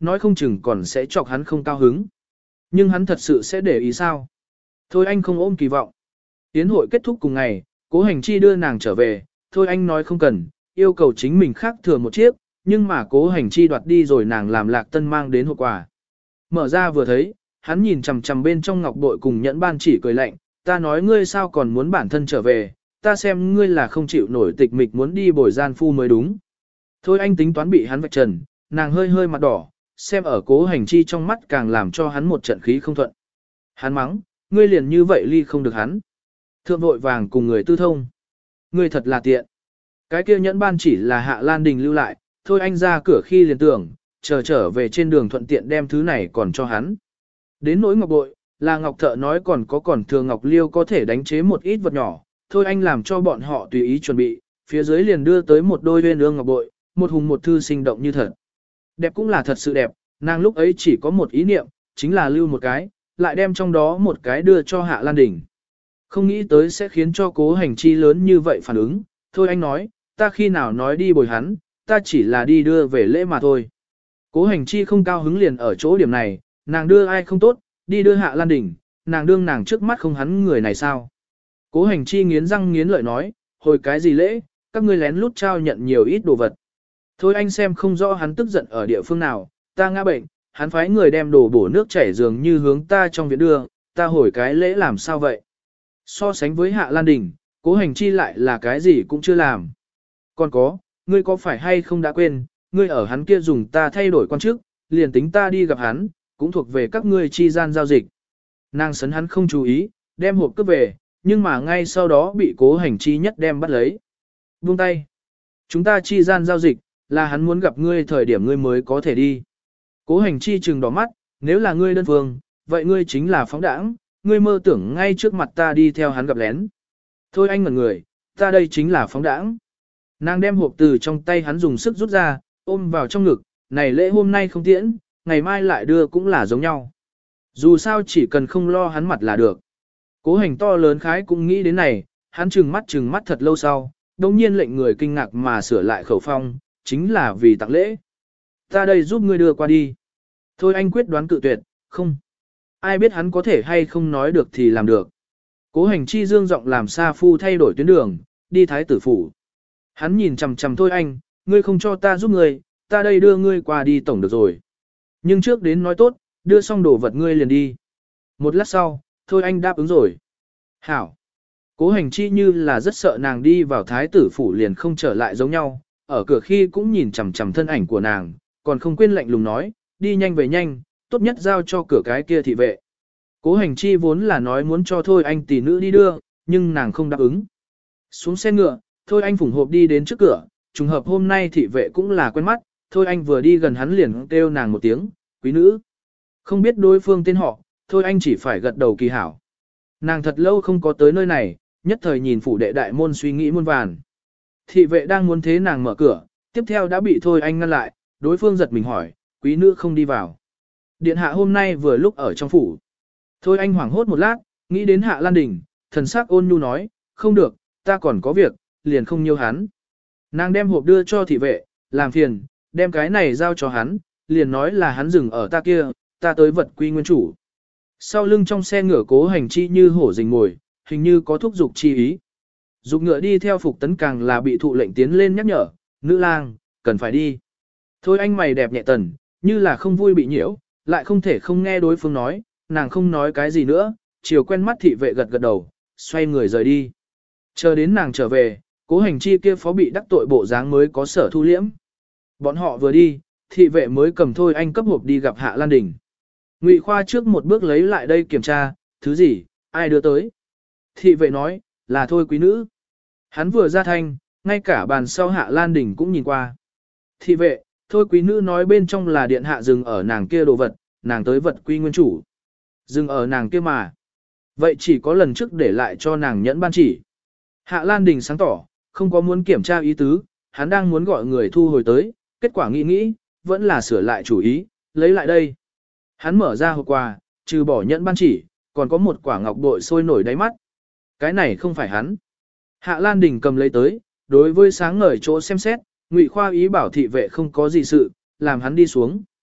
A: nói không chừng còn sẽ chọc hắn không cao hứng. Nhưng hắn thật sự sẽ để ý sao? Thôi anh không ôm kỳ vọng. Yến hội kết thúc cùng ngày, Cố Hành Chi đưa nàng trở về, thôi anh nói không cần, yêu cầu chính mình khác thừa một chiếc, nhưng mà Cố Hành Chi đoạt đi rồi nàng làm Lạc Tân mang đến hộp quà. Mở ra vừa thấy, hắn nhìn chằm chằm bên trong ngọc bội cùng nhẫn ban chỉ cười lạnh, ta nói ngươi sao còn muốn bản thân trở về, ta xem ngươi là không chịu nổi tịch mịch muốn đi bồi gian phu mới đúng. Thôi anh tính toán bị hắn vạch trần, nàng hơi hơi mặt đỏ, xem ở Cố Hành Chi trong mắt càng làm cho hắn một trận khí không thuận. Hắn mắng, ngươi liền như vậy ly không được hắn. Thượng vội vàng cùng người tư thông. Ngươi thật là tiện. Cái kia nhẫn ban chỉ là Hạ Lan Đình lưu lại, thôi anh ra cửa khi liền tưởng, chờ trở về trên đường thuận tiện đem thứ này còn cho hắn. Đến nỗi ngọc bội, là ngọc thợ nói còn có còn thừa ngọc liêu có thể đánh chế một ít vật nhỏ, thôi anh làm cho bọn họ tùy ý chuẩn bị, phía dưới liền đưa tới một đôi uyên ương ngọc bội, một hùng một thư sinh động như thật. Đẹp cũng là thật sự đẹp, nàng lúc ấy chỉ có một ý niệm, chính là lưu một cái, lại đem trong đó một cái đưa cho Hạ Lan Đình. Không nghĩ tới sẽ khiến cho Cố Hành Chi lớn như vậy phản ứng, thôi anh nói, ta khi nào nói đi bồi hắn, ta chỉ là đi đưa về lễ mà thôi. Cố Hành Chi không cao hứng liền ở chỗ điểm này, nàng đưa ai không tốt, đi đưa Hạ Lan Đình, nàng đương nàng trước mắt không hắn người này sao. Cố Hành Chi nghiến răng nghiến lợi nói, hồi cái gì lễ, các ngươi lén lút trao nhận nhiều ít đồ vật. Thôi anh xem không rõ hắn tức giận ở địa phương nào, ta ngã bệnh, hắn phái người đem đồ bổ nước chảy dường như hướng ta trong viện đưa, ta hồi cái lễ làm sao vậy. So sánh với Hạ Lan Đình, Cố Hành Chi lại là cái gì cũng chưa làm. Còn có, ngươi có phải hay không đã quên, ngươi ở hắn kia dùng ta thay đổi quan chức, liền tính ta đi gặp hắn, cũng thuộc về các ngươi chi gian giao dịch. Nàng sấn hắn không chú ý, đem hộp cướp về, nhưng mà ngay sau đó bị Cố Hành Chi nhất đem bắt lấy. Buông tay. Chúng ta chi gian giao dịch, là hắn muốn gặp ngươi thời điểm ngươi mới có thể đi. Cố Hành Chi trừng đỏ mắt, nếu là ngươi đơn phương, vậy ngươi chính là phóng đãng, ngươi mơ tưởng ngay trước mặt ta đi theo hắn gặp lén. Thôi anh ngẩn người, ta đây chính là phóng đãng. Nàng đem hộp từ trong tay hắn dùng sức rút ra, ôm vào trong ngực, này lễ hôm nay không tiễn, ngày mai lại đưa cũng là giống nhau. Dù sao chỉ cần không lo hắn mặt là được. Cố Hành to lớn khái cũng nghĩ đến này, hắn trừng mắt trừng mắt thật lâu sau, đồng nhiên lệnh người kinh ngạc mà sửa lại khẩu phong, chính là vì tặng lễ. Ta đây giúp ngươi đưa qua đi. Thôi anh quyết đoán cự tuyệt, không. Ai biết hắn có thể hay không nói được thì làm được. Cố Hành Chi dương giọng làm Sa Phu thay đổi tuyến đường, đi thái tử phủ. Hắn nhìn chằm chằm thôi anh, ngươi không cho ta giúp ngươi, ta đây đưa ngươi qua đi tổng được rồi. Nhưng trước đến nói tốt, đưa xong đồ vật ngươi liền đi. Một lát sau, thôi anh đáp ứng rồi. Hảo. Cố Hành Chi như là rất sợ nàng đi vào thái tử phủ liền không trở lại giống nhau, ở cửa khi cũng nhìn chằm chằm thân ảnh của nàng, còn không quên lạnh lùng nói, đi nhanh về nhanh, tốt nhất giao cho cửa cái kia thị vệ. Cố Hành Chi vốn là nói muốn cho thôi anh tỷ nữ đi đưa, nhưng nàng không đáp ứng. Xuống xe ngựa, thôi anh phủng hộp đi đến trước cửa, trùng hợp hôm nay thị vệ cũng là quen mắt, thôi anh vừa đi gần hắn liền kêu nàng một tiếng, quý nữ. Không biết đối phương tên họ, thôi anh chỉ phải gật đầu kỳ hảo. Nàng thật lâu không có tới nơi này, nhất thời nhìn phủ đệ đại môn suy nghĩ muôn vàn. Thị vệ đang muốn thế nàng mở cửa, tiếp theo đã bị thôi anh ngăn lại, đối phương giật mình hỏi, quý nữ không đi vào. Điện hạ hôm nay vừa lúc ở trong phủ. Thôi anh hoảng hốt một lát, nghĩ đến Hạ Lan Đình, thần sắc ôn nhu nói, không được, ta còn có việc, liền không nhiêu hắn. Nàng đem hộp đưa cho thị vệ, làm phiền, đem cái này giao cho hắn, liền nói là hắn dừng ở ta kia, ta tới vật quy nguyên chủ. Sau lưng trong xe ngựa Cố Hành Chi như hổ rình mồi, hình như có thúc dục chi ý. Dục ngựa đi theo Phục Tấn càng là bị thụ lệnh tiến lên nhắc nhở, nữ lang, cần phải đi. Thôi anh mày đẹp nhẹ tần, như là không vui bị nhiễu, lại không thể không nghe đối phương nói, nàng không nói cái gì nữa, chiều quen mắt thị vệ gật gật đầu, xoay người rời đi. Chờ đến nàng trở về, Cố Hành Chi kia phó bị đắc tội bộ dáng mới có sở thu liễm. Bọn họ vừa đi, thị vệ mới cầm thôi anh cấp hộp đi gặp Hạ Lan Đình. Ngụy Khoa trước một bước lấy lại đây kiểm tra, thứ gì, ai đưa tới. Thị vệ nói, là thôi quý nữ. Hắn vừa ra thanh, ngay cả bàn sau Hạ Lan Đình cũng nhìn qua. Thị vệ, thôi quý nữ nói bên trong là điện hạ dừng ở nàng kia đồ vật, nàng tới vật quy nguyên chủ. Dừng ở nàng kia mà. Vậy chỉ có lần trước để lại cho nàng nhẫn ban chỉ. Hạ Lan Đình sáng tỏ, không có muốn kiểm tra ý tứ, hắn đang muốn gọi người thu hồi tới, kết quả nghĩ nghĩ, vẫn là sửa lại chủ ý, lấy lại đây. Hắn mở ra hộp quà, trừ bỏ nhẫn ban chỉ, còn có một quả ngọc bội sôi nổi đáy mắt. Cái này không phải hắn. Hạ Lan Đình cầm lấy tới, đối với sáng ngời chỗ xem xét, Ngụy Khoa ý bảo thị vệ không có gì sự, làm hắn đi xuống.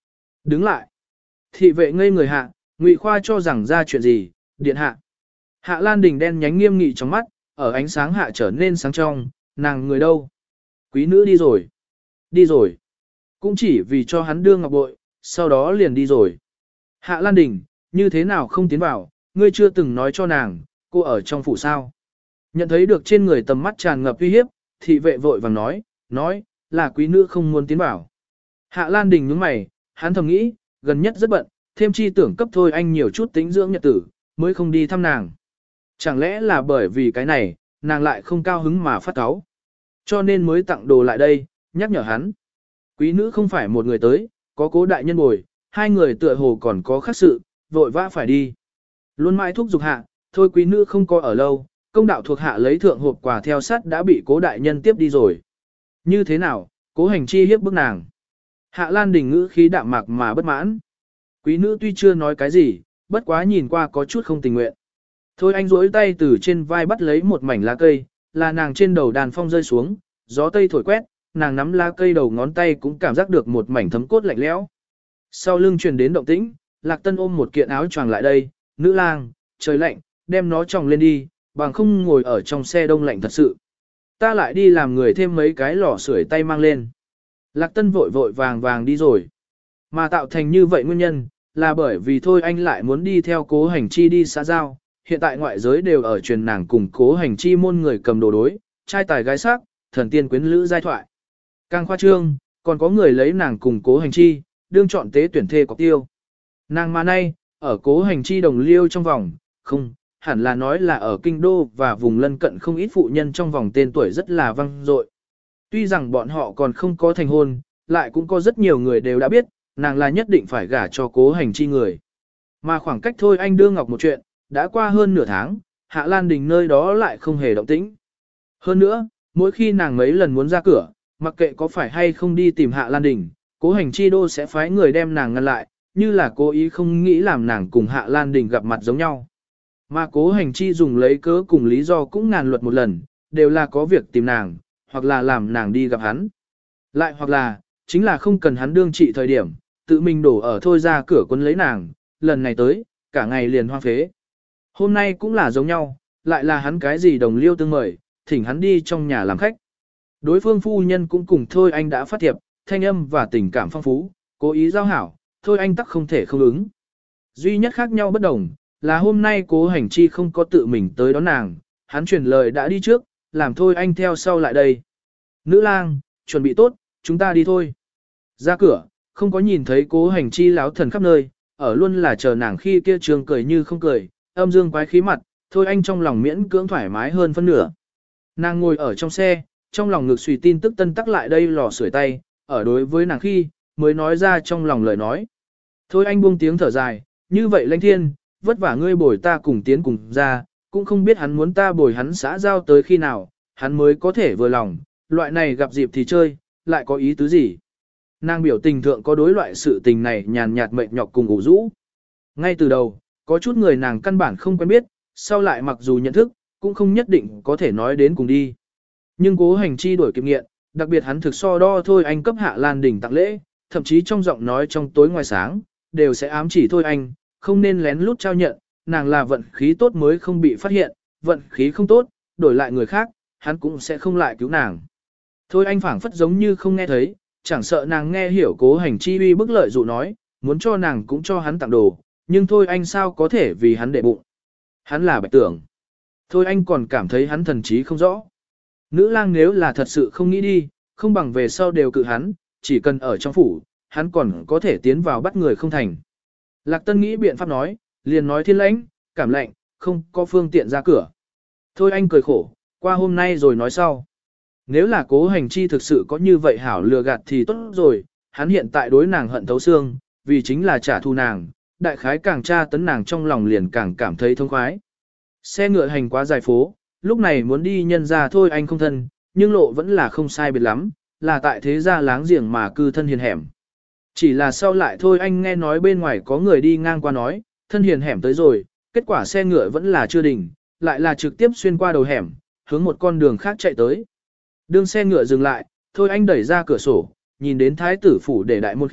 A: Đứng lại. Thị vệ ngây người hạ, Ngụy Khoa cho rằng ra chuyện gì, điện hạ. Hạ Lan Đình đen nhánh nghiêm nghị trong mắt, ở ánh sáng hạ trở nên sáng trong, nàng người đâu? Quý nữ đi rồi. Đi rồi. Cũng chỉ vì cho hắn đưa ngọc bội, sau đó liền đi rồi. Hạ Lan Đình, như thế nào không tiến vào, ngươi chưa từng nói cho nàng, cô ở trong phủ sao. Nhận thấy được trên người tầm mắt tràn ngập uy hiếp, thị vệ vội vàng nói, nói, là quý nữ không muốn tiến vào. Hạ Lan Đình nhướng mày, hắn thầm nghĩ, gần nhất rất bận, thêm chi tưởng cấp thôi anh nhiều chút tính dưỡng nhật tử, mới không đi thăm nàng. Chẳng lẽ là bởi vì cái này, nàng lại không cao hứng mà phát cáu. Cho nên mới tặng đồ lại đây, nhắc nhở hắn. Quý nữ không phải một người tới, có Cố đại nhân bồi, hai người tựa hồ còn có khác sự, vội vã phải đi. Luôn mãi thúc giục hạ, thôi quý nữ không có ở lâu, công đạo thuộc hạ lấy thượng hộp quà theo sát đã bị Cố đại nhân tiếp đi rồi. Như thế nào, Cố hành chi hiếp bức nàng. Hạ Lan Đình ngữ khí đạm mạc mà bất mãn. Quý nữ tuy chưa nói cái gì, bất quá nhìn qua có chút không tình nguyện. Thôi anh duỗi tay từ trên vai bắt lấy một mảnh lá cây, là nàng trên đầu đàn phong rơi xuống, gió tây thổi quét, nàng nắm lá cây đầu ngón tay cũng cảm giác được một mảnh thấm cốt lạnh lẽo. Sau lưng truyền đến động tĩnh, Lạc Tân ôm một kiện áo choàng lại đây, nữ lang, trời lạnh, đem nó tròng lên đi, bằng không ngồi ở trong xe đông lạnh thật sự. Ta lại đi làm người thêm mấy cái lò sưởi tay mang lên. Lạc Tân vội vội vàng vàng đi rồi. Mà tạo thành như vậy nguyên nhân, là bởi vì thôi anh lại muốn đi theo Cố hành chi đi xã giao, hiện tại ngoại giới đều ở truyền nàng cùng Cố hành chi môn người cầm đồ đối, trai tài gái sắc, thần tiên quyến lữ giai thoại. Càng khoa trương, còn có người lấy nàng cùng Cố hành chi, đương chọn tế tuyển thê cọc tiêu. Nàng mà nay, ở Cố hành chi đồng liêu trong vòng, không, hẳn là nói là ở kinh đô và vùng lân cận không ít phụ nhân trong vòng tên tuổi rất là vang dội. Tuy rằng bọn họ còn không có thành hôn, lại cũng có rất nhiều người đều đã biết, nàng là nhất định phải gả cho Cố hành chi người. Mà khoảng cách thôi anh đưa ngọc một chuyện, đã qua hơn nửa tháng, Hạ Lan Đình nơi đó lại không hề động tĩnh. Hơn nữa, mỗi khi nàng mấy lần muốn ra cửa, mặc kệ có phải hay không đi tìm Hạ Lan Đình, Cố hành chi đô sẽ phái người đem nàng ngăn lại, như là cố ý không nghĩ làm nàng cùng Hạ Lan Đình gặp mặt giống nhau. Mà Cố hành chi dùng lấy cớ cùng lý do cũng ngàn luật một lần, đều là có việc tìm nàng, hoặc là làm nàng đi gặp hắn. Lại hoặc là, chính là không cần hắn đương trị thời điểm, tự mình đổ ở thôi ra cửa quân lấy nàng, lần này tới, cả ngày liền hoang phế. Hôm nay cũng là giống nhau, lại là hắn cái gì đồng liêu tương mời, thỉnh hắn đi trong nhà làm khách. Đối phương phu nhân cũng cùng thôi anh đã phát thiệp, thanh âm và tình cảm phong phú, cố ý giao hảo, thôi anh tắc không thể không ứng. Duy nhất khác nhau bất đồng, là hôm nay Cố hành chi không có tự mình tới đón nàng, hắn truyền lời đã đi trước, làm thôi anh theo sau lại đây. Nữ lang, chuẩn bị tốt, chúng ta đi thôi. Ra cửa, không có nhìn thấy Cố hành chi láo thần khắp nơi, ở luôn là chờ nàng khi kia trường cười như không cười, âm dương quái khí mặt, thôi anh trong lòng miễn cưỡng thoải mái hơn phân nửa. Nàng ngồi ở trong xe, trong lòng ngực suy tin tức tân tắc lại đây lò sưởi tay, ở đối với nàng khi, mới nói ra trong lòng lời nói. Thôi anh buông tiếng thở dài, như vậy lãnh thiên, vất vả ngươi bồi ta cùng tiến cùng ra, cũng không biết hắn muốn ta bồi hắn xã giao tới khi nào, hắn mới có thể vừa lòng, loại này gặp dịp thì chơi, lại có ý tứ gì. Nàng biểu tình thượng có đối loại sự tình này nhàn nhạt mệt nhọc cùng ủ rũ. Ngay từ đầu, có chút người nàng căn bản không quen biết, sau lại mặc dù nhận thức, cũng không nhất định có thể nói đến cùng đi. Nhưng Cố hành chi đổi kiệm nghiện, đặc biệt hắn thực so đo thôi anh cấp Hạ Lan Đình tặng lễ, thậm chí trong giọng nói trong tối ngoài sáng, đều sẽ ám chỉ thôi anh, không nên lén lút trao nhận, nàng là vận khí tốt mới không bị phát hiện, vận khí không tốt, đổi lại người khác, hắn cũng sẽ không lại cứu nàng. Thôi anh phảng phất giống như không nghe thấy, chẳng sợ nàng nghe hiểu Cố hành chi uy bức lợi dụ nói, muốn cho nàng cũng cho hắn tặng đồ, nhưng thôi anh sao có thể vì hắn để bụng. Hắn là bạch tưởng. Thôi anh còn cảm thấy hắn thần trí không rõ. Nữ lang nếu là thật sự không nghĩ đi, không bằng về sau đều cự hắn, chỉ cần ở trong phủ, hắn còn có thể tiến vào bắt người không thành. Lạc Tân nghĩ biện pháp nói, liền nói thiên lãnh, cảm lạnh, không có phương tiện ra cửa. Thôi anh cười khổ, qua hôm nay rồi nói sau. Nếu là Cố hành chi thực sự có như vậy hảo lừa gạt thì tốt rồi, hắn hiện tại đối nàng hận thấu xương, vì chính là trả thù nàng, đại khái càng tra tấn nàng trong lòng liền càng cảm thấy thông khoái. Xe ngựa hành quá dài phố, lúc này muốn đi nhân ra thôi anh không thân, nhưng lộ vẫn là không sai biệt lắm, là tại thế gia láng giềng mà cư thân hiền hẻm. Chỉ là sau lại thôi anh nghe nói bên ngoài có người đi ngang qua nói, thân hiền hẻm tới rồi, kết quả xe ngựa vẫn là chưa đỉnh, lại là trực tiếp xuyên qua đầu hẻm, hướng một con đường khác chạy tới. Đường xe ngựa dừng lại, thôi anh đẩy ra cửa sổ, nhìn đến thái tử phủ để đại môn khi,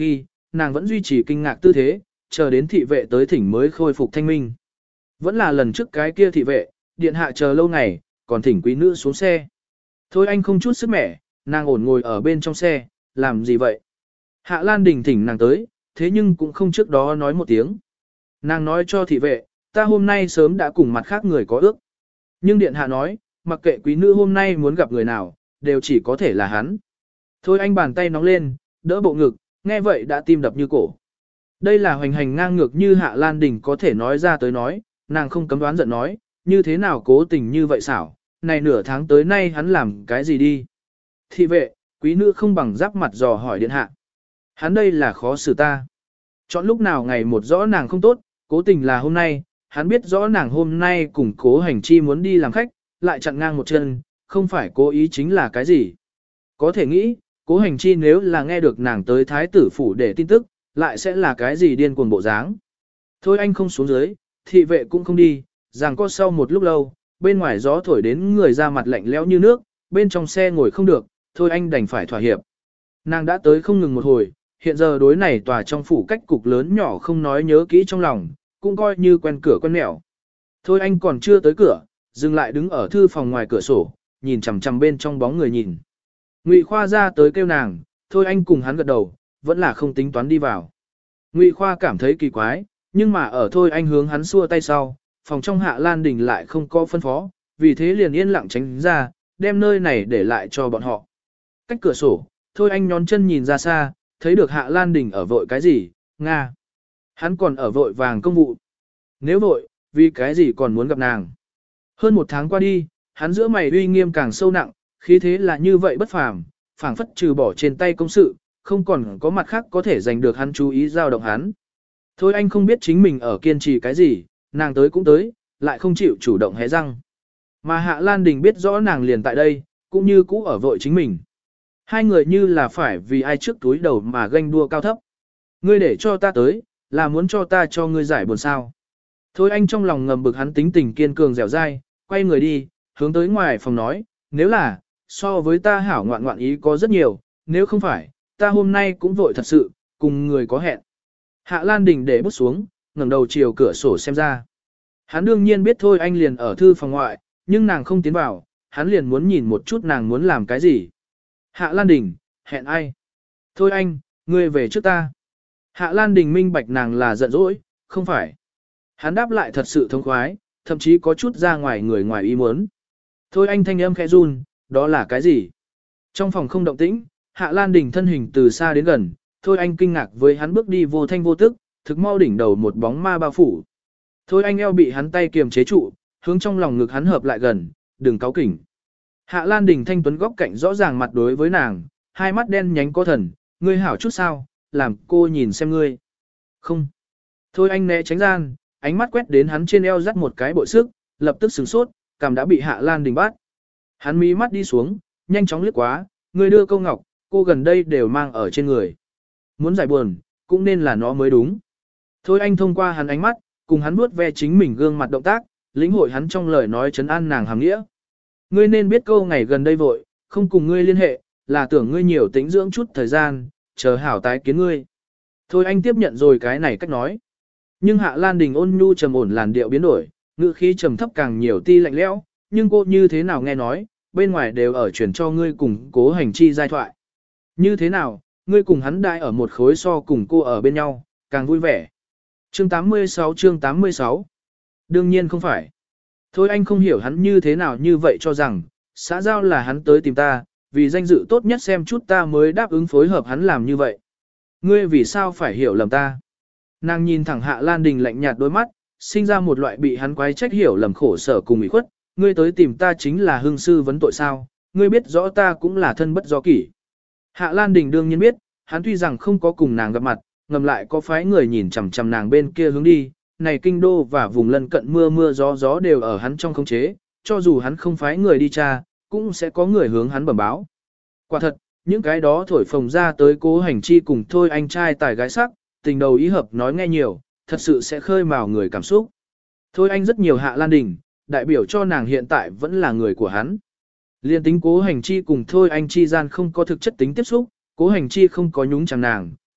A: nàng vẫn duy trì kinh ngạc tư thế, chờ đến thị vệ tới thỉnh mới khôi phục thanh minh. Vẫn là lần trước cái kia thị vệ, điện hạ chờ lâu ngày, còn thỉnh quý nữ xuống xe. Thôi anh không chút sức mẻ, nàng ổn ngồi ở bên trong xe, làm gì vậy? Hạ Lan Đình thỉnh nàng tới, thế nhưng cũng không trước đó nói một tiếng. Nàng nói cho thị vệ, ta hôm nay sớm đã cùng mặt khác người có ước. Nhưng điện hạ nói, mặc kệ quý nữ hôm nay muốn gặp người nào, đều chỉ có thể là hắn. Thôi anh bàn tay nóng lên, đỡ bộ ngực, nghe vậy đã tim đập như cổ. Đây là hoành hành ngang ngược như Hạ Lan Đình có thể nói ra tới nói, nàng không cấm đoán giận nói, như thế nào cố tình như vậy xảo, này nửa tháng tới nay hắn làm cái gì đi. Thị vệ, quý nữ không bằng giáp mặt dò hỏi điện hạ. Hắn đây là khó xử ta. Chọn lúc nào ngày một rõ nàng không tốt, cố tình là hôm nay, hắn biết rõ nàng hôm nay cùng cố hành chi muốn đi làm khách, lại chặn ngang một chân, không phải cố ý chính là cái gì. Có thể nghĩ, cố hành chi nếu là nghe được nàng tới thái tử phủ để tin tức, lại sẽ là cái gì điên cuồng bộ dáng. Thôi anh không xuống dưới, thị vệ cũng không đi, rằng có sau một lúc lâu, bên ngoài gió thổi đến người ra mặt lạnh lẽo như nước, bên trong xe ngồi không được, thôi anh đành phải thỏa hiệp. Nàng đã tới không ngừng một hồi, hiện giờ đối này tòa trong phủ cách cục lớn nhỏ không nói nhớ kỹ trong lòng, cũng coi như quen cửa quen mẹo. Thôi anh còn chưa tới cửa, dừng lại đứng ở thư phòng ngoài cửa sổ, nhìn chằm chằm bên trong bóng người nhìn. Ngụy Khoa ra tới kêu nàng, thôi anh cùng hắn gật đầu, vẫn là không tính toán đi vào. Ngụy Khoa cảm thấy kỳ quái, nhưng mà ở thôi anh hướng hắn xua tay sau, phòng trong Hạ Lan Đình lại không có phân phó, vì thế liền yên lặng tránh ra, đem nơi này để lại cho bọn họ. Cách cửa sổ, thôi anh nhón chân nhìn ra xa, thấy được Hạ Lan Đình ở vội cái gì, Nga. Hắn còn ở vội vàng công vụ. Nếu vội, vì cái gì còn muốn gặp nàng. Hơn một tháng qua đi, hắn giữa mày uy nghiêm càng sâu nặng, khí thế là như vậy bất phàm, phảng phất trừ bỏ trên tay công sự, không còn có mặt khác có thể giành được hắn chú ý dao động hắn. Thôi anh không biết chính mình ở kiên trì cái gì, nàng tới cũng tới, lại không chịu chủ động hé răng. Mà Hạ Lan Đình biết rõ nàng liền tại đây, cũng như cũ ở vội chính mình. Hai người như là phải vì ai trước túi đầu mà ganh đua cao thấp. Ngươi để cho ta tới, là muốn cho ta cho ngươi giải buồn sao. Thôi anh trong lòng ngầm bực hắn tính tình kiên cường dẻo dai, quay người đi, hướng tới ngoài phòng nói, nếu là, so với ta hảo ngoạn ngoạn ý có rất nhiều, nếu không phải, ta hôm nay cũng vội thật sự, cùng người có hẹn. Hạ Lan Đình để bút xuống, ngẩng đầu chiều cửa sổ xem ra. Hắn đương nhiên biết thôi anh liền ở thư phòng ngoại, nhưng nàng không tiến vào, hắn liền muốn nhìn một chút nàng muốn làm cái gì. Hạ Lan Đình, hẹn ai? Thôi anh, ngươi về trước ta. Hạ Lan Đình minh bạch nàng là giận dỗi, không phải. Hắn đáp lại thật sự thông khoái, thậm chí có chút ra ngoài người ngoài ý muốn. Thôi anh thanh âm khẽ run, đó là cái gì? Trong phòng không động tĩnh, Hạ Lan Đình thân hình từ xa đến gần, thôi anh kinh ngạc với hắn bước đi vô thanh vô tức, thực mau đỉnh đầu một bóng ma bao phủ. Thôi anh eo bị hắn tay kiềm chế trụ, hướng trong lòng ngực hắn hợp lại gần, đừng cáu kỉnh. Hạ Lan Đình thanh tuấn góc cạnh rõ ràng mặt đối với nàng, hai mắt đen nhánh có thần, ngươi hảo chút sao, làm cô nhìn xem ngươi. Không. Thôi anh né tránh gian, ánh mắt quét đến hắn trên eo dắt một cái bội sức, lập tức sửng sốt, cảm đã bị Hạ Lan Đình bắt. Hắn mí mắt đi xuống, nhanh chóng liếc quá, ngươi đưa câu ngọc, cô gần đây đều mang ở trên người. Muốn giải buồn, cũng nên là nó mới đúng. Thôi anh thông qua hắn ánh mắt, cùng hắn vuốt ve chính mình gương mặt động tác, lĩnh hội hắn trong lời nói trấn an nàng hàm nghĩa. Ngươi nên biết câu ngày gần đây vội, không cùng ngươi liên hệ, là tưởng ngươi nhiều tĩnh dưỡng chút thời gian, chờ hảo tái kiến ngươi. Thôi anh tiếp nhận rồi cái này cách nói. Nhưng Hạ Lan Đình ôn nhu trầm ổn làn điệu biến đổi, ngữ khí trầm thấp càng nhiều ti lạnh lẽo, nhưng cô như thế nào nghe nói, bên ngoài đều ở truyền cho ngươi cùng cố hành chi giai thoại. Như thế nào, ngươi cùng hắn đại ở một khối so cùng cô ở bên nhau, càng vui vẻ. Chương tám mươi sáu chương tám mươi sáu Đương nhiên không phải. Thôi anh không hiểu hắn như thế nào như vậy cho rằng, xã giao là hắn tới tìm ta, vì danh dự tốt nhất xem chút ta mới đáp ứng phối hợp hắn làm như vậy. Ngươi vì sao phải hiểu lầm ta? Nàng nhìn thẳng Hạ Lan Đình lạnh nhạt đôi mắt, sinh ra một loại bị hắn quái trách hiểu lầm khổ sở cùng ủy khuất, ngươi tới tìm ta chính là hương sư vấn tội sao, ngươi biết rõ ta cũng là thân bất do kỷ. Hạ Lan Đình đương nhiên biết, hắn tuy rằng không có cùng nàng gặp mặt, ngầm lại có phái người nhìn chằm chằm nàng bên kia hướng đi, này kinh đô và vùng lân cận mưa mưa gió gió đều ở hắn trong khống chế, cho dù hắn không phái người đi tra, cũng sẽ có người hướng hắn bẩm báo. Quả thật, những cái đó thổi phồng ra tới cố hành chi cùng thôi anh trai tài gái sắc, tình đầu ý hợp nói nghe nhiều, thật sự sẽ khơi mào người cảm xúc. Thôi anh rất nhiều Hạ Lan Đình, đại biểu cho nàng hiện tại vẫn là người của hắn. Liên tính cố hành chi cùng thôi anh chi gian không có thực chất tính tiếp xúc, cố hành chi không có nhúng chẳng nàng,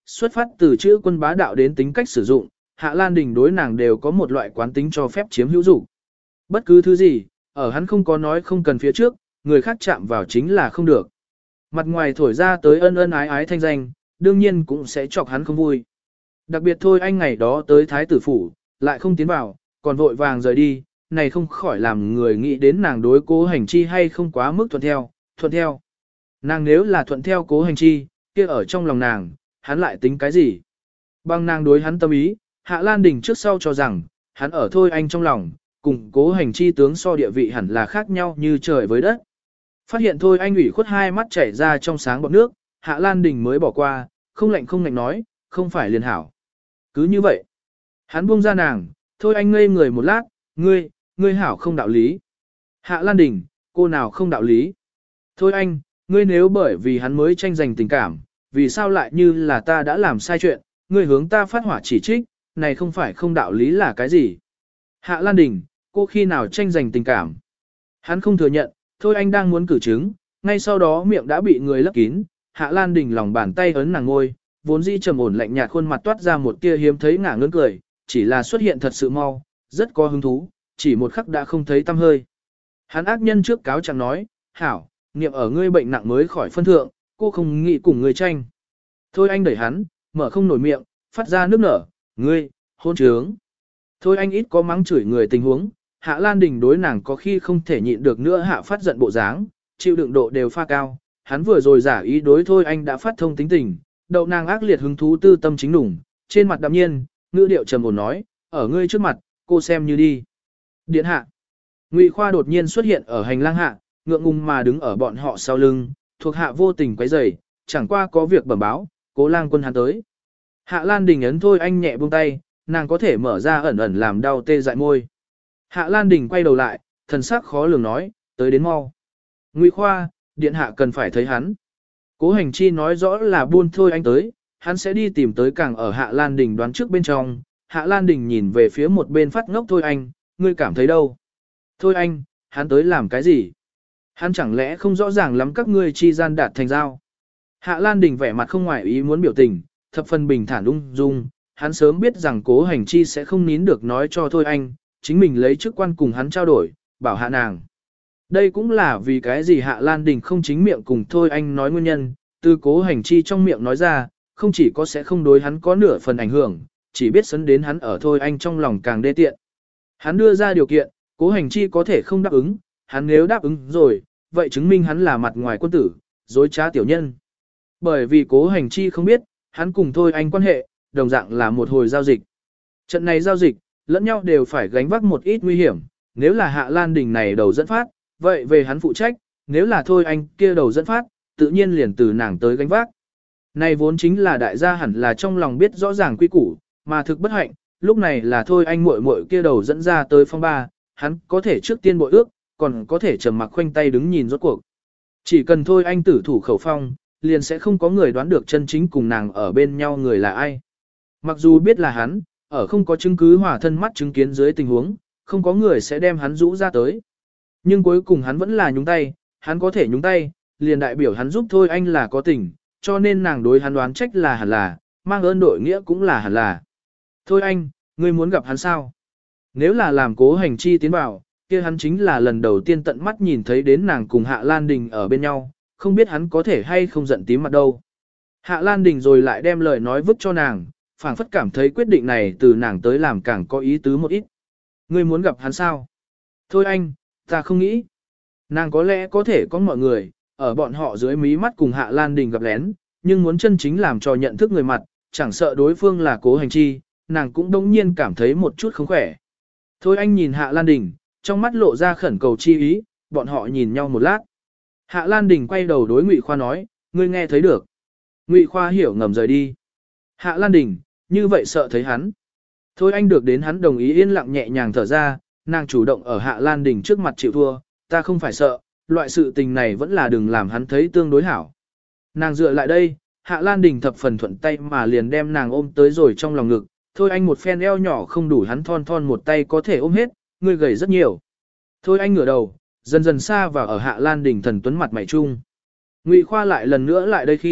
A: xuất phát từ chữ quân bá đạo đến tính cách sử dụng, Hạ Lan Đình đối nàng đều có một loại quán tính cho phép chiếm hữu dục. Bất cứ thứ gì, ở hắn không có nói không cần phía trước, người khác chạm vào chính là không được. Mặt ngoài thổi ra tới ân ân ái ái thanh danh, đương nhiên cũng sẽ chọc hắn không vui. Đặc biệt thôi anh ngày đó tới Thái tử phủ, lại không tiến vào, còn vội vàng rời đi, này không khỏi làm người nghĩ đến nàng đối Cố Hành Chi hay không quá mức thuận theo, thuận theo. Nàng nếu là thuận theo Cố Hành Chi, kia ở trong lòng nàng, hắn lại tính cái gì? Bằng nàng đối hắn tâm ý, Hạ Lan Đình trước sau cho rằng, hắn ở thôi anh trong lòng, cùng Cố Hành Chi tướng so địa vị hẳn là khác nhau như trời với đất. Phát hiện thôi anh ủy khuất hai mắt chảy ra trong sáng bọt nước, Hạ Lan Đình mới bỏ qua, không lạnh không lạnh nói, không phải liền hảo. Cứ như vậy, hắn buông ra nàng, thôi anh ngây người một lát, ngươi, ngươi hảo không đạo lý. Hạ Lan Đình, cô nào không đạo lý. Thôi anh, ngươi nếu bởi vì hắn mới tranh giành tình cảm, vì sao lại như là ta đã làm sai chuyện, ngươi hướng ta phát hỏa chỉ trích, này không phải không đạo lý là cái gì. Hạ Lan Đình, cô khi nào tranh giành tình cảm. Hắn không thừa nhận, thôi anh đang muốn cử chứng, ngay sau đó miệng đã bị người lấp kín, Hạ Lan Đình lòng bàn tay ấn nàng ngôi, vốn dĩ trầm ổn lạnh nhạt khuôn mặt toát ra một tia hiếm thấy ngả ngớn cười, chỉ là xuất hiện thật sự mau, rất có hứng thú, chỉ một khắc đã không thấy tâm hơi. Hắn ác nhân trước cáo chẳng nói, hảo, niệm ở ngươi bệnh nặng mới khỏi phân thượng, cô không nghĩ cùng ngươi tranh. Thôi anh đẩy hắn, mở không nổi miệng, phát ra nước nở, ngươi, hôn trướng. Thôi anh ít có mắng chửi người tình huống, Hạ Lan Đình đối nàng có khi không thể nhịn được nữa hạ phát giận bộ dáng, chịu đựng độ đều pha cao, hắn vừa rồi giả ý đối thôi anh đã phát thông tính tình, đậu nàng ác liệt hứng thú tư tâm chính nủng, trên mặt đạm nhiên, ngữ điệu trầm ổn nói, ở ngươi trước mặt, cô xem như đi. Điện hạ. Ngụy Khoa đột nhiên xuất hiện ở hành lang hạ, ngượng ngùng mà đứng ở bọn họ sau lưng, thuộc hạ vô tình quấy rầy, chẳng qua có việc bẩm báo, Cố lang quân hắn tới. Hạ Lan Đình ấn thôi anh nhẹ buông tay, nàng có thể mở ra ẩn ẩn làm đau tê dại môi. Hạ Lan Đình quay đầu lại, thần sắc khó lường nói, tới đến mau. Ngụy Khoa, điện hạ cần phải thấy hắn. Cố Hành Chi nói rõ là buôn thôi anh tới, hắn sẽ đi tìm tới càng ở Hạ Lan Đình đoán trước bên trong. Hạ Lan Đình nhìn về phía một bên phát ngốc thôi anh, ngươi cảm thấy đâu? Thôi anh, hắn tới làm cái gì? Hắn chẳng lẽ không rõ ràng lắm các ngươi chi gian đạt thành giao? Hạ Lan Đình vẻ mặt không ngoại ý muốn biểu tình, thập phần bình thản ung dung, hắn sớm biết rằng Cố Hành Chi sẽ không nín được nói cho thôi anh, chính mình lấy chức quan cùng hắn trao đổi, bảo hạ nàng. Đây cũng là vì cái gì Hạ Lan Đình không chính miệng cùng thôi anh nói nguyên nhân, từ Cố Hành Chi trong miệng nói ra, không chỉ có sẽ không đối hắn có nửa phần ảnh hưởng, chỉ biết sấn đến hắn ở thôi anh trong lòng càng đê tiện. Hắn đưa ra điều kiện, Cố Hành Chi có thể không đáp ứng, hắn nếu đáp ứng rồi, vậy chứng minh hắn là mặt ngoài quân tử, dối trá tiểu nhân. Bởi vì Cố Hành Chi không biết, hắn cùng thôi anh quan hệ, đồng dạng là một hồi giao dịch. Trận này giao dịch, lẫn nhau đều phải gánh vác một ít nguy hiểm, nếu là Hạ Lan Đình này đầu dẫn phát, vậy về hắn phụ trách, nếu là thôi anh kia đầu dẫn phát, tự nhiên liền từ nàng tới gánh vác. Này vốn chính là đại gia hẳn là trong lòng biết rõ ràng quy củ, mà thực bất hạnh, lúc này là thôi anh muội muội kia đầu dẫn ra tới phong ba, hắn có thể trước tiên bội ước, còn có thể trầm mặc khoanh tay đứng nhìn rốt cuộc. Chỉ cần thôi anh tử thủ khẩu phong, liền sẽ không có người đoán được chân chính cùng nàng ở bên nhau người là ai. Mặc dù biết là hắn, ở không có chứng cứ hòa thân mắt chứng kiến dưới tình huống, không có người sẽ đem hắn rũ ra tới. Nhưng cuối cùng hắn vẫn là nhúng tay, hắn có thể nhúng tay, liền đại biểu hắn giúp thôi anh là có tình, cho nên nàng đối hắn đoán trách là hẳn là, mang ơn đội nghĩa cũng là hẳn là. Thôi anh, ngươi muốn gặp hắn sao? Nếu là làm Cố Hành Chi tiến vào, kia hắn chính là lần đầu tiên tận mắt nhìn thấy đến nàng cùng Hạ Lan Đình ở bên nhau, không biết hắn có thể hay không giận tím mặt đâu. Hạ Lan Đình rồi lại đem lời nói vứt cho nàng, phảng phất cảm thấy quyết định này từ nàng tới làm càng có ý tứ một ít. Ngươi muốn gặp hắn sao? Thôi anh, ta không nghĩ. Nàng có lẽ có thể có mọi người, ở bọn họ dưới mí mắt cùng Hạ Lan Đình gặp lén, nhưng muốn chân chính làm cho nhận thức người mặt, chẳng sợ đối phương là Cố Hành Chi, nàng cũng đông nhiên cảm thấy một chút không khỏe. Thôi anh nhìn Hạ Lan Đình, trong mắt lộ ra khẩn cầu chi ý, bọn họ nhìn nhau một lát. Hạ Lan Đình quay đầu đối Ngụy Khoa nói, ngươi nghe thấy được. Ngụy Khoa hiểu ngầm rời đi. Hạ Lan Đình, như vậy sợ thấy hắn. Thôi anh được đến hắn đồng ý yên lặng nhẹ nhàng thở ra, nàng chủ động ở Hạ Lan Đình trước mặt chịu thua, ta không phải sợ, loại sự tình này vẫn là đừng làm hắn thấy tương đối hảo. Nàng dựa lại đây, Hạ Lan Đình thập phần thuận tay mà liền đem nàng ôm tới rồi trong lòng ngực, thôi anh một phen eo nhỏ không đủ hắn thon thon một tay có thể ôm hết, ngươi gầy rất nhiều. Thôi anh ngửa đầu, dần dần xa vào ở Hạ Lan Đình thần tuấn mặt mày trung. Ngụy Khoa lại lần nữa lại đây khi,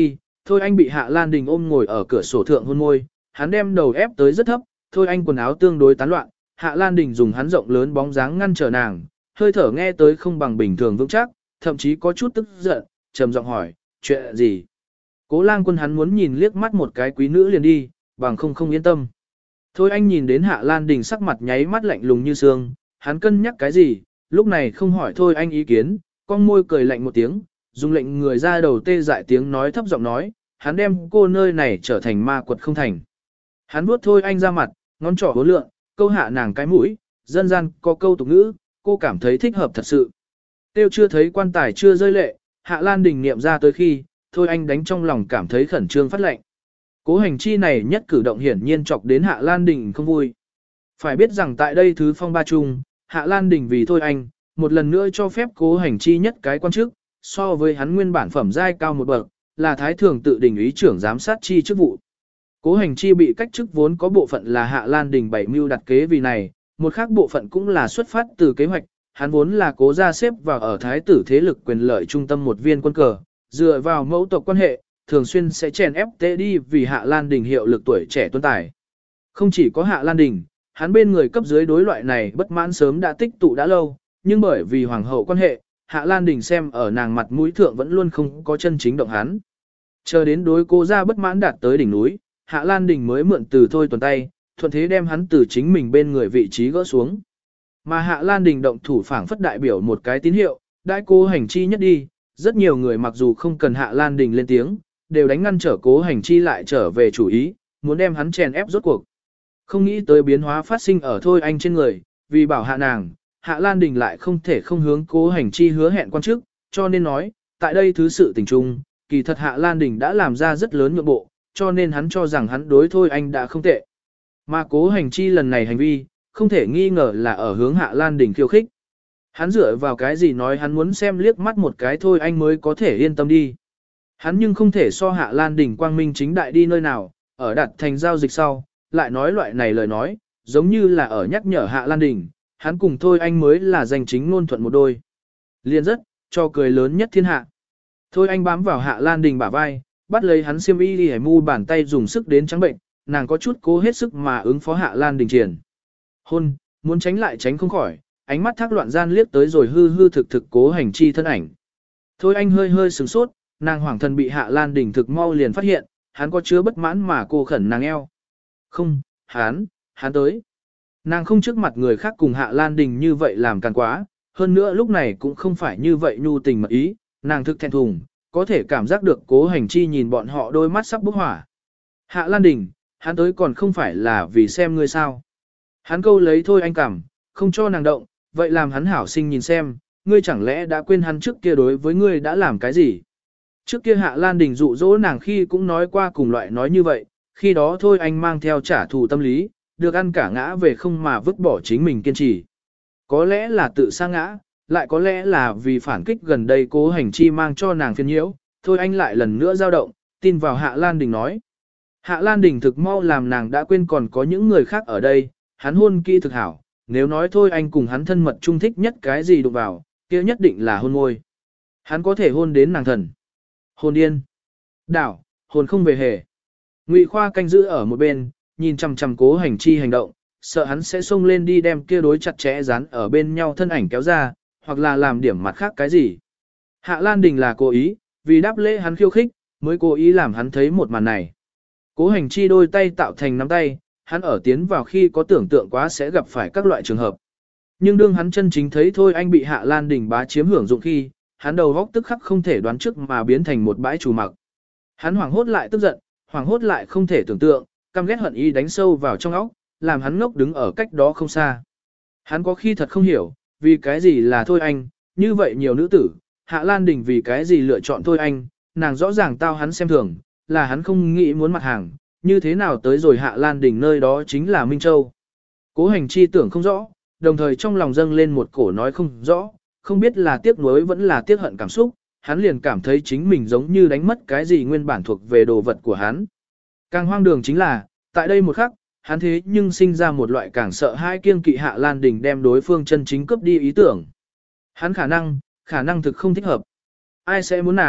A: Thôi Anh bị Hạ Lan Đình ôm ngồi ở cửa sổ thượng hôn môi, hắn đem đầu ép tới rất thấp, Thôi Anh quần áo tương đối tán loạn, Hạ Lan Đình dùng hắn rộng lớn bóng dáng ngăn trở nàng, hơi thở nghe tới không bằng bình thường vững chắc, thậm chí có chút tức giận, trầm giọng hỏi, chuyện gì? Cố Lang Quân hắn muốn nhìn liếc mắt một cái quý nữ liền đi, bằng không không yên tâm. Thôi Anh nhìn đến Hạ Lan Đình sắc mặt nháy mắt lạnh lùng như xương, hắn cân nhắc cái gì, lúc này không hỏi Thôi Anh ý kiến, con môi cười lạnh một tiếng, dùng lệnh người ra đầu tê dại tiếng nói thấp giọng nói, hắn đem cô nơi này trở thành ma quật không thành. Hắn vuốt Thôi Anh ra mặt, ngón trỏ hố lượng, câu hạ nàng cái mũi, dân gian có câu tục ngữ, cô cảm thấy thích hợp thật sự. Tiêu chưa thấy quan tài chưa rơi lệ, Hạ Lan Đình niệm ra tới khi, Thôi Anh đánh trong lòng cảm thấy khẩn trương phát lệnh. Cố hành chi này nhất cử động hiển nhiên chọc đến Hạ Lan Đình không vui. Phải biết rằng tại đây thứ phong ba chung, Hạ Lan Đình vì Thôi Anh, một lần nữa cho phép cố hành chi nhất cái quan chức, so với hắn nguyên bản phẩm giai cao một bậc, là thái thường tự đình ý trưởng giám sát chi chức vụ. Cố hành chi bị cách chức vốn có bộ phận là Hạ Lan Đình bảy mưu đặt kế vì này, một khác bộ phận cũng là xuất phát từ kế hoạch, hắn vốn là cố gia xếp vào ở thái tử thế lực quyền lợi trung tâm một viên quân cờ, dựa vào mẫu tộc quan hệ, thường xuyên sẽ chèn ép tế đi vì Hạ Lan Đình hiệu lực tuổi trẻ tuấn tài. Không chỉ có Hạ Lan Đình, hắn bên người cấp dưới đối loại này bất mãn sớm đã tích tụ đã lâu, nhưng bởi vì hoàng hậu quan hệ, Hạ Lan Đình xem ở nàng mặt mũi thượng vẫn luôn không có chân chính động hắn. Chờ đến đối cố gia bất mãn đạt tới đỉnh núi, Hạ Lan Đình mới mượn từ Thôi Tuần tay, thuận thế đem hắn từ chính mình bên người vị trí gỡ xuống. Mà Hạ Lan Đình động thủ phảng phất đại biểu một cái tín hiệu, đại cố hành chi nhất đi, rất nhiều người mặc dù không cần Hạ Lan Đình lên tiếng, đều đánh ngăn trở cố hành chi lại trở về chủ ý, muốn đem hắn chèn ép rốt cuộc. Không nghĩ tới biến hóa phát sinh ở Thôi Anh trên người, vì bảo hạ nàng, Hạ Lan Đình lại không thể không hướng cố hành chi hứa hẹn quan chức, cho nên nói, tại đây thứ sự tình trung, kỳ thật Hạ Lan Đình đã làm ra rất lớn nhượng bộ, cho nên hắn cho rằng hắn đối Thôi Anh đã không tệ. Mà cố hành chi lần này hành vi, không thể nghi ngờ là ở hướng Hạ Lan Đình khiêu khích. Hắn dựa vào cái gì nói hắn muốn xem liếc mắt một cái Thôi Anh mới có thể yên tâm đi. Hắn nhưng không thể so Hạ Lan Đình quang minh chính đại đi nơi nào, ở đặt thành giao dịch sau, lại nói loại này lời nói, giống như là ở nhắc nhở Hạ Lan Đình, hắn cùng Thôi Anh mới là danh chính ngôn thuận một đôi. Liên rất, cho cười lớn nhất thiên hạ. Thôi Anh bám vào Hạ Lan Đình bả vai, bắt lấy hắn xiêm y đi mu bàn tay dùng sức đến trắng bệnh, nàng có chút cố hết sức mà ứng phó Hạ Lan Đình triển. Hôn, muốn tránh lại tránh không khỏi, ánh mắt thác loạn gian liếc tới rồi hư hư thực thực cố hành chi thân ảnh. Thôi Anh hơi hơi sửng sốt, nàng hoảng thần bị Hạ Lan Đình thực mau liền phát hiện, hắn có chứa bất mãn mà cô khẩn nàng eo. Không, hắn, hắn tới. Nàng không trước mặt người khác cùng Hạ Lan Đình như vậy làm càng quá, hơn nữa lúc này cũng không phải như vậy nhu tình mật ý, nàng thực thẹn thùng, có thể cảm giác được cố hành chi nhìn bọn họ đôi mắt sắp bốc hỏa. Hạ Lan Đình, hắn tới còn không phải là vì xem ngươi sao. Hắn câu lấy Thôi Anh cảm, không cho nàng động, vậy làm hắn hảo sinh nhìn xem, ngươi chẳng lẽ đã quên hắn trước kia đối với ngươi đã làm cái gì. Trước kia Hạ Lan Đình dụ dỗ nàng khi cũng nói qua cùng loại nói như vậy, khi đó Thôi Anh mang theo trả thù tâm lý, được ăn cả ngã về không mà vứt bỏ chính mình kiên trì. Có lẽ là tự sa ngã, lại có lẽ là vì phản kích gần đây cố hành chi mang cho nàng phiền nhiễu, Thôi Anh lại lần nữa dao động, tin vào Hạ Lan Đình nói. Hạ Lan Đình thực mau làm nàng đã quên còn có những người khác ở đây, hắn hôn kỹ thực hảo, nếu nói Thôi Anh cùng hắn thân mật trung thích nhất cái gì đụng vào, kia nhất định là hôn môi. Hắn có thể hôn đến nàng thần. Hôn điên. Đảo, hồn không về hề. Ngụy Khoa canh giữ ở một bên, nhìn chằm chằm cố hành chi hành động, sợ hắn sẽ xông lên đi đem kia đối chặt chẽ dán ở bên nhau thân ảnh kéo ra, hoặc là làm điểm mặt khác cái gì. Hạ Lan Đình là cố ý, vì đáp lễ hắn khiêu khích, mới cố ý làm hắn thấy một màn này. Cố hành chi đôi tay tạo thành nắm tay, hắn ở tiến vào khi có tưởng tượng quá sẽ gặp phải các loại trường hợp. Nhưng đương hắn chân chính thấy Thôi Anh bị Hạ Lan Đình bá chiếm hưởng dụng khi, hắn đầu góc tức khắc không thể đoán trước mà biến thành một bãi trù mặc. Hắn hoảng hốt lại tức giận, hoảng hốt lại không thể tưởng tượng, căm ghét hận ý đánh sâu vào trong óc, làm hắn ngốc đứng ở cách đó không xa. Hắn có khi thật không hiểu, vì cái gì là Thôi Anh, như vậy nhiều nữ tử, Hạ Lan Đình vì cái gì lựa chọn Thôi Anh, nàng rõ ràng tao hắn xem thường, là hắn không nghĩ muốn mặt hàng, như thế nào tới rồi Hạ Lan Đình nơi đó chính là Minh Châu. Cố hành chi tưởng không rõ, đồng thời trong lòng dâng lên một cổ nói không rõ, không biết là tiếc nuối vẫn là tiếc hận cảm xúc, hắn liền cảm thấy chính mình giống như đánh mất cái gì nguyên bản thuộc về đồ vật của hắn. Càng hoang đường chính là, tại đây một khắc, hắn thế nhưng sinh ra một loại càng sợ hai kiêng kỵ Hạ Lan Đình đem đối phương chân chính cướp đi ý tưởng. Hắn khả năng, khả năng thực không thích hợp. Ai sẽ muốn nàng,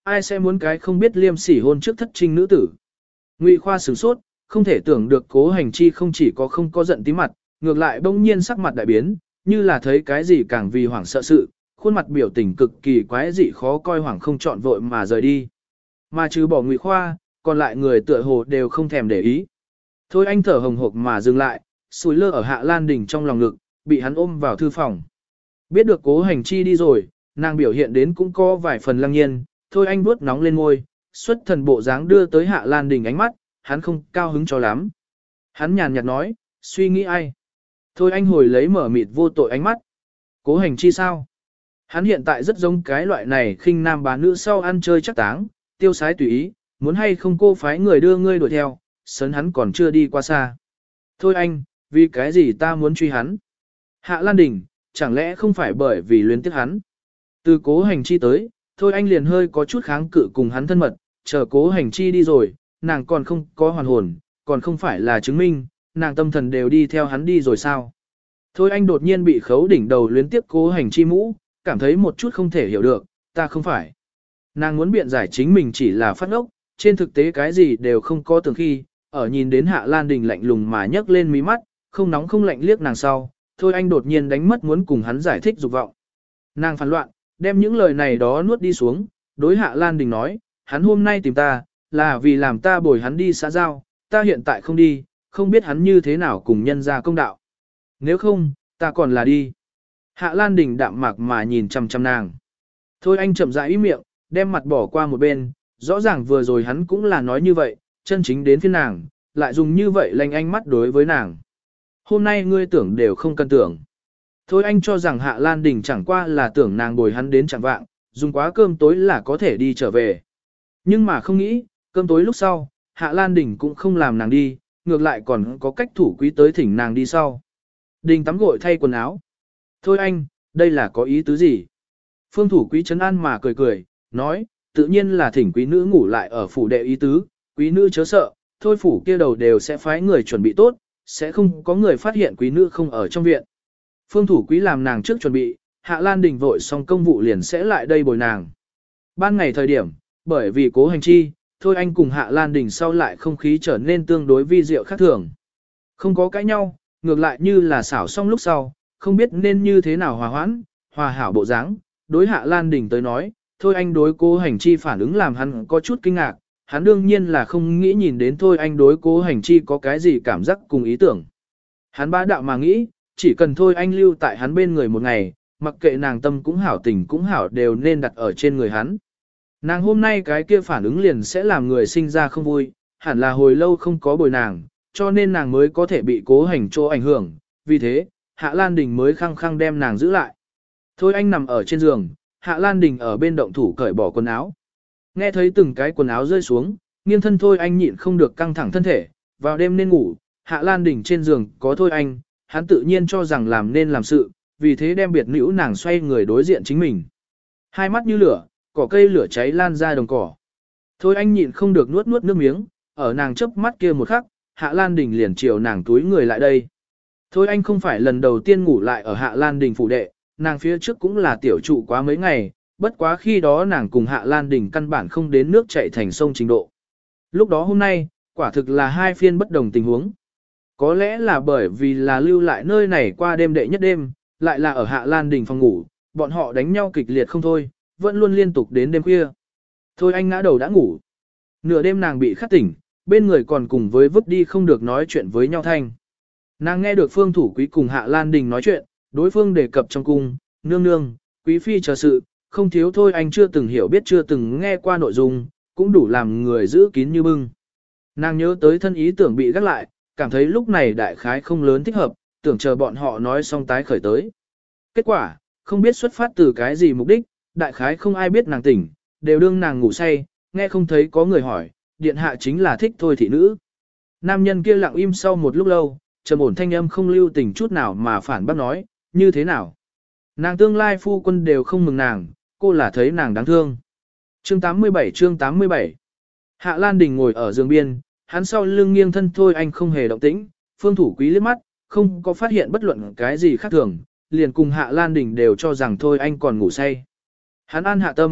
A: ai sẽ muốn cái không biết liêm sỉ hôn trước thất trinh nữ tử. Ngụy Khoa sửng sốt, không thể tưởng được Cố Hành Chi không chỉ có không có giận tí mặt, ngược lại bỗng nhiên sắc mặt đại biến, như là thấy cái gì càng vì hoảng sợ sự, khuôn mặt biểu tình cực kỳ quái dị khó coi hoảng không chọn vội mà rời đi. Mà trừ bỏ Ngụy Khoa, còn lại người tựa hồ đều không thèm để ý. Thôi anh thở hồng hộc mà dừng lại, sùi lơ ở Hạ Lan Đình trong lòng ngực, bị hắn ôm vào thư phòng. Biết được Cố Hành Chi đi rồi, nàng biểu hiện đến cũng có vài phần lăng nhiên, thôi anh vuốt nóng lên ngôi, xuất thần bộ dáng đưa tới Hạ Lan Đình ánh mắt, hắn không cao hứng cho lắm. Hắn nhàn nhạt nói, suy nghĩ ai? Thôi anh hồi lấy mở mịt vô tội ánh mắt. Cố Hành Chi sao? Hắn hiện tại rất giống cái loại này khinh nam bá nữ sau ăn chơi chắc táng, tiêu sái tùy ý, muốn hay không cô phái người đưa ngươi đuổi theo, sớn hắn còn chưa đi qua xa. Thôi anh, vì cái gì ta muốn truy hắn? Hạ Lan Đình, chẳng lẽ không phải bởi vì luyến tiếc hắn? Từ Cố Hành Chi tới, thôi anh liền hơi có chút kháng cự cùng hắn thân mật, chờ Cố Hành Chi đi rồi, nàng còn không có hoàn hồn, còn không phải là chứng minh, nàng tâm thần đều đi theo hắn đi rồi sao? Thôi anh đột nhiên bị khấu đỉnh đầu luyến tiếc Cố Hành Chi mũ, cảm thấy một chút không thể hiểu được, ta không phải. Nàng muốn biện giải chính mình chỉ là phát ngốc, trên thực tế cái gì đều không có tưởng khi, ở nhìn đến Hạ Lan Đình lạnh lùng mà nhấc lên mí mắt, không nóng không lạnh liếc nàng sau, thôi anh đột nhiên đánh mất muốn cùng hắn giải thích dục vọng. Nàng phản loạn, đem những lời này đó nuốt đi xuống, đối Hạ Lan Đình nói, hắn hôm nay tìm ta, là vì làm ta bồi hắn đi xã giao, ta hiện tại không đi, không biết hắn như thế nào cùng nhân ra công đạo. Nếu không, ta còn là đi. Hạ Lan Đình đạm mạc mà nhìn chăm chăm nàng. Thôi anh chậm rãi ý miệng, đem mặt bỏ qua một bên, rõ ràng vừa rồi hắn cũng là nói như vậy, chân chính đến phiên nàng, lại dùng như vậy lanh ánh mắt đối với nàng. Hôm nay ngươi tưởng đều không cần tưởng. Thôi anh cho rằng Hạ Lan Đình chẳng qua là tưởng nàng bồi hắn đến chẳng vạng, dùng quá cơm tối là có thể đi trở về. Nhưng mà không nghĩ, cơm tối lúc sau, Hạ Lan Đình cũng không làm nàng đi, ngược lại còn có cách thủ quý tới thỉnh nàng đi sau. Đình tắm gội thay quần áo. Thôi anh, đây là có ý tứ gì? Phương thủ quý trấn an mà cười cười, nói, tự nhiên là thỉnh quý nữ ngủ lại ở phủ đệ ý tứ, quý nữ chớ sợ, thôi phủ kia đầu đều sẽ phái người chuẩn bị tốt, sẽ không có người phát hiện quý nữ không ở trong viện. Phương thủ quý làm nàng trước chuẩn bị, Hạ Lan Đình vội xong công vụ liền sẽ lại đây bồi nàng. Ban ngày thời điểm, bởi vì Cố Hành Chi, thôi anh cùng Hạ Lan Đình sau lại không khí trở nên tương đối vi diệu khác thường. Không có cãi nhau, ngược lại như là xảo xong lúc sau, không biết nên như thế nào hòa hoãn, hòa hảo bộ dáng. Đối Hạ Lan Đình tới nói, thôi anh đối Cố Hành Chi phản ứng làm hắn có chút kinh ngạc, hắn đương nhiên là không nghĩ nhìn đến thôi anh đối Cố Hành Chi có cái gì cảm giác cùng ý tưởng. Hắn bá đạo mà nghĩ, chỉ cần thôi anh lưu tại hắn bên người một ngày, mặc kệ nàng tâm cũng hảo tình cũng hảo đều nên đặt ở trên người hắn. Nàng hôm nay cái kia phản ứng liền sẽ làm người sinh ra không vui, hẳn là hồi lâu không có bồi nàng, cho nên nàng mới có thể bị Cố Hành chỗ ảnh hưởng, vì thế, Hạ Lan Đình mới khăng khăng đem nàng giữ lại. Thôi anh nằm ở trên giường, Hạ Lan Đình ở bên động thủ cởi bỏ quần áo. Nghe thấy từng cái quần áo rơi xuống, nghiêng thân thôi anh nhịn không được căng thẳng thân thể, vào đêm nên ngủ, Hạ Lan Đình trên giường có thôi anh, hắn tự nhiên cho rằng làm nên làm sự, vì thế đem biệt nữ nàng xoay người đối diện chính mình. Hai mắt như lửa, cỏ cây lửa cháy lan ra đồng cỏ. Thôi anh nhịn không được nuốt nuốt nước miếng, ở nàng chớp mắt kia một khắc, Hạ Lan Đình liền chiều nàng túi người lại đây. Thôi anh không phải lần đầu tiên ngủ lại ở Hạ Lan Đình phủ đệ, nàng phía trước cũng là tiểu trụ quá mấy ngày, bất quá khi đó nàng cùng Hạ Lan Đình căn bản không đến nước chảy thành sông trình độ. Lúc đó hôm nay, quả thực là hai phiên bất đồng tình huống. Có lẽ là bởi vì là lưu lại nơi này qua đêm đệ nhất đêm, lại là ở Hạ Lan Đình phòng ngủ, bọn họ đánh nhau kịch liệt không thôi, vẫn luôn liên tục đến đêm khuya. Thôi anh ngã đầu đã ngủ. Nửa đêm nàng bị khát tỉnh, bên người còn cùng với vứt đi không được nói chuyện với nhau thanh. Nàng nghe được Phương Thủ Quý cùng Hạ Lan Đình nói chuyện, đối phương đề cập trong cung, nương nương, quý phi chờ sự, không thiếu thôi anh chưa từng hiểu biết chưa từng nghe qua nội dung, cũng đủ làm người giữ kín như bưng. Nàng nhớ tới thân ý tưởng bị gác lại, cảm thấy lúc này đại khái không lớn thích hợp, tưởng chờ bọn họ nói xong tái khởi tới. Kết quả, không biết xuất phát từ cái gì mục đích, đại khái không ai biết nàng tỉnh, đều đương nàng ngủ say, nghe không thấy có người hỏi, điện hạ chính là thích thôi thị nữ. Nam nhân kia lặng im sau một lúc lâu, trầm ổn thanh âm không lưu tình chút nào mà phản bác nói, như thế nào? Nàng tương lai phu quân đều không mừng nàng, cô là thấy nàng đáng thương. Chương tám mươi bảy chương tám mươi bảy Hạ Lan Đình ngồi ở giường biên, hắn sau lưng nghiêng thân thôi anh không hề động tĩnh, Phương Thủ Quý liếc mắt, không có phát hiện bất luận cái gì khác thường, liền cùng Hạ Lan Đình đều cho rằng thôi anh còn ngủ say. Hắn an hạ tâm,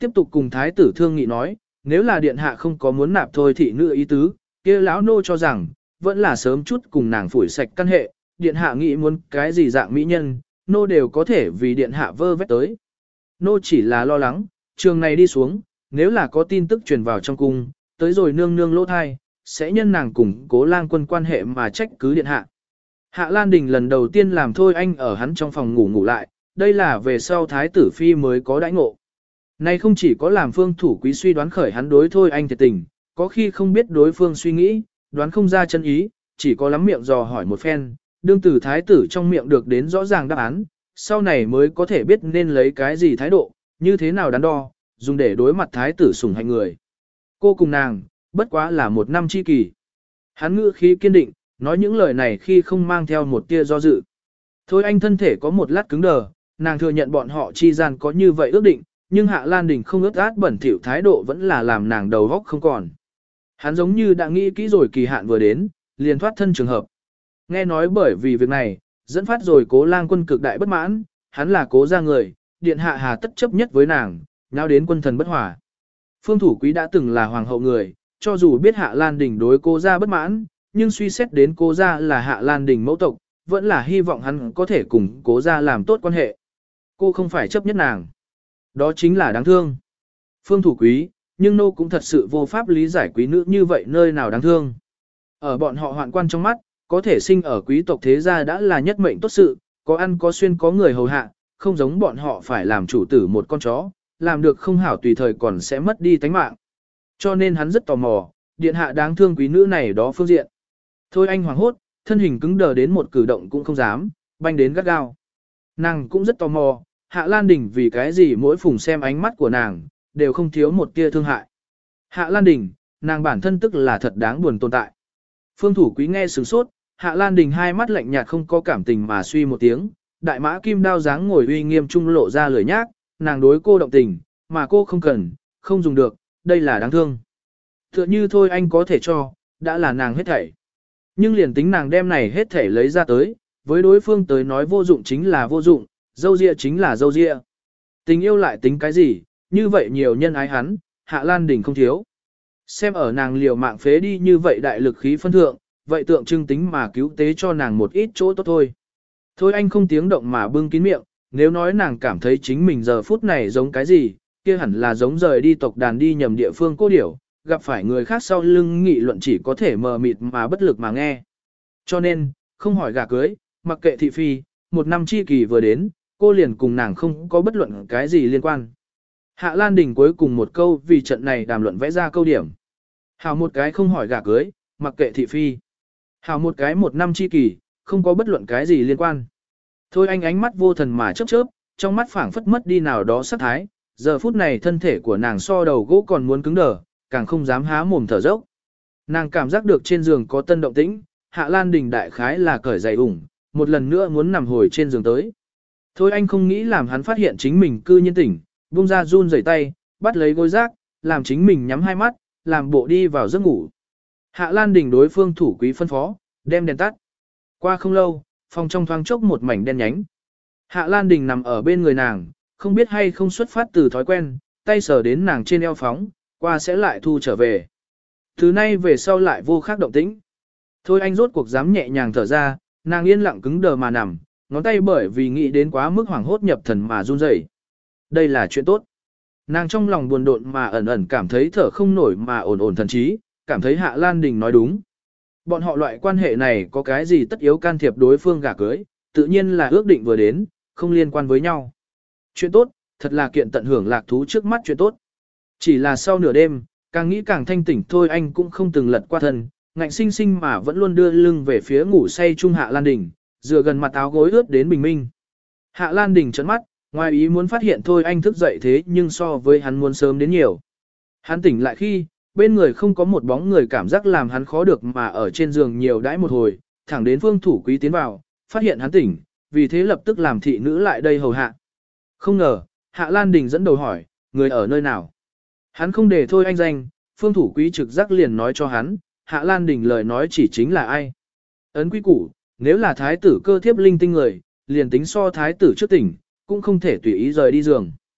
A: tiếp tục cùng thái tử thương nghị nói, nếu là điện hạ không có muốn nạp thôi thị nữ ý tứ, kia lão nô cho rằng, vẫn là sớm chút cùng nàng phủi sạch căn hệ, điện hạ nghĩ muốn cái gì dạng mỹ nhân, nô đều có thể vì điện hạ vơ vét tới. Nô chỉ là lo lắng, trường này đi xuống, nếu là có tin tức truyền vào trong cung, tới rồi nương nương lỗ thai, sẽ nhân nàng cùng Cố Lang Quân quan hệ mà trách cứ điện hạ. Hạ Lan Đình lần đầu tiên làm Thôi Anh ở hắn trong phòng ngủ ngủ lại, đây là về sau thái tử phi mới có đãi ngộ. Này không chỉ có làm Phương Thủ Quý suy đoán khởi hắn đối Thôi Anh thiệt tình, có khi không biết đối phương suy nghĩ, đoán không ra chân ý, chỉ có lắm miệng dò hỏi một phen, đương tử thái tử trong miệng được đến rõ ràng đáp án, sau này mới có thể biết nên lấy cái gì thái độ, như thế nào đắn đo, dùng để đối mặt thái tử sủng hạnh người. Cô cùng nàng, bất quá là một năm chi kỳ. Hắn ngữ khí kiên định, nói những lời này khi không mang theo một tia do dự. Thôi anh thân thể có một lát cứng đờ, nàng thừa nhận bọn họ chi gian có như vậy ước định, nhưng Hạ Lan Đình không ướt át bẩn thỉu thái độ vẫn là làm nàng đầu góc không còn. Hắn giống như đã nghĩ kỹ rồi kỳ hạn vừa đến, liền thoát thân trường hợp. Nghe nói bởi vì việc này, dẫn phát rồi Cố Lang Quân cực đại bất mãn, hắn là Cố gia người, điện hạ hà tất chấp nhất với nàng, nháo đến quân thần bất hòa. Phương Thủ Quý đã từng là hoàng hậu người, cho dù biết Hạ Lan Đình đối Cố gia bất mãn, nhưng suy xét đến Cố gia là Hạ Lan Đình mẫu tộc, vẫn là hy vọng hắn có thể cùng Cố gia làm tốt quan hệ. Cô không phải chấp nhất nàng. Đó chính là đáng thương. Phương Thủ Quý, nhưng nô cũng thật sự vô pháp lý giải quý nữ như vậy nơi nào đáng thương. Ở bọn họ hoạn quan trong mắt, có thể sinh ở quý tộc thế gia đã là nhất mệnh tốt sự, có ăn có xuyên có người hầu hạ, không giống bọn họ phải làm chủ tử một con chó, làm được không hảo tùy thời còn sẽ mất đi tánh mạng. Cho nên hắn rất tò mò, điện hạ đáng thương quý nữ này đó phương diện. Thôi anh hoảng hốt, thân hình cứng đờ đến một cử động cũng không dám, banh đến gắt gao. Nàng cũng rất tò mò, Hạ Lan Đình vì cái gì mỗi phùng xem ánh mắt của nàng, đều không thiếu một tia thương hại. Hạ Lan Đình, nàng bản thân tức là thật đáng buồn tồn tại. Phương Thủ Quý nghe sửng sốt, Hạ Lan Đình hai mắt lạnh nhạt không có cảm tình mà suy một tiếng, đại mã kim đao dáng ngồi uy nghiêm trung lộ ra lời nhác, nàng đối cô động tình, mà cô không cần, không dùng được, đây là đáng thương. Tựa như thôi anh có thể cho, đã là nàng hết thảy. Nhưng liền tính nàng đem này hết thảy lấy ra tới, với đối phương tới nói vô dụng chính là vô dụng, dâu dịa chính là dâu dịa. Tình yêu lại tính cái gì, như vậy nhiều nhân ái hắn, Hạ Lan Đình không thiếu. Xem ở nàng liều mạng phế đi như vậy đại lực khí phân thượng, vậy tượng trưng tính mà cứu tế cho nàng một ít chỗ tốt thôi. Thôi anh không tiếng động mà bưng kín miệng, nếu nói nàng cảm thấy chính mình giờ phút này giống cái gì, kia hẳn là giống rời đi tộc đàn đi nhầm địa phương cô điểu, gặp phải người khác sau lưng nghị luận chỉ có thể mờ mịt mà bất lực mà nghe. Cho nên, không hỏi gả cưới, mặc kệ thị phi, một năm chi kỳ vừa đến, cô liền cùng nàng không có bất luận cái gì liên quan. Hạ Lan Đình cuối cùng một câu vì trận này đàm luận vẽ ra câu điểm. Hảo một cái không hỏi gả cưới, mặc kệ thị phi. Hảo một cái một năm chi kỳ, không có bất luận cái gì liên quan. Thôi anh ánh mắt vô thần mà chớp chớp, trong mắt phảng phất mất đi nào đó sắc thái, giờ phút này thân thể của nàng so đầu gỗ còn muốn cứng đờ, càng không dám há mồm thở dốc. Nàng cảm giác được trên giường có tân động tĩnh, Hạ Lan Đình đại khái là cởi giày ủng, một lần nữa muốn nằm hồi trên giường tới. Thôi anh không nghĩ làm hắn phát hiện chính mình cư nhiên tỉnh, buông ra run rẩy tay, bắt lấy gối rác, làm chính mình nhắm hai mắt, làm bộ đi vào giấc ngủ. Hạ Lan Đình đối Phương Thủ Quý phân phó, đem đèn tắt. Qua không lâu, phòng trong thoáng chốc một mảnh đen nhánh. Hạ Lan Đình nằm ở bên người nàng, không biết hay không xuất phát từ thói quen, tay sờ đến nàng trên eo phóng, qua sẽ lại thu trở về. Thứ nay về sau lại vô khác động tĩnh. Thôi anh rốt cuộc dám nhẹ nhàng thở ra, nàng yên lặng cứng đờ mà nằm, ngón tay bởi vì nghĩ đến quá mức hoảng hốt nhập thần mà run rẩy. Đây là chuyện tốt. Nàng trong lòng buồn độn mà ẩn ẩn cảm thấy thở không nổi mà ổn ổn thần trí, cảm thấy Hạ Lan Đình nói đúng. Bọn họ loại quan hệ này có cái gì tất yếu can thiệp đối phương gả cưới, tự nhiên là ước định vừa đến, không liên quan với nhau. Chuyện tốt, thật là kiện tận hưởng lạc thú trước mắt chuyện tốt. Chỉ là sau nửa đêm, càng nghĩ càng thanh tỉnh thôi anh cũng không từng lật qua thân, ngạnh sinh sinh mà vẫn luôn đưa lưng về phía ngủ say trung Hạ Lan Đình, dựa gần mặt áo gối ướt đến bình minh. Hạ Lan Đình trợn mắt, ngoài ý muốn phát hiện thôi anh thức dậy thế nhưng so với hắn muốn sớm đến nhiều. Hắn tỉnh lại khi, bên người không có một bóng người, cảm giác làm hắn khó được mà ở trên giường nhiều đãi một hồi, thẳng đến Phương Thủ Quý tiến vào, phát hiện hắn tỉnh, vì thế lập tức làm thị nữ lại đây hầu hạ. Không ngờ, Hạ Lan Đình dẫn đầu hỏi, người ở nơi nào? Hắn không để thôi anh danh, Phương Thủ Quý trực giác liền nói cho hắn, Hạ Lan Đình lời nói chỉ chính là ai. Ấn quý củ, nếu là thái tử cơ thiếp linh tinh người, liền tính so thái tử trước tỉnh, cũng không thể tùy ý rời đi giường.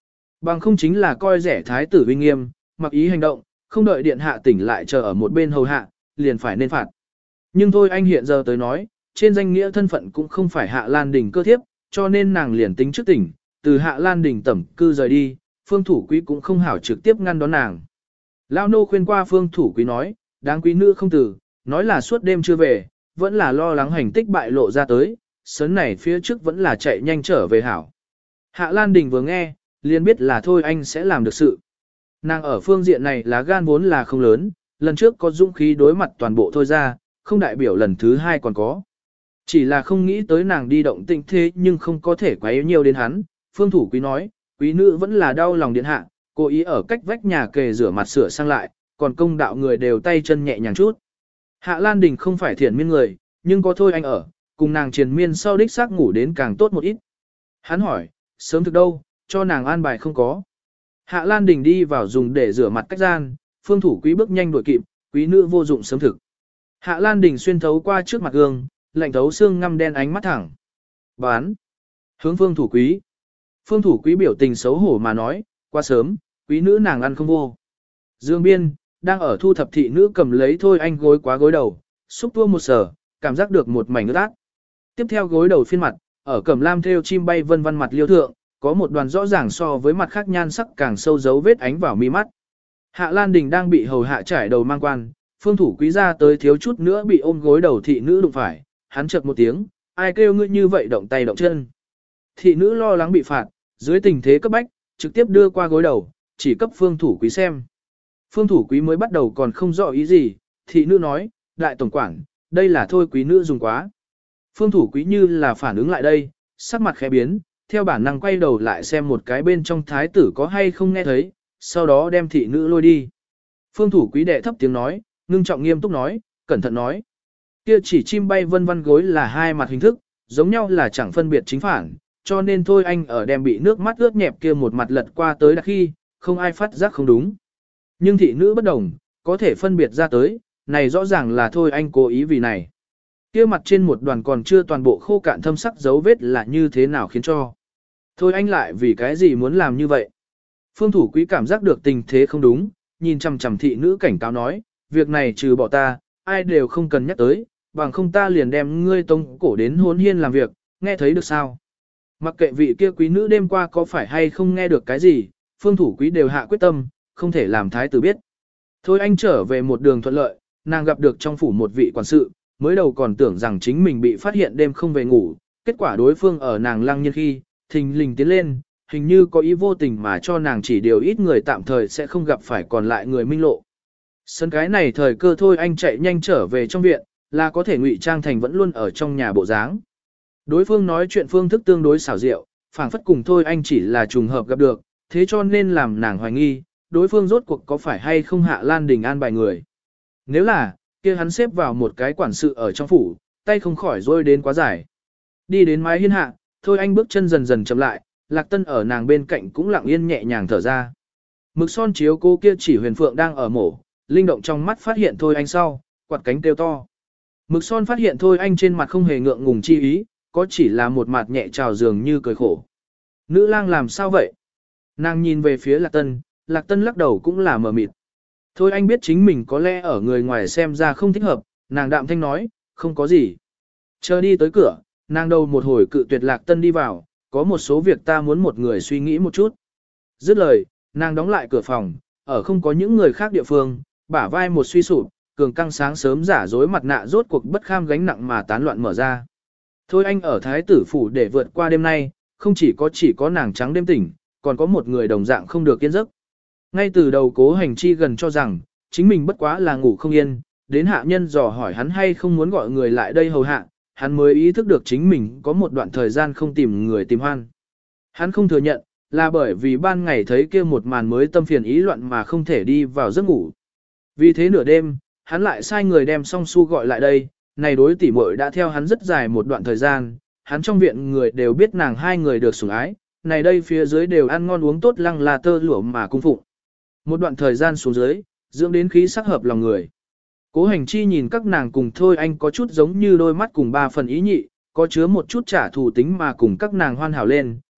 A: Bằng không chính là coi rẻ thái tử uy nghiêm, mặc ý hành động, không đợi điện hạ tỉnh lại chờ ở một bên hầu hạ, liền phải nên phạt. Nhưng thôi anh hiện giờ tới nói, trên danh nghĩa thân phận cũng không phải Hạ Lan Đình cơ thiếp, cho nên nàng liền tính trước tỉnh, từ Hạ Lan Đình tẩm cư rời đi, Phương Thủ Quý cũng không hảo trực tiếp ngăn đón nàng. Lao nô khuyên qua Phương Thủ Quý nói, đáng quý nữ không từ, nói là suốt đêm chưa về, vẫn là lo lắng hành tích bại lộ ra tới, sớm này phía trước vẫn là chạy nhanh trở về hảo. Hạ Lan Đình vừa nghe, liền biết là thôi anh sẽ làm được sự. Nàng ở phương diện này lá gan vốn là không lớn, lần trước có dũng khí đối mặt toàn bộ thôi ra, không đại biểu lần thứ hai còn có. Chỉ là không nghĩ tới nàng đi động tĩnh thế nhưng không có thể quấy nhiều đến hắn. Phương Thủ Quý nói, quý nữ vẫn là đau lòng điện hạ, cố ý ở cách vách nhà kề rửa mặt sửa sang lại, còn công đạo người đều tay chân nhẹ nhàng chút. Hạ Lan Đình không phải thiện miên người, nhưng có thôi anh ở, cùng nàng triền miên sau đích xác ngủ đến càng tốt một ít. Hắn hỏi, sớm thực đâu, cho nàng an bài không có. Hạ Lan Đình đi vào dùng để rửa mặt cách gian, Phương Thủ Quý bước nhanh đuổi kịp, quý nữ vô dụng sớm thực. Hạ Lan Đình xuyên thấu qua trước mặt gương, lạnh thấu xương ngăm đen ánh mắt thẳng. Bán. Hướng Phương Thủ Quý. Phương Thủ Quý biểu tình xấu hổ mà nói, quá sớm, quý nữ nàng ăn không vô. Dương Biên, đang ở thu thập thị nữ cầm lấy thôi anh gối quá gối đầu, xúc tua một sở, cảm giác được một mảnh ướt át. Tiếp theo gối đầu phiên mặt, ở cẩm lam thêu chim bay vân vân mặt liêu thượng, có một đoàn rõ ràng so với mặt khác nhan sắc càng sâu dấu vết ánh vào mi mắt. Hạ Lan Đình đang bị hầu hạ trải đầu mang quan, Phương Thủ Quý ra tới thiếu chút nữa bị ôm gối đầu thị nữ đụng phải, hắn chợt một tiếng, ai kêu ngươi như vậy động tay động chân. Thị nữ lo lắng bị phạt, dưới tình thế cấp bách, trực tiếp đưa qua gối đầu, chỉ cấp Phương Thủ Quý xem. Phương Thủ Quý mới bắt đầu còn không rõ ý gì, thị nữ nói, đại tổng quản, đây là thôi quý nữ dùng quá. Phương Thủ Quý như là phản ứng lại đây, sắc mặt khẽ biến, theo bản năng quay đầu lại xem một cái bên trong thái tử có hay không nghe thấy, sau đó đem thị nữ lôi đi. Phương Thủ Quý đệ thấp tiếng nói, ngưng trọng nghiêm túc nói, cẩn thận nói. Kia chỉ chim bay vân vân gối là hai mặt hình thức, giống nhau là chẳng phân biệt chính phản, cho nên thôi anh ở đem bị nước mắt ướt nhẹp kia một mặt lật qua tới đặc khi, không ai phát giác không đúng. Nhưng thị nữ bất đồng, có thể phân biệt ra tới, này rõ ràng là thôi anh cố ý vì này. Kia mặt trên một đoàn còn chưa toàn bộ khô cạn thâm sắc dấu vết là như thế nào khiến cho. Thôi anh lại vì cái gì muốn làm như vậy. Phương Thủ Quý cảm giác được tình thế không đúng, nhìn chằm chằm thị nữ cảnh cáo nói, việc này trừ bỏ ta, ai đều không cần nhắc tới, bằng không ta liền đem ngươi tông cổ đến hôn hiên làm việc, nghe thấy được sao. Mặc kệ vị kia quý nữ đêm qua có phải hay không nghe được cái gì, Phương Thủ Quý đều hạ quyết tâm, không thể làm thái tử biết. Thôi anh trở về một đường thuận lợi, nàng gặp được trong phủ một vị quản sự, mới đầu còn tưởng rằng chính mình bị phát hiện đêm không về ngủ, kết quả đối phương ở nàng lăng nhiên khi, thình lình tiến lên, hình như có ý vô tình mà cho nàng chỉ điều ít người tạm thời sẽ không gặp phải còn lại người minh lộ. Sân cái này thời cơ thôi anh chạy nhanh trở về trong viện, là có thể ngụy trang thành vẫn luôn ở trong nhà bộ dáng. Đối phương nói chuyện phương thức tương đối xảo diệu, phảng phất cùng thôi anh chỉ là trùng hợp gặp được, thế cho nên làm nàng hoài nghi, đối phương rốt cuộc có phải hay không Hạ Lan Đình an bài người. Nếu là, kia hắn xếp vào một cái quản sự ở trong phủ, tay không khỏi rôi đến quá dài. Đi đến mái hiên hạ, thôi anh bước chân dần dần chậm lại, Lạc Tân ở nàng bên cạnh cũng lặng yên nhẹ nhàng thở ra. Mực son chiếu cô kia chỉ huyền phượng đang ở mổ, linh động trong mắt phát hiện thôi anh sau, quạt cánh kêu to. Mực son phát hiện thôi anh trên mặt không hề ngượng ngùng chi ý, có chỉ là một mặt nhẹ trào dường như cười khổ. Nữ lang làm sao vậy? Nàng nhìn về phía Lạc Tân, Lạc Tân lắc đầu cũng là mờ mịt. Thôi anh biết chính mình có lẽ ở người ngoài xem ra không thích hợp, nàng đạm thanh nói, không có gì. Chờ đi tới cửa, nàng đầu một hồi cự tuyệt Lạc Tân đi vào, có một số việc ta muốn một người suy nghĩ một chút. Dứt lời, nàng đóng lại cửa phòng, ở không có những người khác địa phương, bả vai một suy sụp, cường căng sáng sớm giả dối mặt nạ rốt cuộc bất kham gánh nặng mà tán loạn mở ra. Thôi anh ở thái tử phủ để vượt qua đêm nay, không chỉ có chỉ có nàng trắng đêm tỉnh, còn có một người đồng dạng không được yên giấc. Ngay từ đầu Cố Hành Chi gần cho rằng, chính mình bất quá là ngủ không yên, đến hạ nhân dò hỏi hắn hay không muốn gọi người lại đây hầu hạ, hắn mới ý thức được chính mình có một đoạn thời gian không tìm người tìm hoan. Hắn không thừa nhận, là bởi vì ban ngày thấy kia một màn mới tâm phiền ý loạn mà không thể đi vào giấc ngủ. Vì thế nửa đêm, hắn lại sai người đem song su gọi lại đây, này đối tỷ muội đã theo hắn rất dài một đoạn thời gian, hắn trong viện người đều biết nàng hai người được sủng ái, này đây phía dưới đều ăn ngon uống tốt lăng là tơ lụa mà cung phụng. Một đoạn thời gian xuống dưới, dưỡng đến khí sắc hợp lòng người. Cố Hành Chi nhìn các nàng cùng thôi anh có chút giống như đôi mắt cùng ba phần ý nhị, có chứa một chút trả thù tính mà cùng các nàng hoan hảo lên,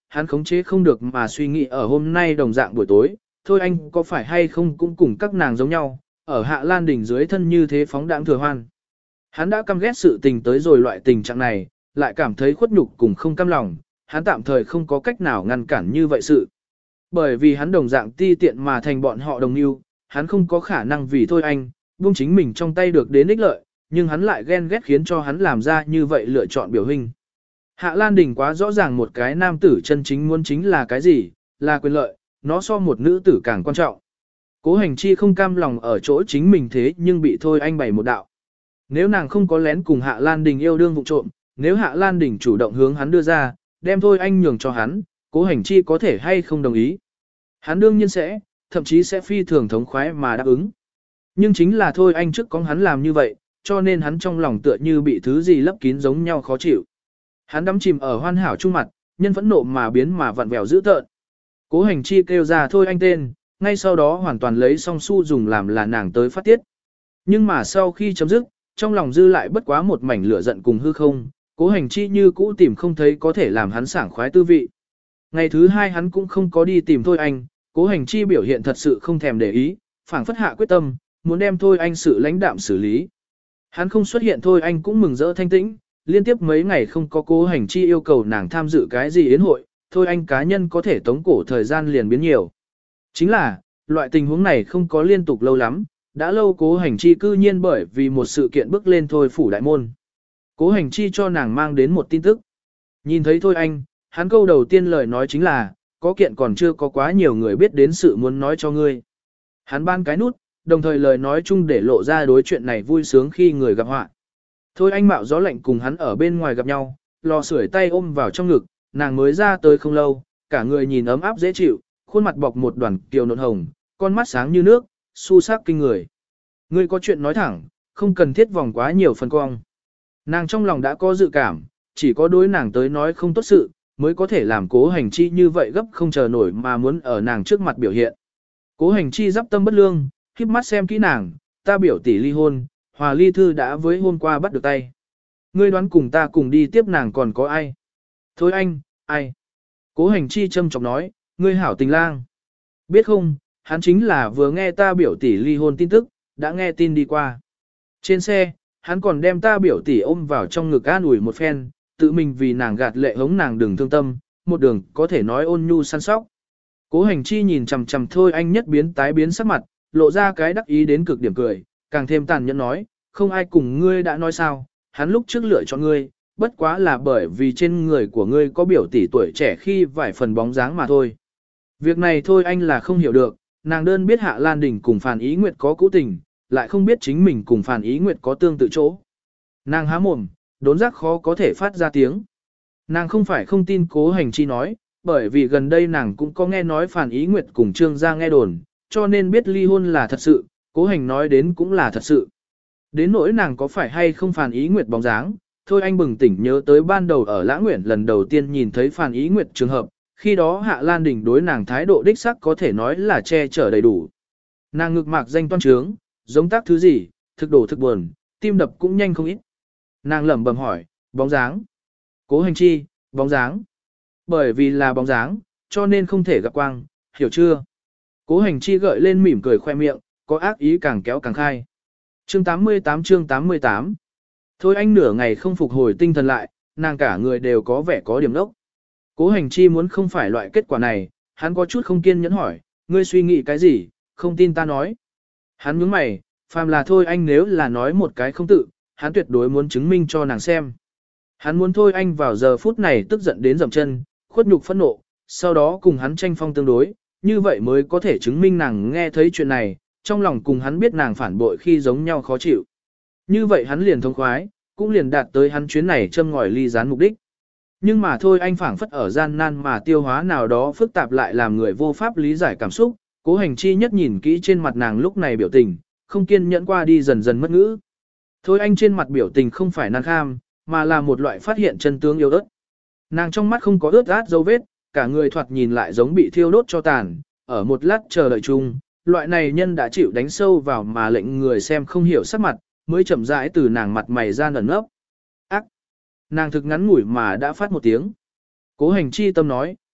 A: hắn khống chế không được mà suy nghĩ ở hôm nay đồng dạng buổi tối, thôi anh có phải hay không cũng cùng các nàng giống nhau, ở Hạ Lan đỉnh dưới thân như thế phóng đãng thừa hoan. Hắn đã căm ghét sự tình tới rồi loại tình trạng này, lại cảm thấy khuất nhục cùng không cam lòng, hắn tạm thời không có cách nào ngăn cản như vậy sự. Bởi vì hắn đồng dạng ti tiện mà thành bọn họ đồng yêu, hắn không có khả năng vì thôi anh, buông chính mình trong tay được đến ích lợi, nhưng hắn lại ghen ghét khiến cho hắn làm ra như vậy lựa chọn biểu hình. Hạ Lan Đình quá rõ ràng một cái nam tử chân chính muốn chính là cái gì, là quyền lợi, nó so một nữ tử càng quan trọng. Cố Hành Chi không cam lòng ở chỗ chính mình thế nhưng bị thôi anh bày một đạo. Nếu nàng không có lén cùng Hạ Lan Đình yêu đương vụ trộm, nếu Hạ Lan Đình chủ động hướng hắn đưa ra, đem thôi anh nhường cho hắn, Cố Hành Chi có thể hay không đồng ý. Hắn đương nhiên sẽ, thậm chí sẽ phi thường thống khoái mà đáp ứng. Nhưng chính là thôi anh trước có hắn làm như vậy, cho nên hắn trong lòng tựa như bị thứ gì lấp kín giống nhau khó chịu. Hắn đắm chìm ở hoàn hảo trung mặt, nhân phẫn nộ mà biến mà vặn vẹo dữ tợn. Cố Hành Chi kêu ra thôi anh tên, ngay sau đó hoàn toàn lấy song su dùng làm là nàng tới phát tiết. Nhưng mà sau khi chấm dứt, trong lòng dư lại bất quá một mảnh lửa giận cùng hư không, Cố Hành Chi như cũ tìm không thấy có thể làm hắn sảng khoái tư vị. Ngày thứ hai hắn cũng không có đi tìm thôi anh, Cố Hành Chi biểu hiện thật sự không thèm để ý, phảng phất hạ quyết tâm, muốn đem thôi anh sự lãnh đạm xử lý. Hắn không xuất hiện thôi anh cũng mừng rỡ thanh tĩnh, liên tiếp mấy ngày không có Cố Hành Chi yêu cầu nàng tham dự cái gì yến hội, thôi anh cá nhân có thể tống cổ thời gian liền biến nhiều. Chính là, loại tình huống này không có liên tục lâu lắm, đã lâu Cố Hành Chi cư nhiên bởi vì một sự kiện bước lên thôi phủ đại môn. Cố Hành Chi cho nàng mang đến một tin tức. Nhìn thấy thôi anh, hắn câu đầu tiên lời nói chính là, có kiện còn chưa có quá nhiều người biết đến sự muốn nói cho ngươi. Hắn ban cái nút, đồng thời lời nói chung để lộ ra đối chuyện này vui sướng khi người gặp họa. Thôi anh mạo gió lạnh cùng hắn ở bên ngoài gặp nhau, lò sưởi tay ôm vào trong ngực, nàng mới ra tới không lâu, cả người nhìn ấm áp dễ chịu, khuôn mặt bọc một đoàn kiều nộn hồng, con mắt sáng như nước, su sắc kinh người. Ngươi có chuyện nói thẳng, không cần thiết vòng quá nhiều phần cong. Nàng trong lòng đã có dự cảm, chỉ có đối nàng tới nói không tốt sự, mới có thể làm Cố Hành Chi như vậy gấp không chờ nổi mà muốn ở nàng trước mặt biểu hiện. Cố Hành Chi giáp tâm bất lương, khiếp mắt xem kỹ nàng, ta biểu tỷ ly hôn, Hòa Ly Thư đã với hôm qua bắt được tay. Ngươi đoán cùng ta cùng đi tiếp nàng còn có ai? Thôi anh, ai? Cố Hành Chi châm chọc nói, ngươi hảo tình lang. Biết không, hắn chính là vừa nghe ta biểu tỷ ly hôn tin tức, đã nghe tin đi qua. Trên xe, hắn còn đem ta biểu tỷ ôm vào trong ngực an ủi một phen, tự mình vì nàng gạt lệ hống nàng đừng thương tâm, một đường có thể nói ôn nhu săn sóc. Cố Hành Chi nhìn chằm chằm thôi anh nhất biến tái biến sắc mặt, lộ ra cái đắc ý đến cực điểm cười, càng thêm tàn nhẫn nói, không ai cùng ngươi đã nói sao, hắn lúc trước lựa chọn ngươi, bất quá là bởi vì trên người của ngươi có biểu tỷ tuổi trẻ khi vài phần bóng dáng mà thôi. Việc này thôi anh là không hiểu được, nàng đơn biết Hạ Lan Đình cùng Phàn Ý Nguyệt có cũ tình, lại không biết chính mình cùng Phàn Ý Nguyệt có tương tự chỗ. Nàng há mồm, đốn giác khó có thể phát ra tiếng. Nàng không phải không tin Cố Hành Chi nói, bởi vì gần đây nàng cũng có nghe nói Phàn Ý Nguyệt cùng Trương gia nghe đồn, cho nên biết ly hôn là thật sự, Cố Hành nói đến cũng là thật sự. Đến nỗi nàng có phải hay không Phàn Ý Nguyệt bóng dáng, thôi anh bừng tỉnh nhớ tới ban đầu ở Lã Nguyện lần đầu tiên nhìn thấy Phàn Ý Nguyệt trường hợp, khi đó Hạ Lan Đình đối nàng thái độ đích sắc có thể nói là che chở đầy đủ. Nàng ngực mạc danh toan trướng, giống tác thứ gì, thực đổ thực buồn, tim đập cũng nhanh không ít. Nàng lẩm bẩm hỏi, bóng dáng. Cố Hành Chi, bóng dáng. Bởi vì là bóng dáng, cho nên không thể gặp quang, hiểu chưa? Cố Hành Chi gợi lên mỉm cười khoe miệng, có ác ý càng kéo càng khai. Chương tám mươi tám chương tám mươi tám. Thôi anh nửa ngày không phục hồi tinh thần lại, nàng cả người đều có vẻ có điểm đốc. Cố Hành Chi muốn không phải loại kết quả này, hắn có chút không kiên nhẫn hỏi, ngươi suy nghĩ cái gì, không tin ta nói. Hắn nhướng mày, phàm là thôi anh nếu là nói một cái không tự, hắn tuyệt đối muốn chứng minh cho nàng xem. Hắn muốn thôi anh vào giờ phút này tức giận đến dậm chân, khuất nhục phẫn nộ, sau đó cùng hắn tranh phong tương đối, như vậy mới có thể chứng minh nàng nghe thấy chuyện này, trong lòng cùng hắn biết nàng phản bội khi giống nhau khó chịu. Như vậy hắn liền thông khoái, cũng liền đạt tới hắn chuyến này châm ngòi ly gián mục đích. Nhưng mà thôi anh phảng phất ở gian nan mà tiêu hóa nào đó phức tạp lại làm người vô pháp lý giải cảm xúc, Cố Hành Chi nhất nhìn kỹ trên mặt nàng lúc này biểu tình, không kiên nhẫn qua đi dần dần mất ngữ. Thôi anh trên mặt biểu tình không phải nàng kham, mà là một loại phát hiện chân tướng yếu ớt. Nàng trong mắt không có ướt át dấu vết, cả người thoạt nhìn lại giống bị thiêu đốt cho tàn, ở một lát chờ đợi chung, loại này nhân đã chịu đánh sâu vào mà lệnh người xem không hiểu sắc mặt, mới chậm rãi từ nàng mặt mày ra ẩn ấp. Ác! Nàng thực ngắn ngủi mà đã phát một tiếng. Cố Hành Chi tâm nói,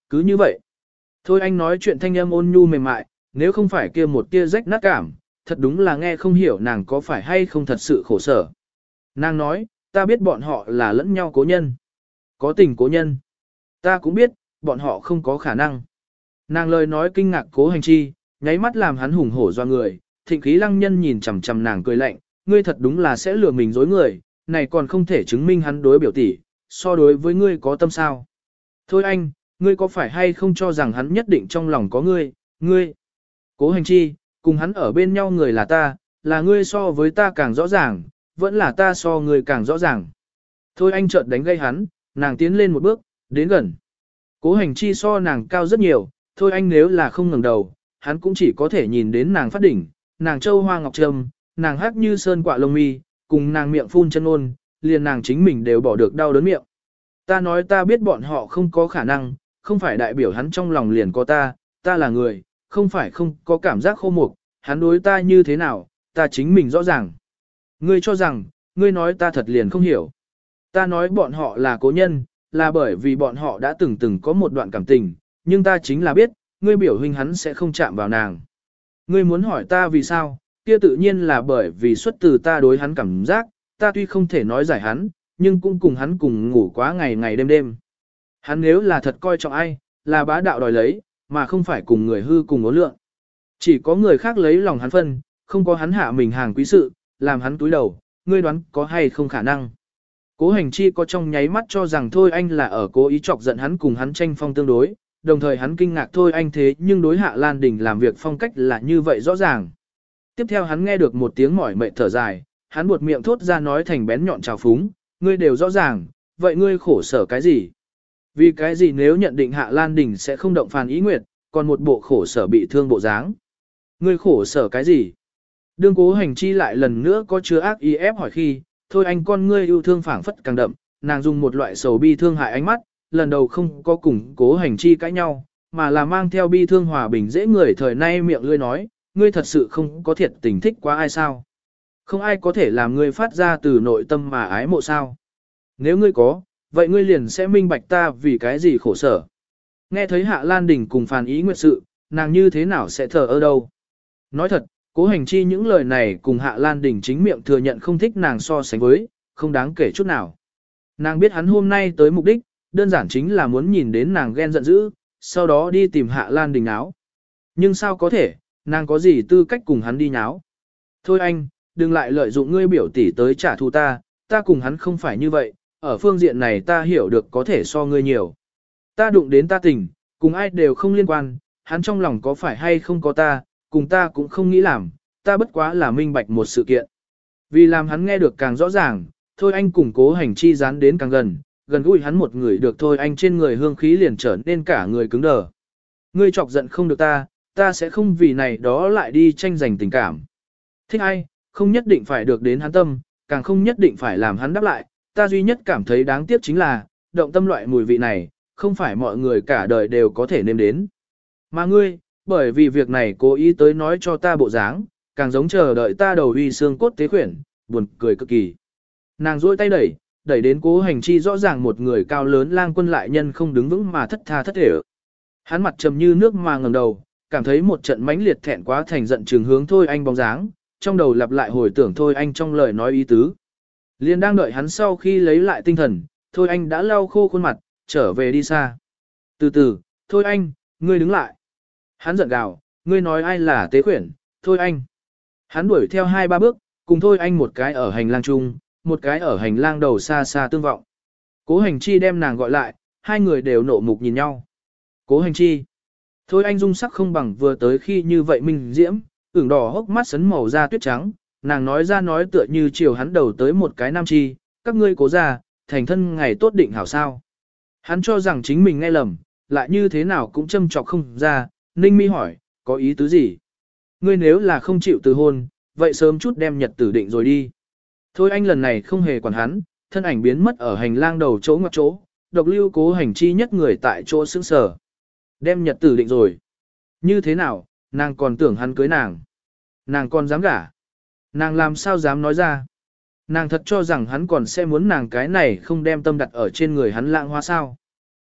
A: cứ như vậy. Thôi anh nói chuyện thanh âm ôn nhu mềm mại, nếu không phải kia một tia rách nát cảm, thật đúng là nghe không hiểu nàng có phải hay không thật sự khổ sở. Nàng nói, ta biết bọn họ là lẫn nhau cố nhân. Có tình cố nhân. Ta cũng biết, bọn họ không có khả năng. Nàng lời nói kinh ngạc Cố Hành Chi, nháy mắt làm hắn hùng hổ doa người, thịnh khí lăng nhân nhìn chằm chằm nàng cười lạnh, ngươi thật đúng là sẽ lừa mình dối người, này còn không thể chứng minh hắn đối biểu tỷ, so đối với ngươi có tâm sao. Thôi anh, ngươi có phải hay không cho rằng hắn nhất định trong lòng có ngươi, ngươi. Cố Hành Chi, cùng hắn ở bên nhau người là ta, là ngươi so với ta càng rõ ràng, vẫn là ta so ngươi càng rõ ràng. Thôi anh chợt đánh gây hắn, nàng tiến lên một bước, đến gần. Cố Hành Chi so nàng cao rất nhiều, thôi anh nếu là không ngẩng đầu, hắn cũng chỉ có thể nhìn đến nàng phát đỉnh, nàng châu hoa ngọc trâm, nàng hắc như sơn quạ lông mi, cùng nàng miệng phun chân ôn, liền nàng chính mình đều bỏ được đau đớn miệng. Ta nói ta biết bọn họ không có khả năng, không phải đại biểu hắn trong lòng liền có ta, ta là người, không phải không có cảm giác khô mục, hắn đối ta như thế nào, ta chính mình rõ ràng. Ngươi cho rằng, ngươi nói ta thật liền không hiểu. Ta nói bọn họ là cố nhân, là bởi vì bọn họ đã từng từng có một đoạn cảm tình, nhưng ta chính là biết, ngươi biểu huynh hắn sẽ không chạm vào nàng. Ngươi muốn hỏi ta vì sao, kia tự nhiên là bởi vì xuất từ ta đối hắn cảm giác, ta tuy không thể nói giải hắn, nhưng cũng cùng hắn cùng ngủ quá ngày ngày đêm đêm. Hắn nếu là thật coi trọng ai, là bá đạo đòi lấy, mà không phải cùng người hư cùng ố lượng. Chỉ có người khác lấy lòng hắn phân, không có hắn hạ mình hàng quý sự, làm hắn túi đầu, ngươi đoán có hay không khả năng. Cố Hành Chi có trong nháy mắt cho rằng thôi anh là ở cố ý chọc giận hắn cùng hắn tranh phong tương đối, đồng thời hắn kinh ngạc thôi anh thế nhưng đối Hạ Lan Đình làm việc phong cách là như vậy rõ ràng. Tiếp theo hắn nghe được một tiếng mỏi mệt thở dài, hắn buột miệng thốt ra nói thành bén nhọn trào phúng, ngươi đều rõ ràng, vậy ngươi khổ sở cái gì? Vì cái gì nếu nhận định Hạ Lan Đình sẽ không động Phàn Ý Nguyệt, còn một bộ khổ sở bị thương bộ dáng? Ngươi khổ sở cái gì? Đương Cố Hành Chi lại lần nữa có chứa ác ý ép hỏi khi, thôi anh con ngươi yêu thương phảng phất càng đậm, nàng dùng một loại sầu bi thương hại ánh mắt, lần đầu không có cùng Cố Hành Chi cãi nhau, mà là mang theo bi thương hòa bình dễ người thời nay miệng lươi nói, ngươi thật sự không có thiệt tình thích quá ai sao? Không ai có thể làm ngươi phát ra từ nội tâm mà ái mộ sao? Nếu ngươi có, vậy ngươi liền sẽ minh bạch ta vì cái gì khổ sở. Nghe thấy Hạ Lan Đình cùng Phàn Ý Nguyệt sự, nàng như thế nào sẽ thờ ơ đâu? Nói thật, Cố Hành Chi những lời này cùng Hạ Lan Đình chính miệng thừa nhận không thích nàng so sánh với, không đáng kể chút nào. Nàng biết hắn hôm nay tới mục đích, đơn giản chính là muốn nhìn đến nàng ghen giận dữ, sau đó đi tìm Hạ Lan Đình náo. Nhưng sao có thể, nàng có gì tư cách cùng hắn đi náo? Thôi anh, đừng lại lợi dụng ngươi biểu tỷ tới trả thù ta, ta cùng hắn không phải như vậy, ở phương diện này ta hiểu được có thể so ngươi nhiều. Ta đụng đến ta tình, cùng ai đều không liên quan, hắn trong lòng có phải hay không có ta, cùng ta cũng không nghĩ làm, ta bất quá là minh bạch một sự kiện. Vì làm hắn nghe được càng rõ ràng, thôi anh cùng Cố Hành Chi dán đến càng gần, gần gũi hắn một người được thôi anh trên người hương khí liền trở nên cả người cứng đờ. Ngươi chọc giận không được ta, ta sẽ không vì này đó lại đi tranh giành tình cảm. Thích ai, không nhất định phải được đến hắn tâm, càng không nhất định phải làm hắn đáp lại, ta duy nhất cảm thấy đáng tiếc chính là, động tâm loại mùi vị này, không phải mọi người cả đời đều có thể nếm đến. Mà ngươi, bởi vì việc này cố ý tới nói cho ta bộ dáng, càng giống chờ đợi ta đầu uy xương cốt tế khuyển, buồn cười cực kỳ. Nàng duỗi tay đẩy, đẩy đến Cố Hành Chi rõ ràng một người cao lớn lang quân lại nhân không đứng vững mà thất tha thất thể. Hắn mặt trầm như nước mà ngẩng đầu, cảm thấy một trận mãnh liệt thẹn quá thành giận trường hướng thôi anh bóng dáng, trong đầu lặp lại hồi tưởng thôi anh trong lời nói ý tứ. Liên đang đợi hắn sau khi lấy lại tinh thần, thôi anh đã lau khô khuôn mặt, trở về đi xa. Từ từ, thôi anh, ngươi đứng lại. Hắn giận gào, ngươi nói ai là tế khuyển, thôi anh. Hắn đuổi theo hai ba bước, cùng thôi anh một cái ở hành lang chung, một cái ở hành lang đầu xa xa tương vọng. Cố Hành Chi đem nàng gọi lại, hai người đều nộ mục nhìn nhau. Cố Hành Chi. Thôi anh dung sắc không bằng vừa tới khi như vậy mình diễm, ửng đỏ hốc mắt sấn màu da tuyết trắng, nàng nói ra nói tựa như chiều hắn đầu tới một cái nam chi, các ngươi cố ra, thành thân ngày tốt định hảo sao. Hắn cho rằng chính mình nghe lầm, lại như thế nào cũng châm chọc không ra, Ninh Mi hỏi, có ý tứ gì? Ngươi nếu là không chịu từ hôn, vậy sớm chút đem nhật tử định rồi đi. Thôi anh lần này không hề quản hắn, thân ảnh biến mất ở hành lang đầu chỗ ngoặc chỗ, độc lưu Cố Hành Chi nhất người tại chỗ sững sờ. Đem nhật tử định rồi. Như thế nào, nàng còn tưởng hắn cưới nàng. Nàng còn dám gả. Nàng làm sao dám nói ra. Nàng thật cho rằng hắn còn sẽ muốn nàng cái này không đem tâm đặt ở trên người hắn lãng hoa sao.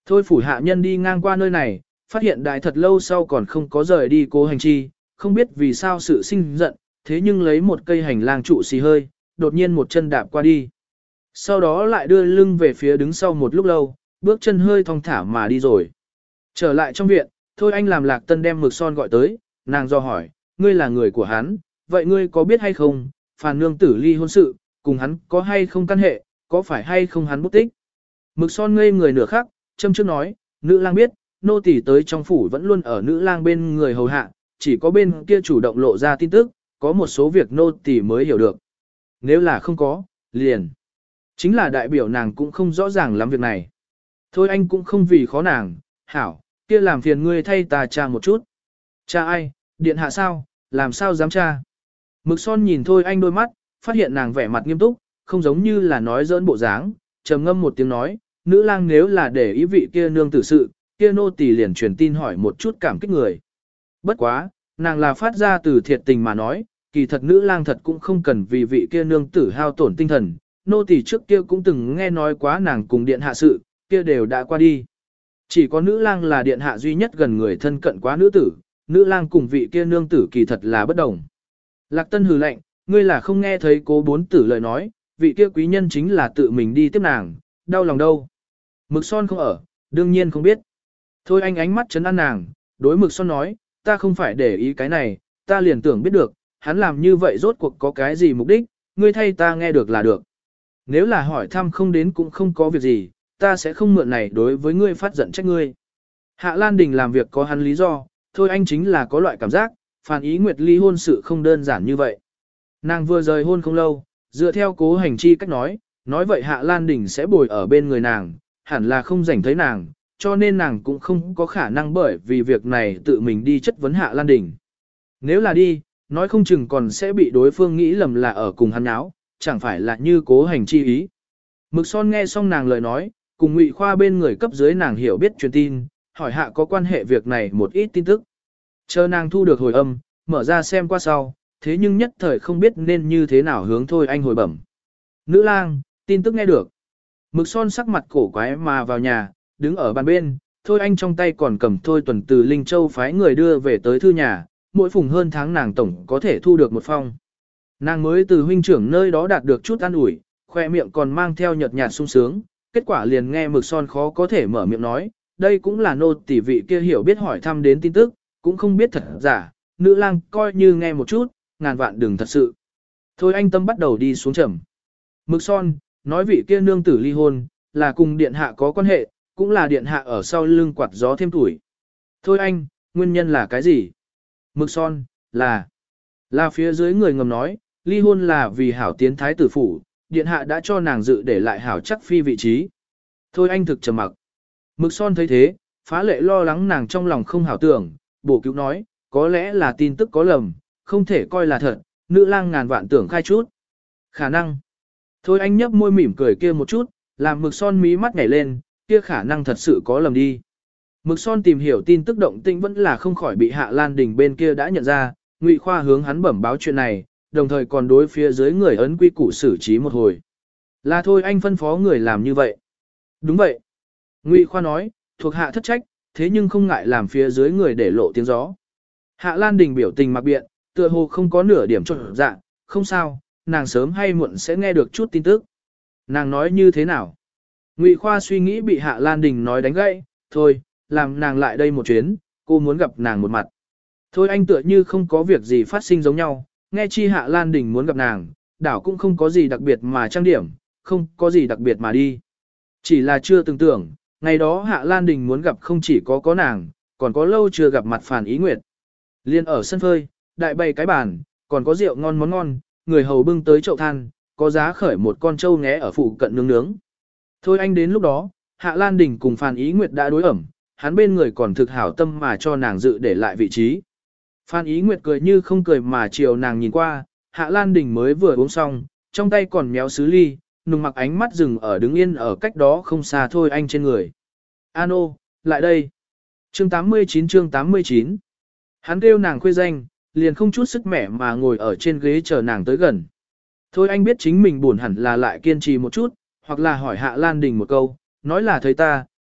A: Thôi phủ hạ nhân đi ngang qua nơi này, phát hiện đại thật lâu sau còn không có rời đi cố hành chi, không biết vì sao sự sinh giận, thế nhưng lấy một cây hành lang trụ xì hơi, đột nhiên một chân đạp qua đi. Sau đó lại đưa lưng về phía đứng sau một lúc lâu, bước chân hơi thong thả mà đi rồi. Trở lại trong viện, thôi anh làm Lạc Tân đem Mực Son gọi tới, nàng do hỏi, ngươi là người của hắn, vậy ngươi có biết hay không, phàn nương tử ly hôn sự, cùng hắn có hay không căn hệ, có phải hay không hắn bút tích. Mực Son ngây người nửa khắc, châm trước nói, nữ lang biết, nô tỳ tới trong phủ vẫn luôn ở nữ lang bên người hầu hạ, chỉ có bên kia chủ động lộ ra tin tức, có một số việc nô tỳ mới hiểu được. Nếu là không có, liền. Chính là đại biểu nàng cũng không rõ ràng lắm việc này. Thôi anh cũng không vì khó nàng, hảo, kia làm phiền ngươi thay ta tra một chút. Cha ai, điện hạ sao, làm sao dám tra. Mực Son nhìn thôi anh đôi mắt, phát hiện nàng vẻ mặt nghiêm túc, không giống như là nói giỡn bộ dáng, trầm ngâm một tiếng nói, nữ lang nếu là để ý vị kia nương tử sự, kia nô tỳ liền truyền tin hỏi một chút cảm kích người. Bất quá, nàng là phát ra từ thiệt tình mà nói, kỳ thật nữ lang thật cũng không cần vì vị kia nương tử hao tổn tinh thần, nô tỳ trước kia cũng từng nghe nói quá nàng cùng điện hạ sự, kia đều đã qua đi. Chỉ có nữ lang là điện hạ duy nhất gần người thân cận quá nữ tử, nữ lang cùng vị kia nương tử kỳ thật là bất đồng. Lạc Tân hừ lạnh, ngươi là không nghe thấy cố bốn tử lời nói, vị kia quý nhân chính là tự mình đi tiếp nàng, đau lòng đâu. Mực Son không ở, đương nhiên không biết. Thôi anh ánh mắt chấn an nàng, đối Mực Son nói, ta không phải để ý cái này, ta liền tưởng biết được, hắn làm như vậy rốt cuộc có cái gì mục đích, ngươi thay ta nghe được là được. Nếu là hỏi thăm không đến cũng không có việc gì, ta sẽ không mượn này đối với ngươi phát giận trách ngươi. Hạ Lan Đình làm việc có hắn lý do, thôi anh chính là có loại cảm giác, phản ý Nguyệt ly hôn sự không đơn giản như vậy. Nàng vừa rời hôn không lâu, dựa theo cố hành chi cách nói, nói vậy Hạ Lan Đình sẽ bồi ở bên người nàng, hẳn là không rảnh thấy nàng, cho nên nàng cũng không có khả năng bởi vì việc này tự mình đi chất vấn Hạ Lan Đình. Nếu là đi, nói không chừng còn sẽ bị đối phương nghĩ lầm là ở cùng hắn áo, chẳng phải là như cố hành chi ý. Mực Son nghe xong nàng lời nói, cùng Ngụy Khoa bên người cấp dưới nàng hiểu biết truyền tin, hỏi hạ có quan hệ việc này một ít tin tức. Chờ nàng thu được hồi âm, mở ra xem qua sau, thế nhưng nhất thời không biết nên như thế nào hướng thôi anh hồi bẩm. Nữ lang, tin tức nghe được. Mực Son sắc mặt cổ quái mà vào nhà, đứng ở bàn bên, thôi anh trong tay còn cầm thôi tuần từ Linh Châu phái người đưa về tới thư nhà, mỗi phùng hơn tháng nàng tổng có thể thu được một phong. Nàng mới từ huynh trưởng nơi đó đạt được chút an ủi, khoe miệng còn mang theo nhợt nhạt sung sướng, kết quả liền nghe Mực Son khó có thể mở miệng nói, đây cũng là nô tỷ vị kia hiểu biết hỏi thăm đến tin tức, cũng không biết thật giả, nữ lang coi như nghe một chút, ngàn vạn đừng thật sự. Thôi anh tâm bắt đầu đi xuống trầm. Mực Son, nói vị kia nương tử ly hôn, là cùng điện hạ có quan hệ, cũng là điện hạ ở sau lưng quạt gió thêm tuổi. Thôi anh, nguyên nhân là cái gì? Mực Son, là, là phía dưới người ngầm nói, ly hôn là vì hảo tiến thái tử phủ, điện hạ đã cho nàng dự để lại hảo chắc phi vị trí. Thôi anh thực trầm mặc. Mực Son thấy thế, phá lệ lo lắng nàng trong lòng không hảo tưởng, bổ cứu nói, có lẽ là tin tức có lầm, không thể coi là thật, nữ lang ngàn vạn tưởng khai chút. Khả năng. Thôi anh nhấp môi mỉm cười kia một chút, làm Mực Son mí mắt nhảy lên, kia khả năng thật sự có lầm đi. Mực Son tìm hiểu tin tức động tĩnh vẫn là không khỏi bị Hạ Lan Đình bên kia đã nhận ra, Ngụy Khoa hướng hắn bẩm báo chuyện này, đồng thời còn đối phía dưới người ấn quy củ xử trí một hồi. Là thôi anh phân phó người làm như vậy. Đúng vậy. Ngụy Khoa nói, thuộc hạ thất trách, thế nhưng không ngại làm phía dưới người để lộ tiếng gió. Hạ Lan Đình biểu tình mặc biện, tựa hồ không có nửa điểm trộn dạ, không sao, nàng sớm hay muộn sẽ nghe được chút tin tức. Nàng nói như thế nào? Ngụy Khoa suy nghĩ bị Hạ Lan Đình nói đánh gãy, thôi, làm nàng lại đây một chuyến, cô muốn gặp nàng một mặt. Thôi anh tựa như không có việc gì phát sinh giống nhau, nghe chi Hạ Lan Đình muốn gặp nàng, đảo cũng không có gì đặc biệt mà trang điểm, không có gì đặc biệt mà đi. Chỉ là chưa từng tưởng, ngày đó Hạ Lan Đình muốn gặp không chỉ có có nàng, còn có lâu chưa gặp mặt Phàn Ý Nguyệt. Liên ở sân phơi, đại bày cái bàn, còn có rượu ngon món ngon, người hầu bưng tới chậu than, có giá khởi một con trâu ngé ở phụ cận nướng nướng. Thôi anh đến lúc đó, Hạ Lan Đình cùng Phàn Ý Nguyệt đã đối ẩm, hắn bên người còn thực hảo tâm mà cho nàng dự để lại vị trí. Phan Ý Nguyệt cười như không cười mà chiều nàng nhìn qua, Hạ Lan Đình mới vừa uống xong, trong tay còn méo sứ ly, nùng mặc ánh mắt dừng ở đứng yên ở cách đó không xa thôi anh trên người. Ano, lại đây. Chương tám mươi chín chương tám mươi chín. Hắn kêu nàng khuê danh, liền không chút sức mẻ mà ngồi ở trên ghế chờ nàng tới gần. Thôi anh biết chính mình buồn hẳn là lại kiên trì một chút, hoặc là hỏi Hạ Lan Đình một câu, nói là thấy ta,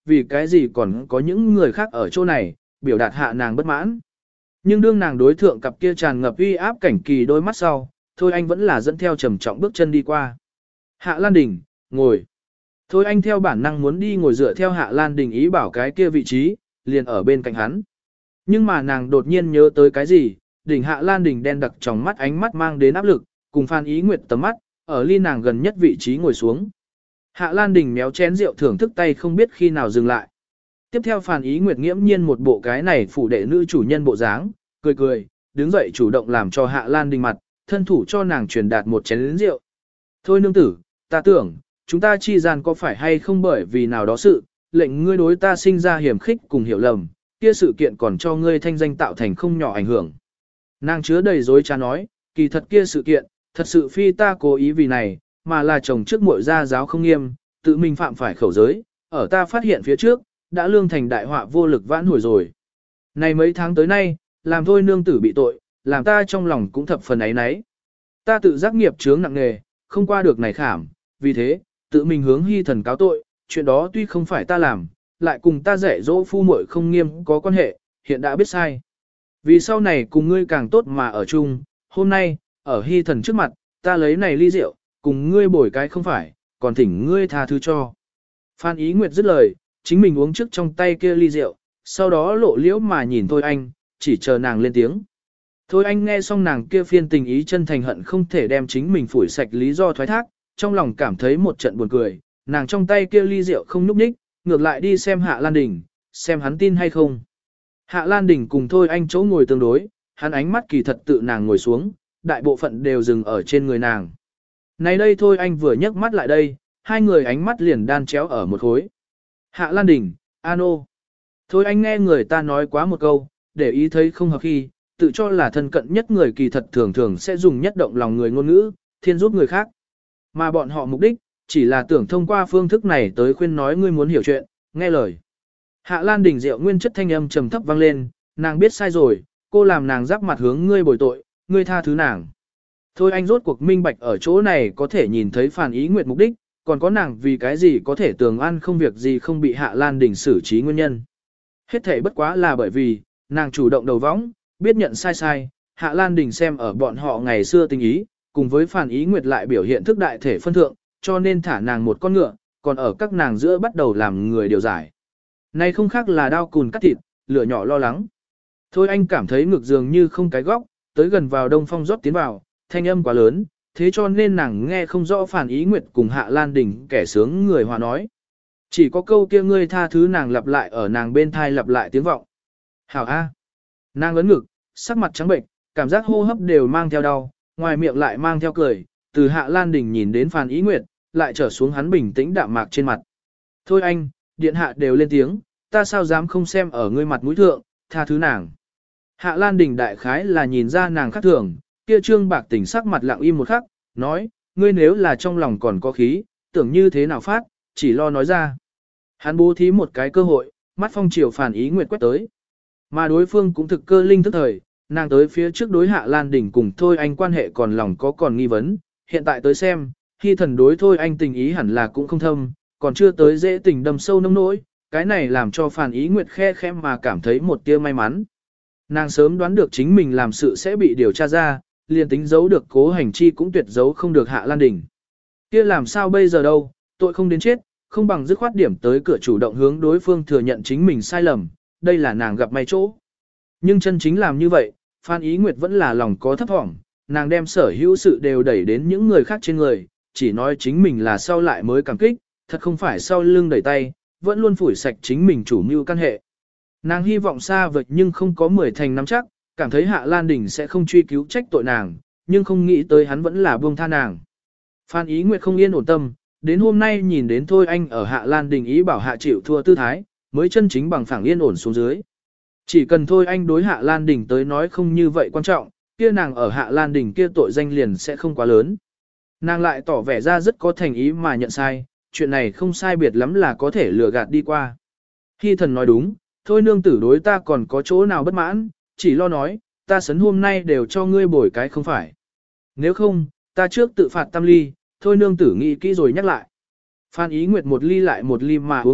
A: vì cái gì còn có những người khác ở chỗ này, biểu đạt hạ nàng bất mãn. Nhưng đương nàng đối thượng cặp kia tràn ngập uy áp cảnh kỳ đôi mắt sau, Thôi Anh vẫn là dẫn theo trầm trọng bước chân đi qua. Hạ Lan Đình, ngồi. Thôi Anh theo bản năng muốn đi ngồi dựa theo Hạ Lan Đình ý bảo cái kia vị trí, liền ở bên cạnh hắn. Nhưng mà nàng đột nhiên nhớ tới cái gì, đỉnh Hạ Lan Đình đen đặc trong mắt ánh mắt mang đến áp lực, cùng Phan Ý Nguyệt tầm mắt, ở ly nàng gần nhất vị trí ngồi xuống. Hạ Lan Đình méo chén rượu thưởng thức tay không biết khi nào dừng lại. Tiếp theo Phan Ý Nguyệt nghiễm nhiên một bộ cái này phủ đệ nữ chủ nhân bộ dáng, cười cười, đứng dậy chủ động làm cho Hạ Lan Đình mặt, thân thủ cho nàng truyền đạt một chén rượu. Thôi nương tử, ta tưởng, chúng ta chi gian có phải hay không bởi vì nào đó sự, lệnh ngươi đối ta sinh ra hiểm khích cùng hiểu lầm, kia sự kiện còn cho ngươi thanh danh tạo thành không nhỏ ảnh hưởng. Nàng chứa đầy dối trá nói, kỳ thật kia sự kiện, thật sự phi ta cố ý vì này, mà là chồng trước muội gia giáo không nghiêm, tự mình phạm phải khẩu giới, ở ta phát hiện phía trước, đã lương thành đại họa vô lực vãn hồi rồi. Này mấy tháng tới nay, làm thôi nương tử bị tội, làm ta trong lòng cũng thập phần ấy nấy. Ta tự giác nghiệp chướng nặng nề, không qua được này khảm, vì thế, tự mình hướng hy thần cáo tội, chuyện đó tuy không phải ta làm, lại cùng ta dạy dỗ phu muội không nghiêm có quan hệ, hiện đã biết sai. Vì sau này cùng ngươi càng tốt mà ở chung, hôm nay, ở hy thần trước mặt, ta lấy này ly rượu, cùng ngươi bồi cái không phải, còn thỉnh ngươi tha thứ cho. Phan Ý Nguyệt dứt lời, chính mình uống trước trong tay kia ly rượu, sau đó lộ liễu mà nhìn Thôi Anh, chỉ chờ nàng lên tiếng. Thôi Anh nghe xong nàng kia phiên tình ý chân thành hận không thể đem chính mình phủi sạch lý do thoái thác, trong lòng cảm thấy một trận buồn cười, nàng trong tay kia ly rượu không nhúc nhích, ngược lại đi xem Hạ Lan Đình, xem hắn tin hay không. Hạ Lan Đình cùng Thôi Anh chỗ ngồi tương đối, hắn ánh mắt kỳ thật tự nàng ngồi xuống, đại bộ phận đều dừng ở trên người nàng. Này đây Thôi Anh vừa nhấc mắt lại đây, hai người ánh mắt liền đan chéo ở một khối. Hạ Lan Đình, Ano. Thôi Anh nghe người ta nói quá một câu, để ý thấy không hợp khi, tự cho là thân cận nhất người kỳ thật thường thường sẽ dùng nhất động lòng người ngôn ngữ, thiên giúp người khác. Mà bọn họ mục đích, chỉ là tưởng thông qua phương thức này tới khuyên nói ngươi muốn hiểu chuyện, nghe lời. Hạ Lan Đình rượu nguyên chất thanh âm trầm thấp vang lên, nàng biết sai rồi, cô làm nàng giáp mặt hướng ngươi bồi tội, ngươi tha thứ nàng. Thôi anh rốt cuộc minh bạch ở chỗ này có thể nhìn thấy Phản Ý Nguyệt mục đích, còn có nàng vì cái gì có thể tường ăn không việc gì không bị Hạ Lan Đình xử trí nguyên nhân. Hết thể bất quá là bởi vì, nàng chủ động đầu võng, biết nhận sai sai, Hạ Lan Đình xem ở bọn họ ngày xưa tình ý, cùng với Phản Ý Nguyệt lại biểu hiện thức đại thể phân thượng, cho nên thả nàng một con ngựa, còn ở các nàng giữa bắt đầu làm người điều giải. Này không khác là đao cùn cắt thịt, lửa nhỏ lo lắng. Thôi anh cảm thấy ngực dường như không cái góc, tới gần vào Đông Phong rót tiến vào, thanh âm quá lớn, thế cho nên nàng nghe không rõ Phản Ý Nguyệt cùng Hạ Lan Đình kẻ sướng người hòa nói. Chỉ có câu kia ngươi tha thứ nàng lặp lại ở nàng bên thai lặp lại tiếng vọng. Hảo A. Nàng ấn ngực, sắc mặt trắng bệnh, cảm giác hô hấp đều mang theo đau, ngoài miệng lại mang theo cười, từ Hạ Lan Đình nhìn đến Phản Ý Nguyệt, lại trở xuống hắn bình tĩnh đạm mạc trên mặt. Thôi anh, điện hạ đều lên tiếng, ta sao dám không xem ở ngươi mặt mũi thượng, tha thứ nàng. Hạ Lan Đình đại khái là nhìn ra nàng khác thường, kia trương bạc tỉnh sắc mặt lặng im một khắc, nói, ngươi nếu là trong lòng còn có khí, tưởng như thế nào phát, chỉ lo nói ra. Hắn bố thí một cái cơ hội, mắt phong chiều Phản Ý Nguyệt quét tới. Mà đối phương cũng thực cơ linh thức thời, nàng tới phía trước đối Hạ Lan Đình cùng Thôi Anh quan hệ còn lòng có còn nghi vấn, hiện tại tới xem, khi thần đối Thôi Anh tình ý hẳn là cũng không thâm, còn chưa tới dễ tình đâm sâu nông nỗi, cái này làm cho Phản Ý Nguyệt khe khẽ mà cảm thấy một tia may mắn. Nàng sớm đoán được chính mình làm sự sẽ bị điều tra ra, liền tính giấu được Cố Hành Chi cũng tuyệt giấu không được Hạ Lan Đình. Kia làm sao bây giờ đâu, tội không đến chết, không bằng dứt khoát điểm tới cửa chủ động hướng đối phương thừa nhận chính mình sai lầm, đây là nàng gặp may chỗ. Nhưng chân chính làm như vậy, Phan Ý Nguyệt vẫn là lòng có thấp thỏm, nàng đem sở hữu sự đều đẩy đến những người khác trên người, chỉ nói chính mình là sau lại mới cảm kích, thật không phải sau lưng đẩy tay, vẫn luôn phủi sạch chính mình chủ mưu căn hệ. Nàng hy vọng xa vời nhưng không có mười thành nắm chắc, cảm thấy Hạ Lan Đình sẽ không truy cứu trách tội nàng, nhưng không nghĩ tới hắn vẫn là buông tha nàng. Phan Ý Nguyệt không yên ổn tâm, đến hôm nay nhìn đến Thôi Anh ở Hạ Lan Đình ý bảo Hạ chịu thua tư thái, mới chân chính bằng phẳng yên ổn xuống dưới. Chỉ cần Thôi Anh đối Hạ Lan Đình tới nói không như vậy quan trọng, kia nàng ở Hạ Lan Đình kia tội danh liền sẽ không quá lớn. Nàng lại tỏ vẻ ra rất có thành ý mà nhận sai, chuyện này không sai biệt lắm là có thể lừa gạt đi qua. Khi thần nói đúng, Thôi nương tử đối ta còn có chỗ nào bất mãn, chỉ lo nói, ta sấn hôm nay đều cho ngươi bồi cái không phải. Nếu không, ta trước tự phạt tam ly, Thôi nương tử nghĩ kỹ rồi nhắc lại. Phan Ý Nguyệt một ly lại một ly mà uống rượu,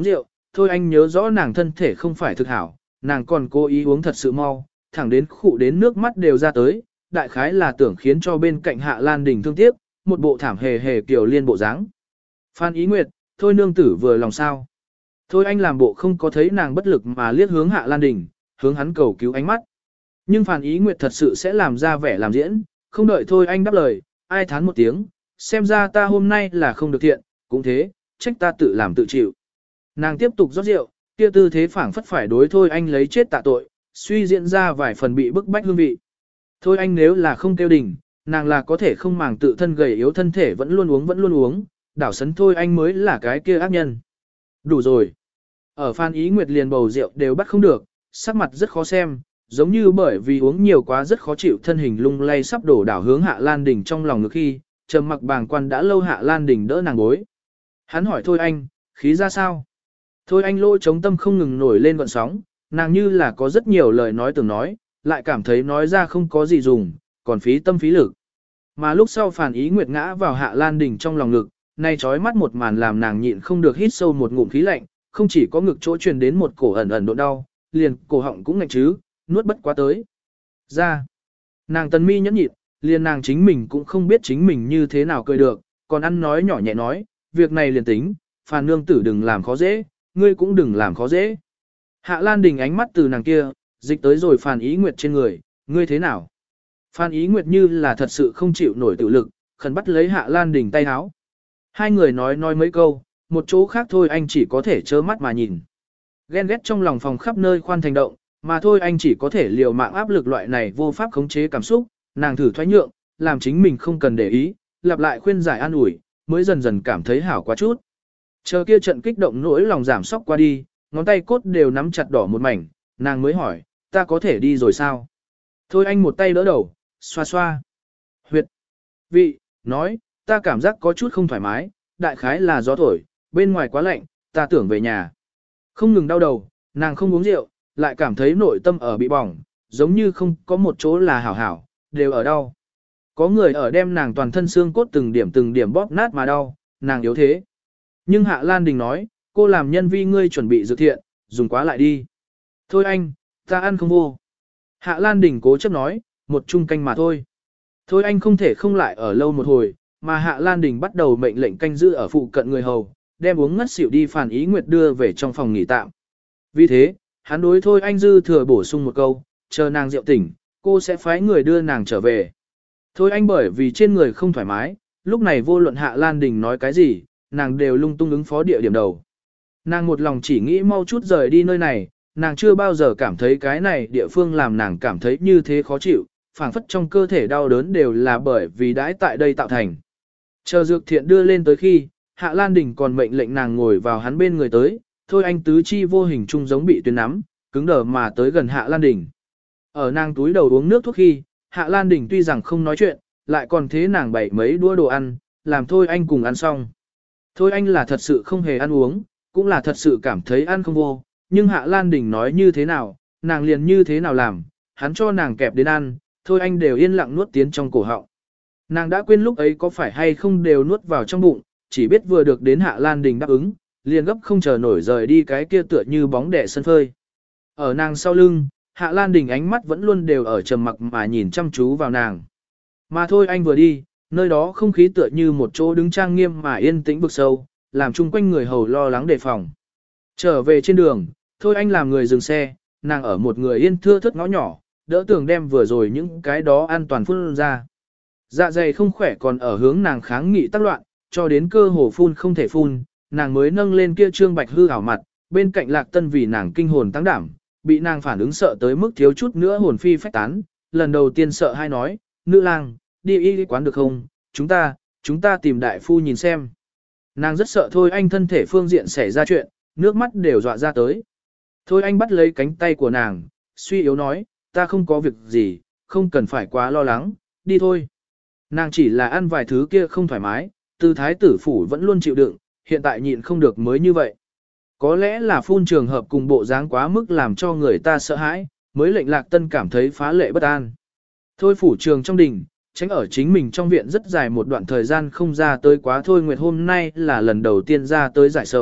A: thôi anh nhớ rõ nàng thân thể không phải thực hảo, nàng còn cố ý uống thật sự mau, thẳng đến khụ đến nước mắt đều ra tới, đại khái là tưởng khiến cho bên cạnh Hạ Lan Đình thương tiếc, một bộ thảm hề hề kiểu liên bộ dáng. Phan Ý Nguyệt, thôi nương tử vừa lòng sao. Thôi anh làm bộ không có thấy nàng bất lực mà liếc hướng Hạ Lan Đình, hướng hắn cầu cứu ánh mắt. Nhưng Phan Ý Nguyệt thật sự sẽ làm ra vẻ làm diễn, không đợi thôi anh đáp lời, ai thán một tiếng, xem ra ta hôm nay là không được thiện, cũng thế, trách ta tự làm tự chịu. Nàng tiếp tục rót rượu, kia tư thế phảng phất phải đối thôi anh lấy chết tạ tội, suy diễn ra vài phần bị bức bách hương vị. Thôi anh nếu là không kêu đình, nàng là có thể không màng tự thân gầy yếu thân thể vẫn luôn uống vẫn luôn uống, đảo sấn thôi anh mới là cái kia ác nhân. Đủ rồi. Ở Phan Ý Nguyệt liền bầu rượu đều bắt không được, sắc mặt rất khó xem, giống như bởi vì uống nhiều quá rất khó chịu, thân hình lung lay sắp đổ đảo hướng Hạ Lan Đình trong lòng ngực khi, trầm mặc bàng quan đã lâu Hạ Lan Đình đỡ nàng bối. Hắn hỏi thôi anh, khí ra sao? Thôi anh lôi chống tâm không ngừng nổi lên gọn sóng, nàng như là có rất nhiều lời nói tưởng nói, lại cảm thấy nói ra không có gì dùng, còn phí tâm phí lực. Mà lúc sau Phan Ý Nguyệt ngã vào Hạ Lan Đình trong lòng ngực, nay trói mắt một màn làm nàng nhịn không được hít sâu một ngụm khí lạnh, không chỉ có ngực chỗ truyền đến một cổ ẩn ẩn độ đau, liền cổ họng cũng ngạnh chứ, nuốt bất quá tới. Ra, nàng tần mi nhẫn nhịn, liền nàng chính mình cũng không biết chính mình như thế nào cười được, còn ăn nói nhỏ nhẹ nói, việc này liền tính, Phan nương tử đừng làm khó dễ, ngươi cũng đừng làm khó dễ. Hạ Lan Đình ánh mắt từ nàng kia, dịch tới rồi Phan Ý Nguyệt trên người, ngươi thế nào? Phan Ý Nguyệt như là thật sự không chịu nổi tự lực, khẩn bắt lấy Hạ Lan Đình tay háo. Hai người nói nói mấy câu, một chỗ khác thôi anh chỉ có thể trơ mắt mà nhìn. Ghen ghét trong lòng phòng khắp nơi khoan thành động, mà thôi anh chỉ có thể liều mạng áp lực loại này vô pháp khống chế cảm xúc, nàng thử thoái nhượng, làm chính mình không cần để ý, lặp lại khuyên giải an ủi, mới dần dần cảm thấy hảo quá chút. Chờ kia trận kích động nỗi lòng giảm sóc qua đi, ngón tay cốt đều nắm chặt đỏ một mảnh, nàng mới hỏi, ta có thể đi rồi sao? Thôi anh một tay đỡ đầu, xoa xoa. Huyệt. Vị, nói, ta cảm giác có chút không thoải mái, đại khái là gió thổi, bên ngoài quá lạnh, ta tưởng về nhà. Không ngừng đau đầu, nàng không uống rượu, lại cảm thấy nội tâm ở bị bỏng, giống như không có một chỗ là hảo hảo, đều ở đau. Có người ở đem nàng toàn thân xương cốt từng điểm từng điểm bóp nát mà đau, nàng yếu thế. Nhưng Hạ Lan Đình nói, cô làm nhân vi ngươi chuẩn bị dự thiện, dùng quá lại đi. Thôi anh, ta ăn không vô. Hạ Lan Đình cố chấp nói, một chung canh mà thôi. Thôi anh không thể không lại ở lâu một hồi, mà Hạ Lan Đình bắt đầu mệnh lệnh canh giữ ở phụ cận người hầu, đem uống ngất xỉu đi Phan Ý Nguyệt đưa về trong phòng nghỉ tạm. Vì thế, hắn đối thôi anh dư thừa bổ sung một câu, chờ nàng rượu tỉnh, cô sẽ phái người đưa nàng trở về. Thôi anh bởi vì trên người không thoải mái, lúc này vô luận Hạ Lan Đình nói cái gì, nàng đều lung tung ứng phó địa điểm đầu. Nàng một lòng chỉ nghĩ mau chút rời đi nơi này, nàng chưa bao giờ cảm thấy cái này địa phương làm nàng cảm thấy như thế khó chịu, phảng phất trong cơ thể đau đớn đều là bởi vì đãi tại đây tạo thành. Chờ dược thiện đưa lên tới khi, Hạ Lan Đình còn mệnh lệnh nàng ngồi vào hắn bên người tới, thôi anh tứ chi vô hình chung giống bị tuyến nắm, cứng đờ mà tới gần Hạ Lan Đình. Ở nàng túi đầu uống nước thuốc khi, Hạ Lan Đình tuy rằng không nói chuyện, lại còn thế nàng bày mấy đũa đồ ăn, làm thôi anh cùng ăn xong. Thôi anh là thật sự không hề ăn uống, cũng là thật sự cảm thấy ăn không vô, nhưng Hạ Lan Đình nói như thế nào, nàng liền như thế nào làm, hắn cho nàng kẹp đến ăn, thôi anh đều yên lặng nuốt tiến trong cổ họng. Nàng đã quên lúc ấy có phải hay không đều nuốt vào trong bụng, chỉ biết vừa được đến Hạ Lan Đình đáp ứng, liền gấp không chờ nổi rời đi cái kia tựa như bóng đẻ sân phơi. Ở nàng sau lưng, Hạ Lan Đình ánh mắt vẫn luôn đều ở trầm mặc mà nhìn chăm chú vào nàng. Mà thôi anh vừa đi, nơi đó không khí tựa như một chỗ đứng trang nghiêm mà yên tĩnh vực sâu, làm chung quanh người hầu lo lắng đề phòng. Trở về trên đường, thôi anh làm người dừng xe, nàng ở một người yên thưa thớt ngõ nhỏ, đỡ tường đem vừa rồi những cái đó an toàn phun ra. Dạ dày không khỏe còn ở hướng nàng kháng nghị tác loạn, cho đến cơ hồ phun không thể phun, nàng mới nâng lên kia trương bạch hư ảo mặt, bên cạnh Lạc Tân vì nàng kinh hồn tăng đảm, bị nàng phản ứng sợ tới mức thiếu chút nữa hồn phi phách tán, lần đầu tiên sợ hai nói, nữ lang, đi y quán được không, chúng ta, chúng ta tìm đại phu nhìn xem. Nàng rất sợ thôi anh thân thể phương diện xảy ra chuyện, nước mắt đều dọa ra tới. Thôi anh bắt lấy cánh tay của nàng, suy yếu nói, ta không có việc gì, không cần phải quá lo lắng, đi thôi. Nàng chỉ là ăn vài thứ kia không thoải mái, từ thái tử phủ vẫn luôn chịu đựng, hiện tại nhịn không được mới như vậy. Có lẽ là phun trường hợp cùng bộ dáng quá mức làm cho người ta sợ hãi, mới lệnh Lạc Tân cảm thấy phá lệ bất an. Thôi phủ trường trong đình, tránh ở chính mình trong viện rất dài một đoạn thời gian không ra tới quá thôi Nguyệt hôm nay là lần đầu tiên ra tới giải sầu,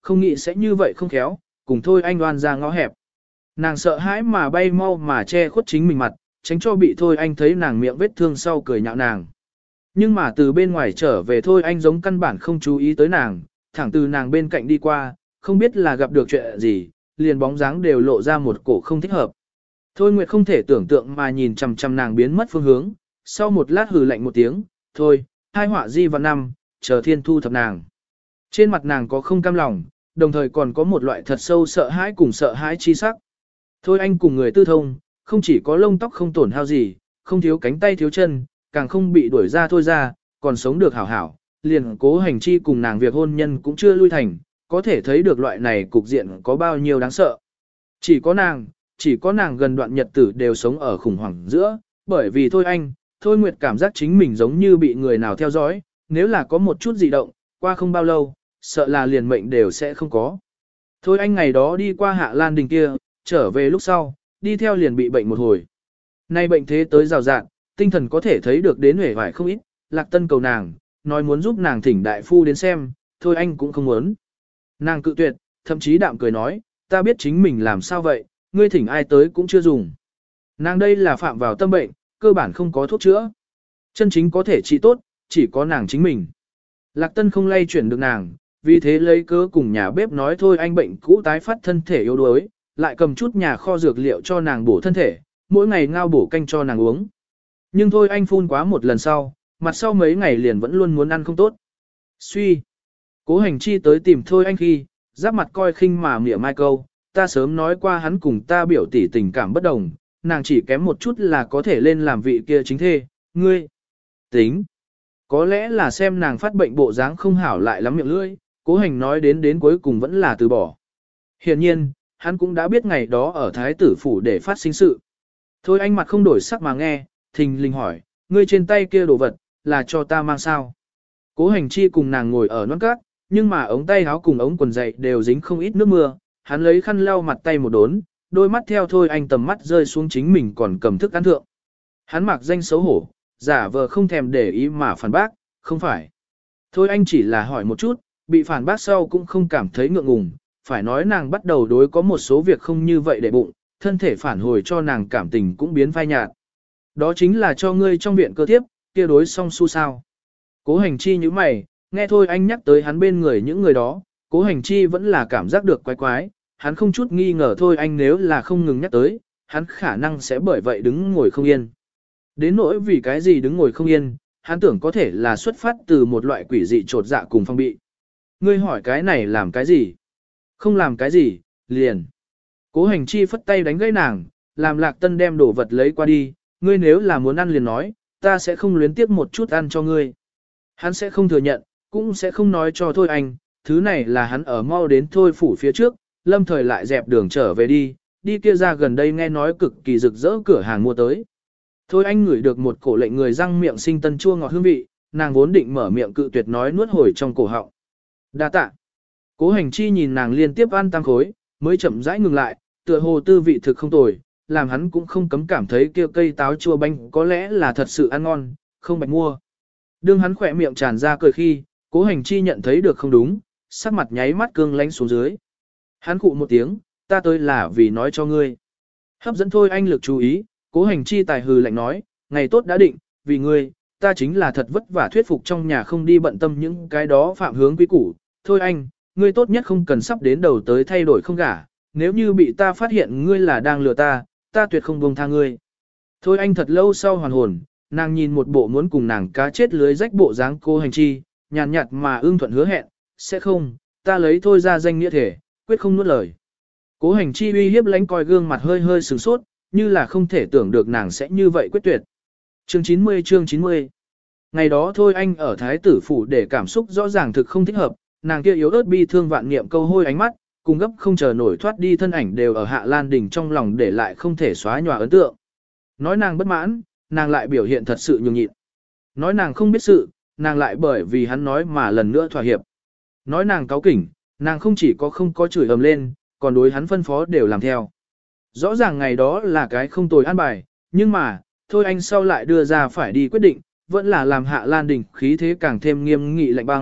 A: không nghĩ sẽ như vậy không khéo, cùng thôi anh đoan ra ngõ hẹp. Nàng sợ hãi mà bay mau mà che khuất chính mình mặt, tránh cho bị thôi anh thấy nàng miệng vết thương sau cười nhạo nàng. Nhưng mà từ bên ngoài trở về thôi anh giống căn bản không chú ý tới nàng, thẳng từ nàng bên cạnh đi qua, không biết là gặp được chuyện gì, liền bóng dáng đều lộ ra một cổ không thích hợp. Thôi Nguyệt không thể tưởng tượng mà nhìn chằm chằm nàng biến mất phương hướng, sau một lát hừ lạnh một tiếng, thôi, hai họa di vào năm, chờ thiên thu thập nàng. Trên mặt nàng có không cam lòng, đồng thời còn có một loại thật sâu sợ hãi cùng sợ hãi chi sắc. Thôi anh cùng người tư thông, không chỉ có lông tóc không tổn hao gì, không thiếu cánh tay thiếu chân, càng không bị đuổi ra thôi ra, còn sống được hảo hảo, liền cố hành chi cùng nàng việc hôn nhân cũng chưa lui thành, có thể thấy được loại này cục diện có bao nhiêu đáng sợ. Chỉ có nàng, chỉ có nàng gần đoạn nhật tử đều sống ở khủng hoảng giữa, bởi vì thôi anh, thôi Nguyệt cảm giác chính mình giống như bị người nào theo dõi, nếu là có một chút dị động, qua không bao lâu, sợ là liền mệnh đều sẽ không có. Thôi anh ngày đó đi qua Hạ Lan Đình kia, trở về lúc sau, đi theo liền bị bệnh một hồi. Nay bệnh thế tới rào rạng, tinh thần có thể thấy được đến huệ vải không ít, Lạc Tân cầu nàng, nói muốn giúp nàng thỉnh đại phu đến xem, thôi anh cũng không muốn. Nàng cự tuyệt, thậm chí đạm cười nói, ta biết chính mình làm sao vậy, ngươi thỉnh ai tới cũng chưa dùng. Nàng đây là phạm vào tâm bệnh, cơ bản không có thuốc chữa. Chân chính có thể trị tốt, chỉ có nàng chính mình. Lạc Tân không lay chuyển được nàng, vì thế lấy cớ cùng nhà bếp nói thôi anh bệnh cũ tái phát thân thể yếu đuối, lại cầm chút nhà kho dược liệu cho nàng bổ thân thể, mỗi ngày ngao bổ canh cho nàng uống. Nhưng thôi anh phun quá một lần sau, mặt sau mấy ngày liền vẫn luôn muốn ăn không tốt. Suy. Cố hành chi tới tìm thôi anh khi, giáp mặt coi khinh mà mỉa mai câu, ta sớm nói qua hắn cùng ta biểu tỷ tình cảm bất đồng, nàng chỉ kém một chút là có thể lên làm vị kia chính thê, ngươi. Tính. Có lẽ là xem nàng phát bệnh bộ dáng không hảo lại lắm miệng lưỡi, cố hành nói đến đến cuối cùng vẫn là từ bỏ. Hiển nhiên, hắn cũng đã biết ngày đó ở thái tử phủ để phát sinh sự. Thôi anh mặt không đổi sắc mà nghe, thình lình hỏi, ngươi trên tay kia đồ vật, là cho ta mang sao? Cố hành chi cùng nàng ngồi ở nón cát, nhưng mà ống tay áo cùng ống quần dày đều dính không ít nước mưa, hắn lấy khăn lau mặt tay một đốn, đôi mắt theo thôi anh tầm mắt rơi xuống chính mình còn cầm thức ăn thượng. Hắn mặc danh xấu hổ, giả vờ không thèm để ý mà phản bác, không phải. Thôi anh chỉ là hỏi một chút, bị phản bác sau cũng không cảm thấy ngượng ngùng, phải nói nàng bắt đầu đối có một số việc không như vậy để bụng, thân thể phản hồi cho nàng cảm tình cũng biến phai nhạt. Đó chính là cho ngươi trong viện cơ thiếp, kia đối song su sao. Cố hành chi như mày, nghe thôi anh nhắc tới hắn bên người những người đó, cố hành chi vẫn là cảm giác được quái quái, hắn không chút nghi ngờ thôi anh nếu là không ngừng nhắc tới, hắn khả năng sẽ bởi vậy đứng ngồi không yên. Đến nỗi vì cái gì đứng ngồi không yên, hắn tưởng có thể là xuất phát từ một loại quỷ dị trột dạ cùng phong bị. Ngươi hỏi cái này làm cái gì? Không làm cái gì, liền. Cố hành chi phất tay đánh gãy nàng, làm Lạc Tân đem đồ vật lấy qua đi, ngươi nếu là muốn ăn liền nói, ta sẽ không luyến tiếp một chút ăn cho ngươi. Hắn sẽ không thừa nhận, cũng sẽ không nói cho thôi anh, thứ này là hắn ở mau đến thôi phủ phía trước, lâm thời lại dẹp đường trở về đi, đi kia ra gần đây nghe nói cực kỳ rực rỡ cửa hàng mua tới. Thôi anh ngửi được một cổ lệnh người răng miệng sinh tân chua ngọt hương vị, nàng vốn định mở miệng cự tuyệt nói nuốt hồi trong cổ họng. Đa tạ. Cố hành chi nhìn nàng liên tiếp ăn tăng khối, mới chậm rãi ngừng lại, tựa hồ tư vị thực không tồi, làm hắn cũng không cấm cảm thấy kia cây táo chua bánh có lẽ là thật sự ăn ngon, không bạch mua. Đương hắn khỏe miệng tràn ra cười khi, cố hành chi nhận thấy được không đúng, sắc mặt nháy mắt cương lánh xuống dưới. Hắn khụ một tiếng, ta tới là vì nói cho ngươi. Hấp dẫn thôi anh lực chú ý, cố hành chi tài hừ lạnh nói, ngày tốt đã định, vì ngươi, ta chính là thật vất vả thuyết phục trong nhà không đi bận tâm những cái đó phạm hướng quý củ. Thôi anh, ngươi tốt nhất không cần sắp đến đầu tới thay đổi không gả, nếu như bị ta phát hiện ngươi là đang lừa ta, ta tuyệt không buông tha ngươi. Thôi anh thật lâu sau hoàn hồn, nàng nhìn một bộ muốn cùng nàng cá chết lưới rách bộ dáng cô hành chi, nhàn nhạt mà ưng thuận hứa hẹn, sẽ không, ta lấy thôi ra danh nghĩa thể, quyết không nuốt lời. Cố hành chi uy hiếp lánh coi gương mặt hơi hơi sửng sốt, như là không thể tưởng được nàng sẽ như vậy quyết tuyệt. Chương chín mươi chương chín mươi. Ngày đó thôi anh ở thái tử phủ để cảm xúc rõ ràng thực không thích hợp, nàng kia yếu ớt bi thương vạn niệm câu hôi ánh mắt, cùng gấp không chờ nổi thoát đi thân ảnh đều ở Hạ Lan Đình trong lòng để lại không thể xóa nhòa ấn tượng. Nói nàng bất mãn, nàng lại biểu hiện thật sự nhường nhịn. Nói nàng không biết sự, nàng lại bởi vì hắn nói mà lần nữa thỏa hiệp. Nói nàng cáu kỉnh, nàng không chỉ có không có chửi ầm lên, còn đối hắn phân phó đều làm theo. Rõ ràng ngày đó là cái không tồi an bài, nhưng mà, thôi anh sau lại đưa ra phải đi quyết định, vẫn là làm Hạ Lan Đình khí thế càng thêm nghiêm nghị lạnh băng,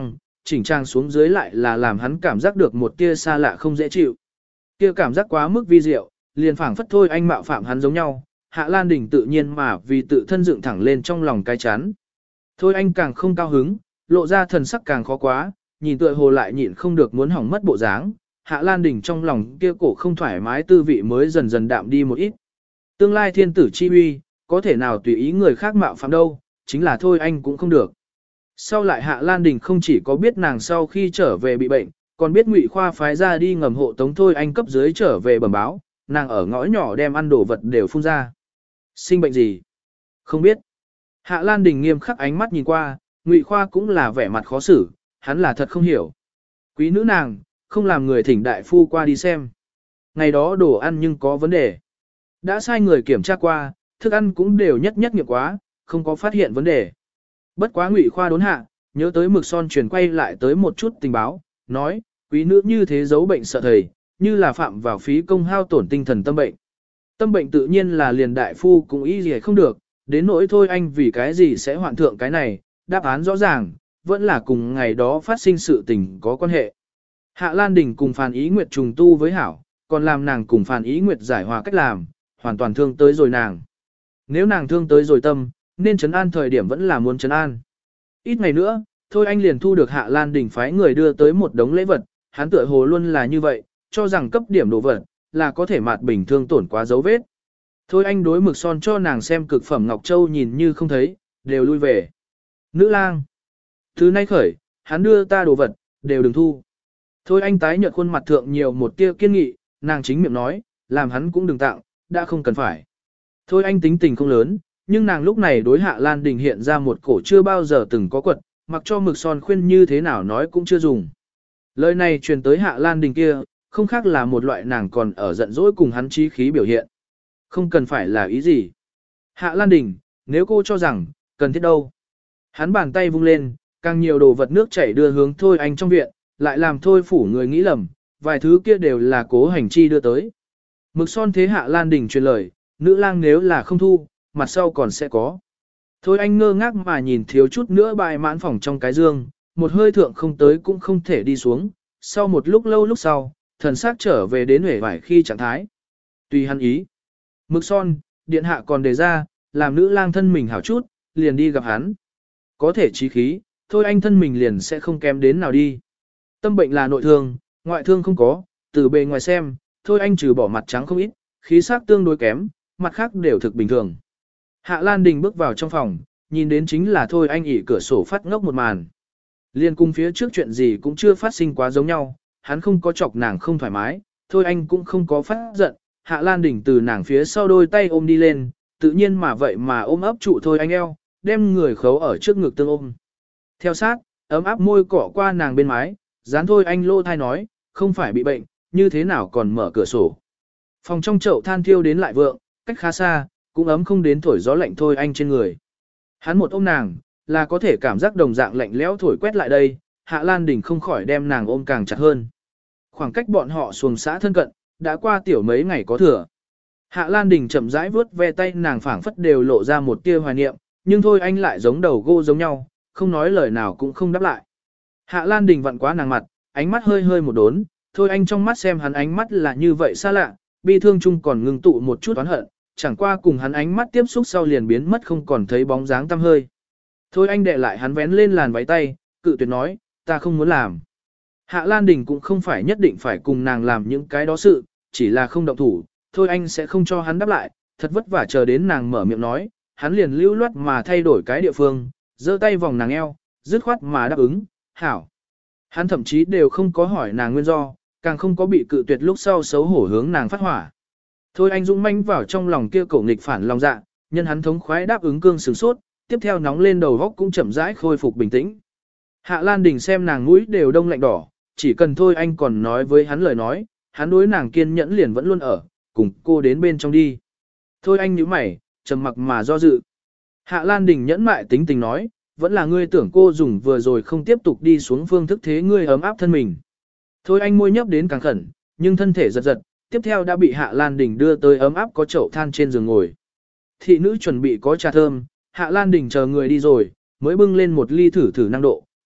A: chỉnh trang xuống dưới lại là làm hắn cảm giác được một tia xa lạ không dễ chịu. Kia cảm giác quá mức vi diệu, liền phảng phất thôi anh mạo phạm hắn giống nhau, Hạ Lan Đình tự nhiên mà vì tự thân dựng thẳng lên trong lòng cái chán. Thôi anh càng không cao hứng, lộ ra thần sắc càng khó quá, nhìn tựa hồ lại nhịn không được muốn hỏng mất bộ dáng, Hạ Lan Đình trong lòng kia cổ không thoải mái tư vị mới dần dần đạm đi một ít. Tương lai thiên tử chi uy, có thể nào tùy ý người khác mạo phạm đâu, chính là thôi anh cũng không được. Sau lại Hạ Lan Đình không chỉ có biết nàng sau khi trở về bị bệnh, còn biết Ngụy Khoa phái ra đi ngầm hộ tống thôi anh cấp dưới trở về bẩm báo, nàng ở ngõ nhỏ đem ăn đồ vật đều phun ra. Sinh bệnh gì? Không biết. Hạ Lan Đình nghiêm khắc ánh mắt nhìn qua, Ngụy Khoa cũng là vẻ mặt khó xử, hắn là thật không hiểu. Quý nữ nàng, không làm người thỉnh đại phu qua đi xem. Ngày đó đồ ăn nhưng có vấn đề. Đã sai người kiểm tra qua, thức ăn cũng đều nhất nhất nghiệm quá, không có phát hiện vấn đề. Bất quá Ngụy Khoa đốn hạ, nhớ tới Mực Son truyền quay lại tới một chút tình báo, nói, quý nữ như thế giấu bệnh sợ thầy, như là phạm vào phí công hao tổn tinh thần tâm bệnh. Tâm bệnh tự nhiên là liền đại phu cũng y gì không được, đến nỗi thôi anh vì cái gì sẽ hoạn thượng cái này, đáp án rõ ràng, vẫn là cùng ngày đó phát sinh sự tình có quan hệ. Hạ Lan Đình cùng Phàn Ý Nguyệt trùng tu với hảo, còn làm nàng cùng Phàn Ý Nguyệt giải hòa cách làm, hoàn toàn thương tới rồi nàng. Nếu nàng thương tới rồi tâm, nên trấn an thời điểm vẫn là muốn trấn an. Ít ngày nữa, thôi anh liền thu được Hạ Lan Đình phái người đưa tới một đống lễ vật, hắn tựa hồ luôn là như vậy, cho rằng cấp điểm đồ vật, là có thể mạt bình thương tổn quá dấu vết. Thôi anh đối Mực Son cho nàng xem cực phẩm Ngọc Châu nhìn như không thấy, đều lui về. Nữ lang. Thứ nay khởi, hắn đưa ta đồ vật, đều đừng thu. Thôi anh tái nhợt khuôn mặt thượng nhiều một tia kiên nghị, nàng chính miệng nói, làm hắn cũng đừng tặng, đã không cần phải. Thôi anh tính tình không lớn, nhưng nàng lúc này đối Hạ Lan Đình hiện ra một cổ chưa bao giờ từng có quật, mặc cho Mực Son khuyên như thế nào nói cũng chưa dùng. Lời này truyền tới Hạ Lan Đình kia, không khác là một loại nàng còn ở giận dỗi cùng hắn chí khí biểu hiện. Không cần phải là ý gì. Hạ Lan Đình, nếu cô cho rằng, cần thiết đâu. Hắn bàn tay vung lên, càng nhiều đồ vật nước chảy đưa hướng Thôi anh trong viện, lại làm Thôi phủ người nghĩ lầm, vài thứ kia đều là Cố Hành Chi đưa tới. Mực Son thế Hạ Lan Đình truyền lời, nữ lang nếu là không thu, mặt sau còn sẽ có. Thôi anh ngơ ngác mà nhìn thiếu chút nữa bài mãn phòng trong cái dương, một hơi thượng không tới cũng không thể đi xuống, sau một lúc lâu lúc sau, thần xác trở về đến huệ vải khi trạng thái. Tùy hắn ý. Mực Son, điện hạ còn đề ra, làm nữ lang thân mình hảo chút, liền đi gặp hắn. Có thể chí khí, thôi anh thân mình liền sẽ không kém đến nào đi. Tâm bệnh là nội thương, ngoại thương không có, từ bề ngoài xem, thôi anh trừ bỏ mặt trắng không ít, khí sắc tương đối kém, mặt khác đều thực bình thường. Hạ Lan Đình bước vào trong phòng, nhìn đến chính là thôi anh ỉ cửa sổ phát ngốc một màn. Liên cung phía trước chuyện gì cũng chưa phát sinh quá giống nhau, hắn không có chọc nàng không thoải mái, thôi anh cũng không có phát giận. Hạ Lan Đình từ nàng phía sau đôi tay ôm đi lên, tự nhiên mà vậy mà ôm ấp trụ thôi anh eo, đem người khấu ở trước ngực tương ôm. Theo sát, ấm áp môi cỏ qua nàng bên mái, dán thôi anh lô thai nói, không phải bị bệnh, như thế nào còn mở cửa sổ. Phòng trong chậu than thiêu đến lại vượng, cách khá xa, cũng ấm không đến thổi gió lạnh thôi anh trên người. Hắn một ôm nàng, là có thể cảm giác đồng dạng lạnh lẽo thổi quét lại đây, Hạ Lan Đình không khỏi đem nàng ôm càng chặt hơn. Khoảng cách bọn họ xuồng xã thân cận, đã qua tiểu mấy ngày có thừa. Hạ Lan Đình chậm rãi vuốt ve tay nàng phảng phất đều lộ ra một tia hoài niệm, nhưng thôi anh lại giống đầu gô giống nhau, không nói lời nào cũng không đáp lại. Hạ Lan Đình vặn quá nàng mặt, ánh mắt hơi hơi một đốn, thôi anh trong mắt xem hắn ánh mắt là như vậy xa lạ, bi thương chung còn ngưng tụ một chút oán hận, chẳng qua cùng hắn ánh mắt tiếp xúc sau liền biến mất không còn thấy bóng dáng tăm hơi. Thôi anh đệ lại hắn vén lên làn váy tay, cự tuyệt nói, ta không muốn làm. Hạ Lan Đình cũng không phải nhất định phải cùng nàng làm những cái đó sự, chỉ là không động thủ, thôi anh sẽ không cho hắn đáp lại, thật vất vả chờ đến nàng mở miệng nói, hắn liền lưu loát mà thay đổi cái địa phương, giơ tay vòng nàng eo, dứt khoát mà đáp ứng, hảo. Hắn thậm chí đều không có hỏi nàng nguyên do, càng không có bị cự tuyệt lúc sau xấu hổ hướng nàng phát hỏa. Thôi anh dũng manh vào trong lòng kia cổ nghịch phản lòng dạ, nhân hắn thống khoái đáp ứng cương sửng sốt, tiếp theo nóng lên đầu góc cũng chậm rãi khôi phục bình tĩnh. Hạ Lan Đình xem nàng mũi đều đông lạnh đỏ, chỉ cần thôi anh còn nói với hắn lời nói, hắn đối nàng kiên nhẫn liền vẫn luôn ở, cùng cô đến bên trong đi. Thôi anh nhíu mày, trầm mặc mà do dự. Hạ Lan Đình nhẫn mại tính tình nói, vẫn là ngươi tưởng cô dùng vừa rồi không tiếp tục đi xuống phương thức thế ngươi ấm áp thân mình. Thôi anh môi nhấp đến càng khẩn, nhưng thân thể giật giật, tiếp theo đã bị Hạ Lan Đình đưa tới ấm áp có chậu than trên giường ngồi. Thị nữ chuẩn bị có trà thơm, Hạ Lan Đình chờ người đi rồi, mới bưng lên một ly thử thử năng độ,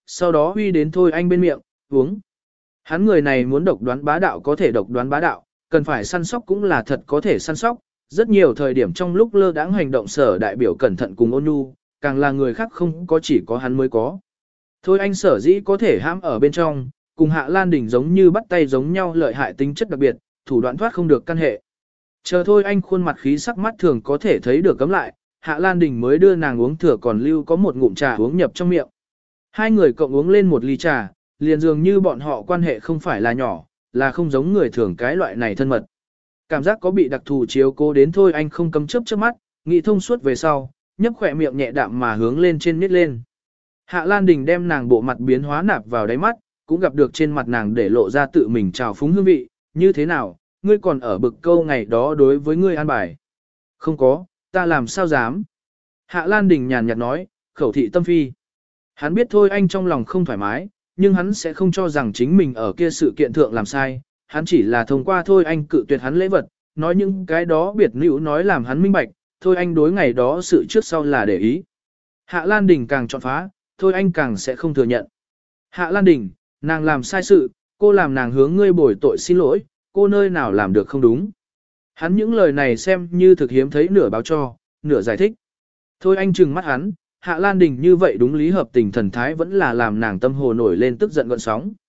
A: sau đó huy đến Thôi Anh bên miệng, uống. Hắn người này muốn độc đoán bá đạo có thể độc đoán bá đạo, cần phải săn sóc cũng là thật có thể săn sóc. Rất nhiều thời điểm trong lúc lơ đãng hành động sở đại biểu cẩn thận cùng ôn nhu, càng là người khác không có chỉ có hắn mới có. Thôi Anh sở dĩ có thể hãm ở bên trong, cùng Hạ Lan Đình giống như bắt tay giống nhau lợi hại tính chất đặc biệt, thủ đoạn thoát không được căn hệ. Chờ Thôi Anh khuôn mặt khí sắc mắt thường có thể thấy được cấm lại, Hạ Lan Đình mới đưa nàng uống thừa còn lưu có một ngụm trà uống nhập trong miệng. Hai người cộng uống lên một ly trà, liền dường như bọn họ quan hệ không phải là nhỏ, là không giống người thường cái loại này thân mật. Cảm giác có bị đặc thù chiếu cố đến Thôi Anh không cấm chớp chớp mắt, nghĩ thông suốt về sau, nhấp khỏe miệng nhẹ đạm mà hướng lên trên miết lên. Hạ Lan Đình đem nàng bộ mặt biến hóa nạp vào đáy mắt, cũng gặp được trên mặt nàng để lộ ra tự mình trào phúng hương vị, như thế nào, ngươi còn ở bực câu ngày đó đối với ngươi an bài. Không có, ta làm sao dám. Hạ Lan Đình nhàn nhạt nói, khẩu thị tâm phi. Hắn biết Thôi Anh trong lòng không thoải mái, nhưng hắn sẽ không cho rằng chính mình ở kia sự kiện thượng làm sai, hắn chỉ là thông qua Thôi Anh cự tuyệt hắn lễ vật, nói những cái đó biệt nữ nói làm hắn minh bạch, Thôi Anh đối ngày đó sự trước sau là để ý. Hạ Lan Đình càng chọn phá, Thôi Anh càng sẽ không thừa nhận. Hạ Lan Đình, nàng làm sai sự, cô làm nàng hướng ngươi bồi tội xin lỗi, cô nơi nào làm được không đúng. Hắn những lời này xem như thực hiếm thấy nửa báo cho, nửa giải thích. Thôi Anh trừng mắt hắn, Hạ Lan Đình như vậy đúng lý hợp tình thần thái vẫn là làm nàng tâm hồ nổi lên tức giận gợn sóng.